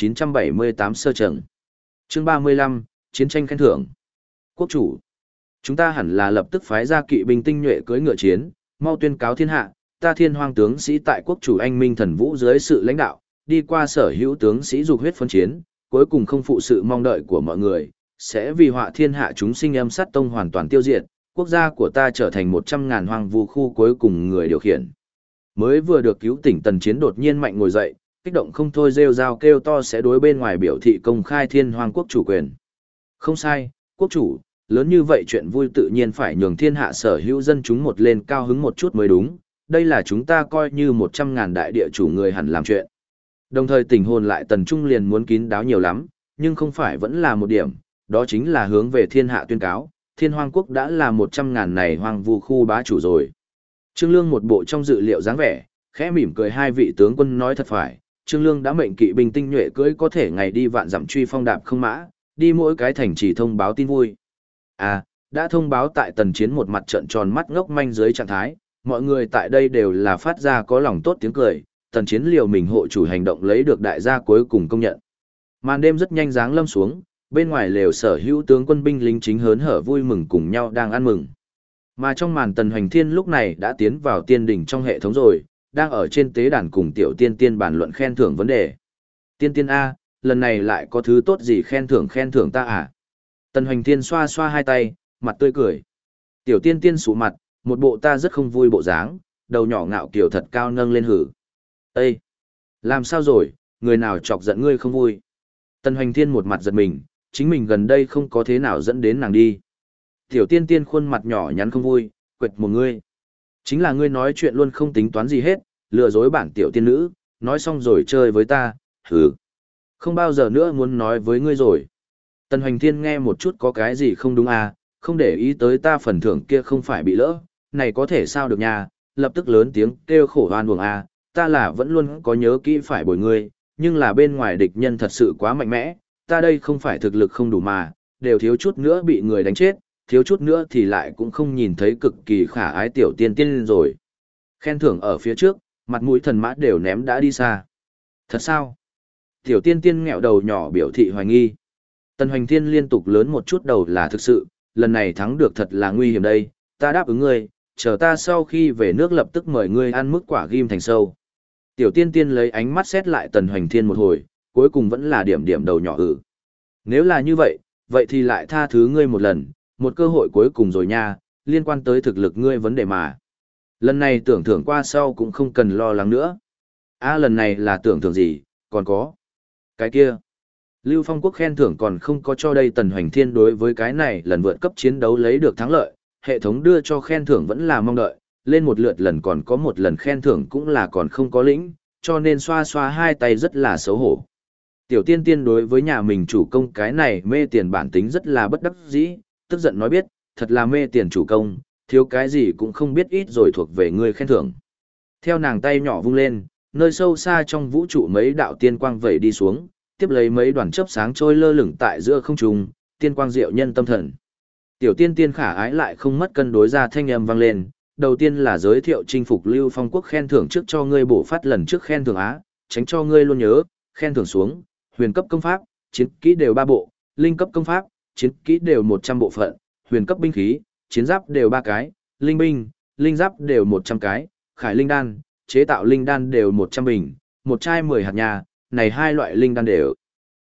2978 Sơ Trần Chương 35, Chiến tranh khen thưởng. Quốc chủ, chúng ta hẳn là lập tức phái ra kỵ binh tinh nhuệ cưỡi ngựa chiến, mau tuyên cáo thiên hạ, ta thiên hoang tướng sĩ tại quốc chủ anh minh thần vũ dưới sự lãnh đạo, đi qua sở hữu tướng sĩ dục huyết phân chiến, cuối cùng không phụ sự mong đợi của mọi người, sẽ vì họa thiên hạ chúng sinh Âm Sát Tông hoàn toàn tiêu diệt, quốc gia của ta trở thành 100.000 hoang vu khu cuối cùng người điều khiển. Mới vừa được cứu tỉnh Tần Chiến đột nhiên mạnh ngồi dậy, kích động không thôi rêu rao kêu to sẽ đối bên ngoài biểu thị công khai thiên hoang quốc chủ quyền. Không sai, quốc chủ, lớn như vậy chuyện vui tự nhiên phải nhường thiên hạ sở hữu dân chúng một lên cao hứng một chút mới đúng, đây là chúng ta coi như 100.000 đại địa chủ người hẳn làm chuyện. Đồng thời tình hồn lại Tần Trung liền muốn kín đáo nhiều lắm, nhưng không phải vẫn là một điểm, đó chính là hướng về thiên hạ tuyên cáo, thiên hoang quốc đã là 100.000 này hoang vu khu bá chủ rồi. Trương Lương một bộ trong dự liệu dáng vẻ, khẽ mỉm cười hai vị tướng quân nói thật phải, Trương Lương đã mệnh kỵ binh tinh nhuệ cưỡi có thể ngày đi vạn dặm truy phong đạp không mã, đi mỗi cái thành trì thông báo tin vui. À, đã thông báo tại Tần Chiến một mặt trợn tròn mắt ngốc manh dưới trạng thái, mọi người tại đây đều là phát ra có lòng tốt tiếng cười, Tần Chiến liều mình hộ chủ hành động lấy được đại gia cuối cùng công nhận. Màn đêm rất nhanh giáng lâm xuống, bên ngoài lều sở hữu tướng quân binh lính chính hớn hở vui mừng cùng nhau đang ăn mừng. Mà trong màn Tần Hoành Thiên lúc này đã tiến vào tiên đỉnh trong hệ thống rồi, đang ở trên tế đàn cùng tiểu tiên tiên bàn luận khen thưởng vấn đề. Tiên tiên A, lần này lại có thứ tốt gì khen thưởng ta à? Tần Hoành Thiên xoa xoa hai tay, mặt tươi cười. Tiểu tiên tiên sụ mặt, một bộ ta rất không vui bộ dáng, đầu nhỏ ngạo kiểu thật cao nâng lên hử. Ê! Làm sao rồi, người nào chọc giận ngươi không vui? Tần Hoành Thiên một mặt giật mình, chính mình gần đây không có thế nào dẫn đến nàng đi. Tiểu tiên tiên khuôn mặt nhỏ nhắn không vui, quệt một ngươi. Chính là ngươi nói chuyện luôn không tính toán gì hết, lừa dối bản tiểu tiên nữ, nói xong rồi chơi với ta, hừ. Không bao giờ nữa muốn nói với ngươi rồi. Tần Hoành Thiên nghe một chút có cái gì không đúng à, không để ý tới ta phần thưởng kia không phải bị lỡ, này có thể sao được nha, lập tức lớn tiếng kêu khổ hoan buồng à, ta là vẫn luôn có nhớ kỹ phải bồi ngươi, nhưng là bên ngoài địch nhân thật sự quá mạnh mẽ, ta đây không phải thực lực không đủ mà, đều thiếu chút nữa bị người đánh chết, thiếu chút nữa thì lại cũng không nhìn thấy cực kỳ khả ái tiểu tiên tiên rồi. Khen thưởng ở phía trước, mặt mũi thần mã đều ném đã đi xa. Thật sao? Tiểu tiên tiên nghẹo đầu nhỏ biểu thị hoài nghi. Tần Hoành Thiên liên tục lớn một chút đầu là thực sự, lần này thắng được thật là nguy hiểm đây, ta đáp ứng ngươi, chờ ta sau khi về nước lập tức mời ngươi ăn mức quả ghim thành sâu. Tiểu tiên tiên lấy ánh mắt xét lại Tần Hoành Thiên một hồi, cuối cùng vẫn là điểm điểm đầu nhỏ Nếu là như vậy, vậy thì lại tha thứ ngươi một lần, một cơ hội cuối cùng rồi nha, liên quan tới thực lực ngươi vấn đề mà. Lần này tưởng thưởng qua sau cũng không cần lo lắng nữa. À lần này là tưởng thưởng gì, còn có. Cái kia. Lưu Phong Quốc khen thưởng còn không có cho đây Tần Hoành Thiên đối với cái này lần vượt cấp chiến đấu lấy được thắng lợi, hệ thống đưa cho khen thưởng vẫn là mong đợi, lên một lượt lần còn có một lần khen thưởng cũng là còn không có lĩnh, cho nên xoa xoa hai tay rất là xấu hổ. Tiểu tiên tiên đối với nhà mình chủ công cái này mê tiền bản tính rất là bất đắc dĩ, tức giận nói biết, thật là mê tiền chủ công, thiếu cái gì cũng không biết ít rồi thuộc về ngươi khen thưởng. Theo nàng tay nhỏ vung lên, nơi sâu xa trong vũ trụ mấy đạo tiên quang vẩy đi xuống, tiếp lấy mấy đoàn chớp sáng trôi lơ lửng tại giữa không trung, tiên quang diệu nhân tâm thần. Tiểu tiên tiên khả ái lại không mất cân đối ra thanh âm vang lên, đầu tiên là giới thiệu chinh phục Lưu Phong Quốc khen thưởng trước cho ngươi bổ phát lần trước khen thưởng á, tránh cho ngươi luôn nhớ, khen thưởng xuống, huyền cấp công pháp, chiến kỹ đều 3 bộ, linh cấp công pháp, chiến kỹ đều 100 bộ phận, huyền cấp binh khí, chiến giáp đều 3 cái, linh binh, linh giáp đều 100 cái, khải linh đan, chế tạo linh đan đều 100 bình, một chai 10 hạt nhà, này hai loại linh đan đều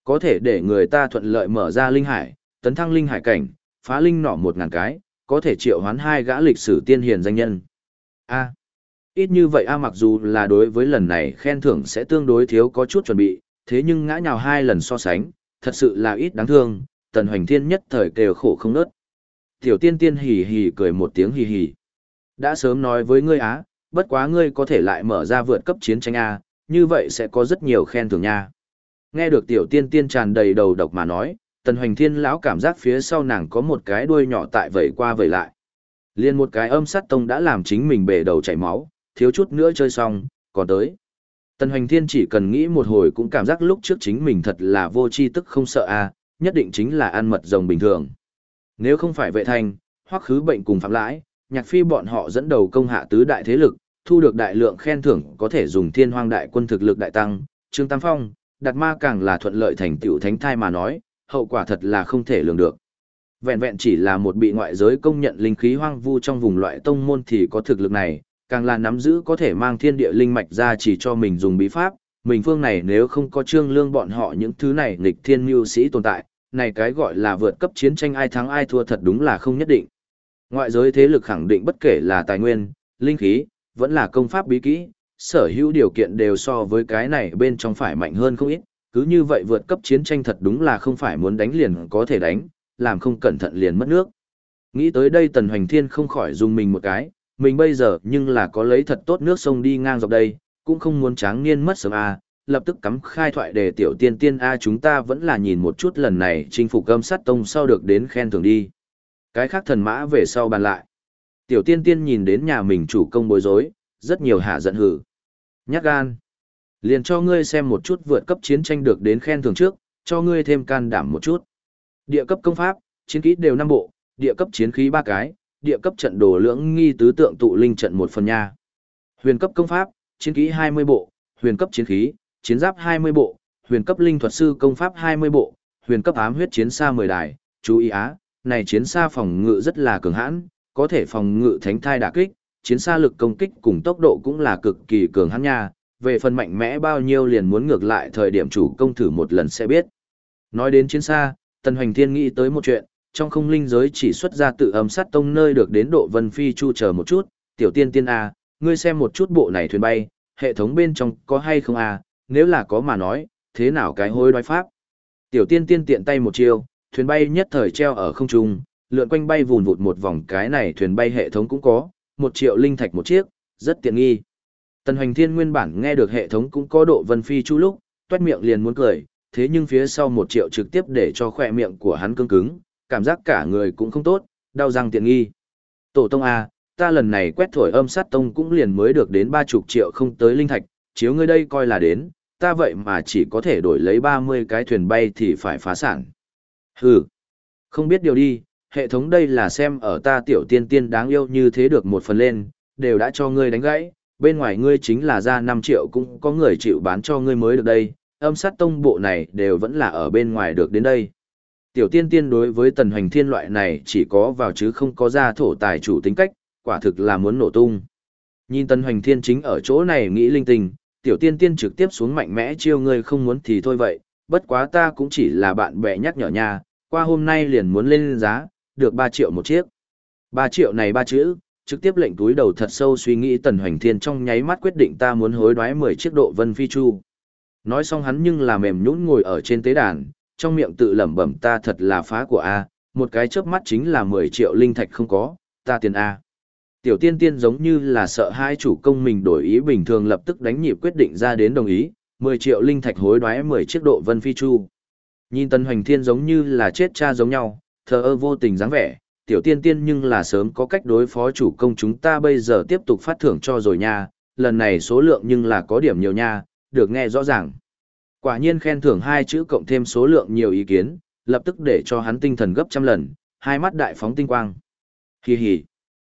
Có thể để người ta thuận lợi mở ra linh hải, tấn thăng linh hải cảnh, phá linh nỏ 1.000 cái, có thể triệu hoán 2 gã lịch sử tiên hiền danh nhân. A. Ít như vậy mặc dù là đối với lần này khen thưởng sẽ tương đối thiếu có chút chuẩn bị, thế nhưng ngã nhào 2 lần so sánh, thật sự là ít đáng thương, Tần Hoành Thiên nhất thời kêu khổ không nớt. Tiểu tiên tiên hì hì cười một tiếng hì hì. Đã sớm nói với ngươi á, bất quá ngươi có thể lại mở ra vượt cấp chiến tranh A, như vậy sẽ có rất nhiều khen thưởng nha. Nghe được tiểu tiên tiên tràn đầy đầu độc mà nói, Tần Hoành Thiên lão cảm giác phía sau nàng có một cái đuôi nhỏ tại vẩy qua vẩy lại. Liên một cái âm sát tông đã làm chính mình bể đầu chảy máu, thiếu chút nữa chơi xong, còn tới. Tần Hoành Thiên chỉ cần nghĩ một hồi cũng cảm giác lúc trước chính mình thật là vô tri tức không sợ a, nhất định chính là ăn mật rồng bình thường. Nếu không phải Vệ Thanh, Hoắc Khứ Bệnh cùng Phạm Lãi, Nhạc Phi bọn họ dẫn đầu công hạ tứ đại thế lực, thu được đại lượng khen thưởng có thể dùng Thiên Hoang đại quân thực lực đại tăng, Trương Tam Phong, Đạt Ma càng là thuận lợi thành tựu thánh thai mà nói, hậu quả thật là không thể lường được. Vẹn vẹn chỉ là một bị ngoại giới công nhận linh khí hoang vu trong vùng loại tông môn thì có thực lực này, càng là nắm giữ có thể mang thiên địa linh mạch ra chỉ cho mình dùng bí pháp, mình phương này nếu không có Trương Lương bọn họ những thứ này nghịch thiên mưu sĩ tồn tại, này cái gọi là vượt cấp chiến tranh ai thắng ai thua thật đúng là không nhất định. Ngoại giới thế lực khẳng định bất kể là tài nguyên, linh khí, vẫn là công pháp bí kỹ, sở hữu điều kiện đều so với cái này bên trong phải mạnh hơn không ít, cứ như vậy vượt cấp chiến tranh thật đúng là không phải muốn đánh liền có thể đánh, làm không cẩn thận liền mất nước. Nghĩ tới đây Tần Hoành Thiên không khỏi dùng mình một cái, mình bây giờ nhưng là có lấy thật tốt nước sông đi ngang dọc đây, cũng không muốn tráng niên mất sớm a, lập tức cắm khai thoại để tiểu tiên tiên a chúng ta vẫn là nhìn một chút lần này chinh phục âm sát tông sau được đến khen thưởng đi. Cái khác thần mã về sau bàn lại. Tiểu tiên tiên nhìn đến nhà mình chủ công bối rối, rất nhiều hạ giận hử. Nhát gan. Liền cho ngươi xem một chút vượt cấp chiến tranh được đến khen thưởng trước, cho ngươi thêm can đảm một chút. Địa cấp công pháp, chiến kỹ đều 5 bộ, địa cấp chiến khí 3 cái, địa cấp trận đồ lưỡng nghi tứ tượng tụ linh trận 1 phần nha. Huyền cấp công pháp, chiến kỹ 20 bộ, huyền cấp chiến khí, chiến giáp 20 bộ, huyền cấp linh thuật sư công pháp 20 bộ, huyền cấp ám huyết chiến xa 10 đài, chú ý á, này chiến xa phòng ngự rất là cường hãn, có thể phòng ngự thánh thai đả kích, chiến xa lực công kích cùng tốc độ cũng là cực kỳ cường hãn nha, về phần mạnh mẽ bao nhiêu liền muốn ngược lại thời điểm chủ công thử một lần sẽ biết. Nói đến chiến xa, Tần Hoành Thiên nghĩ tới một chuyện, trong không linh giới chỉ xuất ra tự âm sát tông nơi được đến độ Vân Phi Chu chờ một chút, tiểu tiên tiên a, ngươi xem một chút bộ này thuyền bay, hệ thống bên trong có hay không a, nếu là có mà nói, thế nào cái hối đoái pháp. Tiểu tiên tiên tiện tay một chiêu, thuyền bay nhất thời treo ở không trung, lượn quanh bay vùn vụt một vòng, cái này thuyền bay hệ thống cũng có, 1 triệu linh thạch một chiếc, rất tiện nghi. Tần Hoành Thiên nguyên bản nghe được hệ thống cũng có độ Vân Phi Chu lúc, toét miệng liền muốn cười, thế nhưng phía sau 1 triệu trực tiếp để cho khỏe miệng của hắn cứng cứng, cảm giác cả người cũng không tốt, đau răng tiện nghi. Tổ tông A, ta lần này quét thổi âm sát tông cũng liền mới được đến 30 triệu không tới linh thạch, chiếu ngươi đây coi là đến, ta vậy mà chỉ có thể đổi lấy 30 cái thuyền bay thì phải phá sản. Hừ, không biết điều đi, hệ thống đây là xem ở ta tiểu tiên tiên đáng yêu như thế được 1 phần lên, đều đã cho ngươi đánh gãy, bên ngoài ngươi chính là ra 5 triệu cũng có người chịu bán cho ngươi mới được đây, âm sát tông bộ này đều vẫn là ở bên ngoài được đến đây. Tiểu tiên tiên đối với Tần Hoành Thiên loại này chỉ có vào chứ không có ra thổ tài chủ tính cách, quả thực là muốn nổ tung. Nhìn Tần Hoành Thiên chính ở chỗ này nghĩ linh tinh, tiểu tiên tiên trực tiếp xuống mạnh mẽ chiêu ngươi không muốn thì thôi vậy, bất quá ta cũng chỉ là bạn bè nhắc nhở nha, qua hôm nay liền muốn lên giá, được 3 triệu một chiếc. 3 triệu này 3 chữ, trực tiếp lệnh túi đầu thật sâu suy nghĩ Tần Hoành Thiên trong nháy mắt quyết định ta muốn hối đoái 10 chiếc độ Vân Phi Chu. Nói xong hắn nhưng là mềm nhũn ngồi ở trên tế đàn, trong miệng tự lẩm bẩm ta thật là phá của A, một cái chớp mắt chính là 10 triệu linh thạch không có, ta tiền A. Tiểu tiên tiên giống như là sợ hai chủ công mình đổi ý bình thường lập tức đánh nhịp quyết định ra đến đồng ý, 10 triệu linh thạch hối đoái 10 chiếc độ Vân Phi Chu. Nhìn Tần Hoành Thiên giống như là chết cha giống nhau, thờ ơ vô tình dáng vẻ, tiểu tiên tiên nhưng là sớm có cách đối phó chủ công chúng ta bây giờ tiếp tục phát thưởng cho rồi nha, lần này số lượng nhưng là có điểm nhiều nha, được nghe rõ ràng. Quả nhiên khen thưởng 2 chữ cộng thêm số lượng nhiều ý kiến, lập tức để cho hắn tinh thần gấp trăm lần, hai mắt đại phóng tinh quang. Hi hi.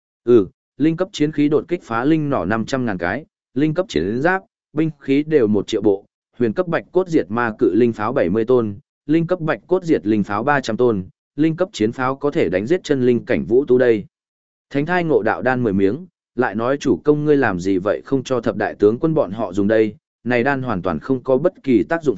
Linh cấp chiến khí đột kích phá linh nỏ 500.000 cái, linh cấp chiến giáp, binh khí đều 1 triệu bộ, huyền cấp bạch cốt diệt ma cự linh pháo 70 tôn, linh cấp bạch cốt diệt linh pháo 300 tôn, linh cấp chiến pháo có thể đánh giết chân linh cảnh vũ tu đây. Thánh thai ngộ đạo đan 10 miếng, lại nói chủ công ngươi làm gì vậy không cho thập đại tướng quân bọn họ dùng đây, này đan hoàn toàn không có bất kỳ tác dụng phụ,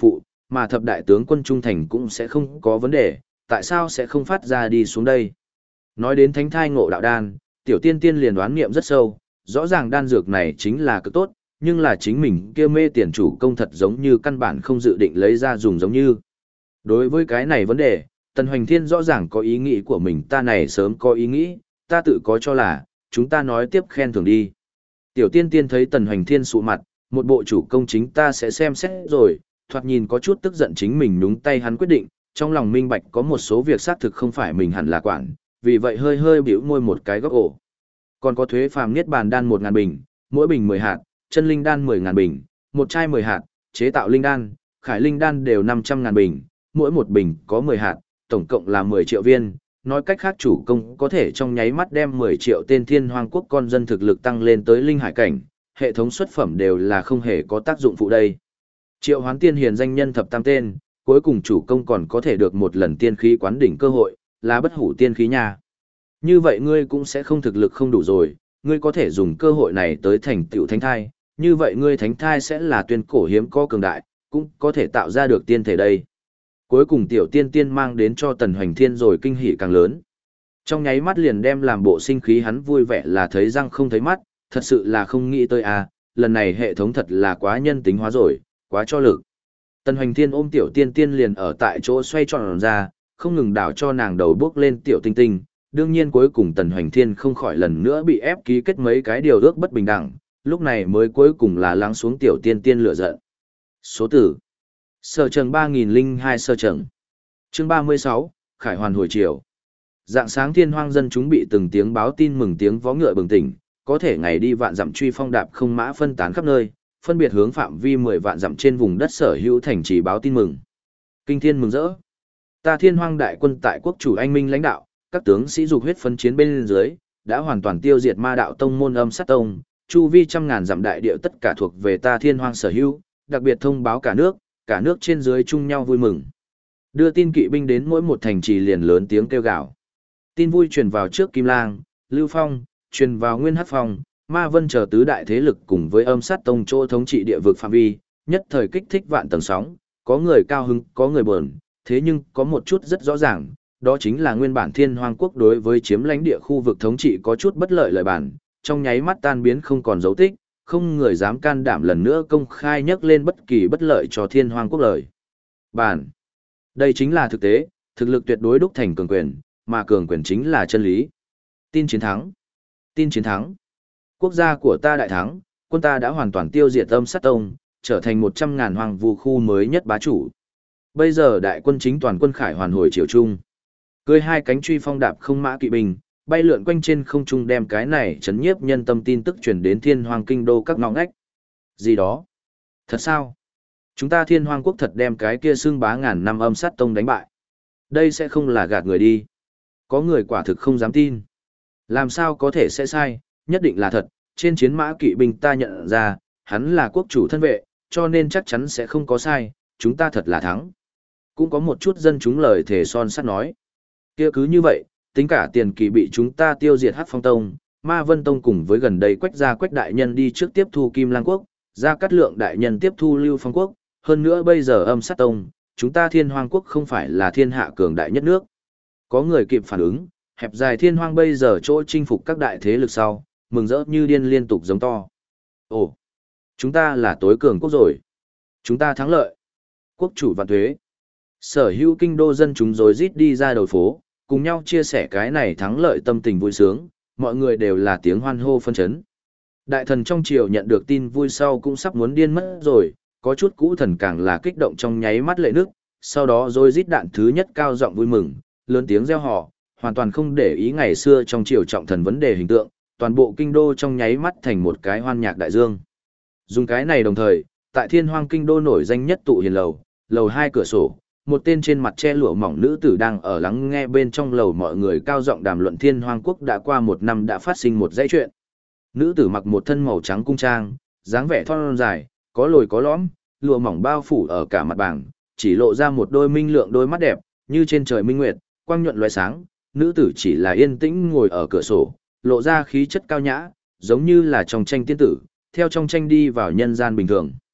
mà thập đại tướng quân trung thành cũng sẽ không có vấn đề, tại sao sẽ không phát ra đi xuống đây? Nói đến thánh thai ngộ đạo đan, tiểu tiên tiên liền đoán nghiệm rất sâu, rõ ràng đan dược này chính là cực tốt, nhưng là chính mình kia mê tiền chủ công thật giống như căn bản không dự định lấy ra dùng giống như. Đối với cái này vấn đề, Tần Hoành Thiên rõ ràng có ý nghĩ của mình, ta này sớm có ý nghĩ, ta tự có cho là, chúng ta nói tiếp khen thưởng đi. Tiểu tiên tiên thấy Tần Hoành Thiên sụ mặt, một bộ chủ công chính ta sẽ xem xét rồi, thoạt nhìn có chút tức giận chính mình nhúng tay hắn quyết định, trong lòng minh bạch có một số việc xác thực không phải mình hẳn là quản, vì vậy hơi hơi bĩu môi một cái góc ổ. Còn có thuế phàm niết bàn đan 1.000 bình, mỗi bình 10 hạt, chân linh đan 10.000 bình, một chai 10 hạt, chế tạo linh đan, khải linh đan đều 500.000 bình, mỗi một bình có 10 hạt, tổng cộng là 10 triệu viên. Nói cách khác chủ công có thể trong nháy mắt đem 10 triệu tên thiên hoang quốc con dân thực lực tăng lên tới linh hải cảnh, hệ thống xuất phẩm đều là không hề có tác dụng phụ đây. Triệu hoán tiên hiền danh nhân thập tam tên, cuối cùng chủ công còn có thể được một lần tiên khí quán đỉnh cơ hội, là bất hủ tiên khí nha. Như vậy ngươi cũng sẽ không thực lực không đủ rồi, ngươi có thể dùng cơ hội này tới thành tựu thánh thai, như vậy ngươi thánh thai sẽ là tuyên cổ hiếm có cường đại, cũng có thể tạo ra được tiên thể đây. Cuối cùng tiểu tiên tiên mang đến cho Tần Hoành Thiên rồi kinh hỉ càng lớn. Trong nháy mắt liền đem làm bộ sinh khí hắn vui vẻ là thấy răng không thấy mắt, thật sự là không nghĩ tới à, lần này hệ thống thật là quá nhân tính hóa rồi, quá cho lực. Tần Hoành Thiên ôm tiểu tiên tiên liền ở tại chỗ xoay tròn ra, không ngừng đảo cho nàng đầu bước lên tiểu tinh tinh. Đương nhiên cuối cùng Tần Hoành Thiên không khỏi lần nữa bị ép ký kết mấy cái điều ước bất bình đẳng, lúc này mới cuối cùng là lắng xuống tiểu tiên tiên lửa giận. Số tử Sở Trần 3002 Sở Trần Chương 36, Khải Hoàn hồi chiều. Dạng sáng thiên hoang dân chúng bị từng tiếng báo tin mừng tiếng vó ngựa bừng tỉnh, có thể ngày đi vạn dặm truy phong đạp không mã phân tán khắp nơi, phân biệt hướng phạm vi 10 vạn dặm trên vùng đất sở hữu thành trì báo tin mừng. Kinh thiên mừng rỡ. Ta thiên hoang đại quân tại quốc chủ anh minh lãnh đạo, các tướng sĩ dục huyết phấn chiến bên dưới, đã hoàn toàn tiêu diệt ma đạo tông môn âm sát tông, chu vi trăm ngàn dặm đại địa tất cả thuộc về ta thiên hoang sở hữu, đặc biệt thông báo cả nước trên dưới chung nhau vui mừng. Đưa tin kỵ binh đến mỗi một thành trì liền lớn tiếng kêu gào. Tin vui truyền vào trước Kim Lang, Lưu Phong, truyền vào Nguyên Hắc Phong, Ma Vân chờ tứ đại thế lực cùng với âm sát tông chỗ thống trị địa vực phạm vi, nhất thời kích thích vạn tầng sóng, có người cao hứng, có người buồn, thế nhưng có một chút rất rõ ràng, đó chính là nguyên bản thiên hoang quốc đối với chiếm lãnh địa khu vực thống trị có chút bất lợi lời bản, trong nháy mắt tan biến không còn dấu tích, không người dám can đảm lần nữa công khai nhắc lên bất kỳ bất lợi cho thiên hoang quốc lời bản. Đây chính là thực tế, thực lực tuyệt đối đúc thành cường quyền, mà cường quyền chính là chân lý. Tin chiến thắng. Tin chiến thắng. Quốc gia của ta đại thắng, quân ta đã hoàn toàn tiêu diệt âm sát tông, trở thành 100.000 hoàng vu khu mới nhất bá chủ. Bây giờ đại quân chính toàn quân khải hoàn hồi triều trung. Cưỡi hai cánh truy phong đạp không mã kỵ binh, bay lượn quanh trên không trung đem cái này chấn nhiếp nhân tâm tin tức truyền đến thiên hoàng kinh đô các ngõ ngách. Gì đó? Thật sao? Chúng ta thiên hoàng quốc thật đem cái kia xưng bá ngàn năm âm sát tông đánh bại. Đây sẽ không là gạt người đi. Có người quả thực không dám tin. Làm sao có thể sẽ sai, nhất định là thật. Trên chiến mã kỵ binh ta nhận ra, hắn là quốc chủ thân vệ, cho nên chắc chắn sẽ không có sai, chúng ta thật là thắng. Cũng có một chút dân chúng lời thề son sắt nói. Kia cứ như vậy, tính cả tiền kỳ bị chúng ta tiêu diệt Hắc Phong Tông, Ma Vân Tông cùng với gần đây Quách gia Quách đại nhân đi trước tiếp thu Kim Lang Quốc, Gia Cát Lượng đại nhân tiếp thu Lưu Phong Quốc, hơn nữa bây giờ âm sát tông, chúng ta thiên hoang quốc không phải là thiên hạ cường đại nhất nước. Có người kịp phản ứng, hẹp dài thiên hoang bây giờ chỗ chinh phục các đại thế lực sau, mừng rỡ như điên liên tục giống to. Ồ, chúng ta là tối cường quốc rồi. Chúng ta thắng lợi. Quốc chủ vạn thuế. Sở hữu kinh đô dân chúng rối rít đi ra đầu phố, cùng nhau chia sẻ cái này thắng lợi tâm tình vui sướng, mọi người đều là tiếng hoan hô phân chấn. Đại thần trong triều nhận được tin vui sau cũng sắp muốn điên mất rồi, có chút cũ thần càng là kích động trong nháy mắt lệ nước, sau đó rối rít đạn thứ nhất cao giọng vui mừng, lớn tiếng reo hò, hoàn toàn không để ý ngày xưa trong triều trọng thần vấn đề hình tượng, toàn bộ kinh đô trong nháy mắt thành một cái hoan nhạc đại dương. Dùng cái này đồng thời, tại thiên hoang kinh đô nổi danh nhất tụ hiền lầu, lầu 2 cửa sổ, một tên trên mặt che lụa mỏng nữ tử đang ở lắng nghe bên trong lầu mọi người cao giọng đàm luận thiên hoang quốc đã qua một năm đã phát sinh một dãy chuyện. Nữ tử mặc một thân màu trắng cung trang, dáng vẻ thon dài, có lồi có lõm, lụa mỏng bao phủ ở cả mặt bảng, chỉ lộ ra một đôi minh lượng đôi mắt đẹp, như trên trời minh nguyệt, quang nhuận loé sáng. Nữ tử chỉ là yên tĩnh ngồi ở cửa sổ, lộ ra khí chất cao nhã, giống như là trong tranh tiên tử, theo trong tranh đi vào nhân gian bình thường.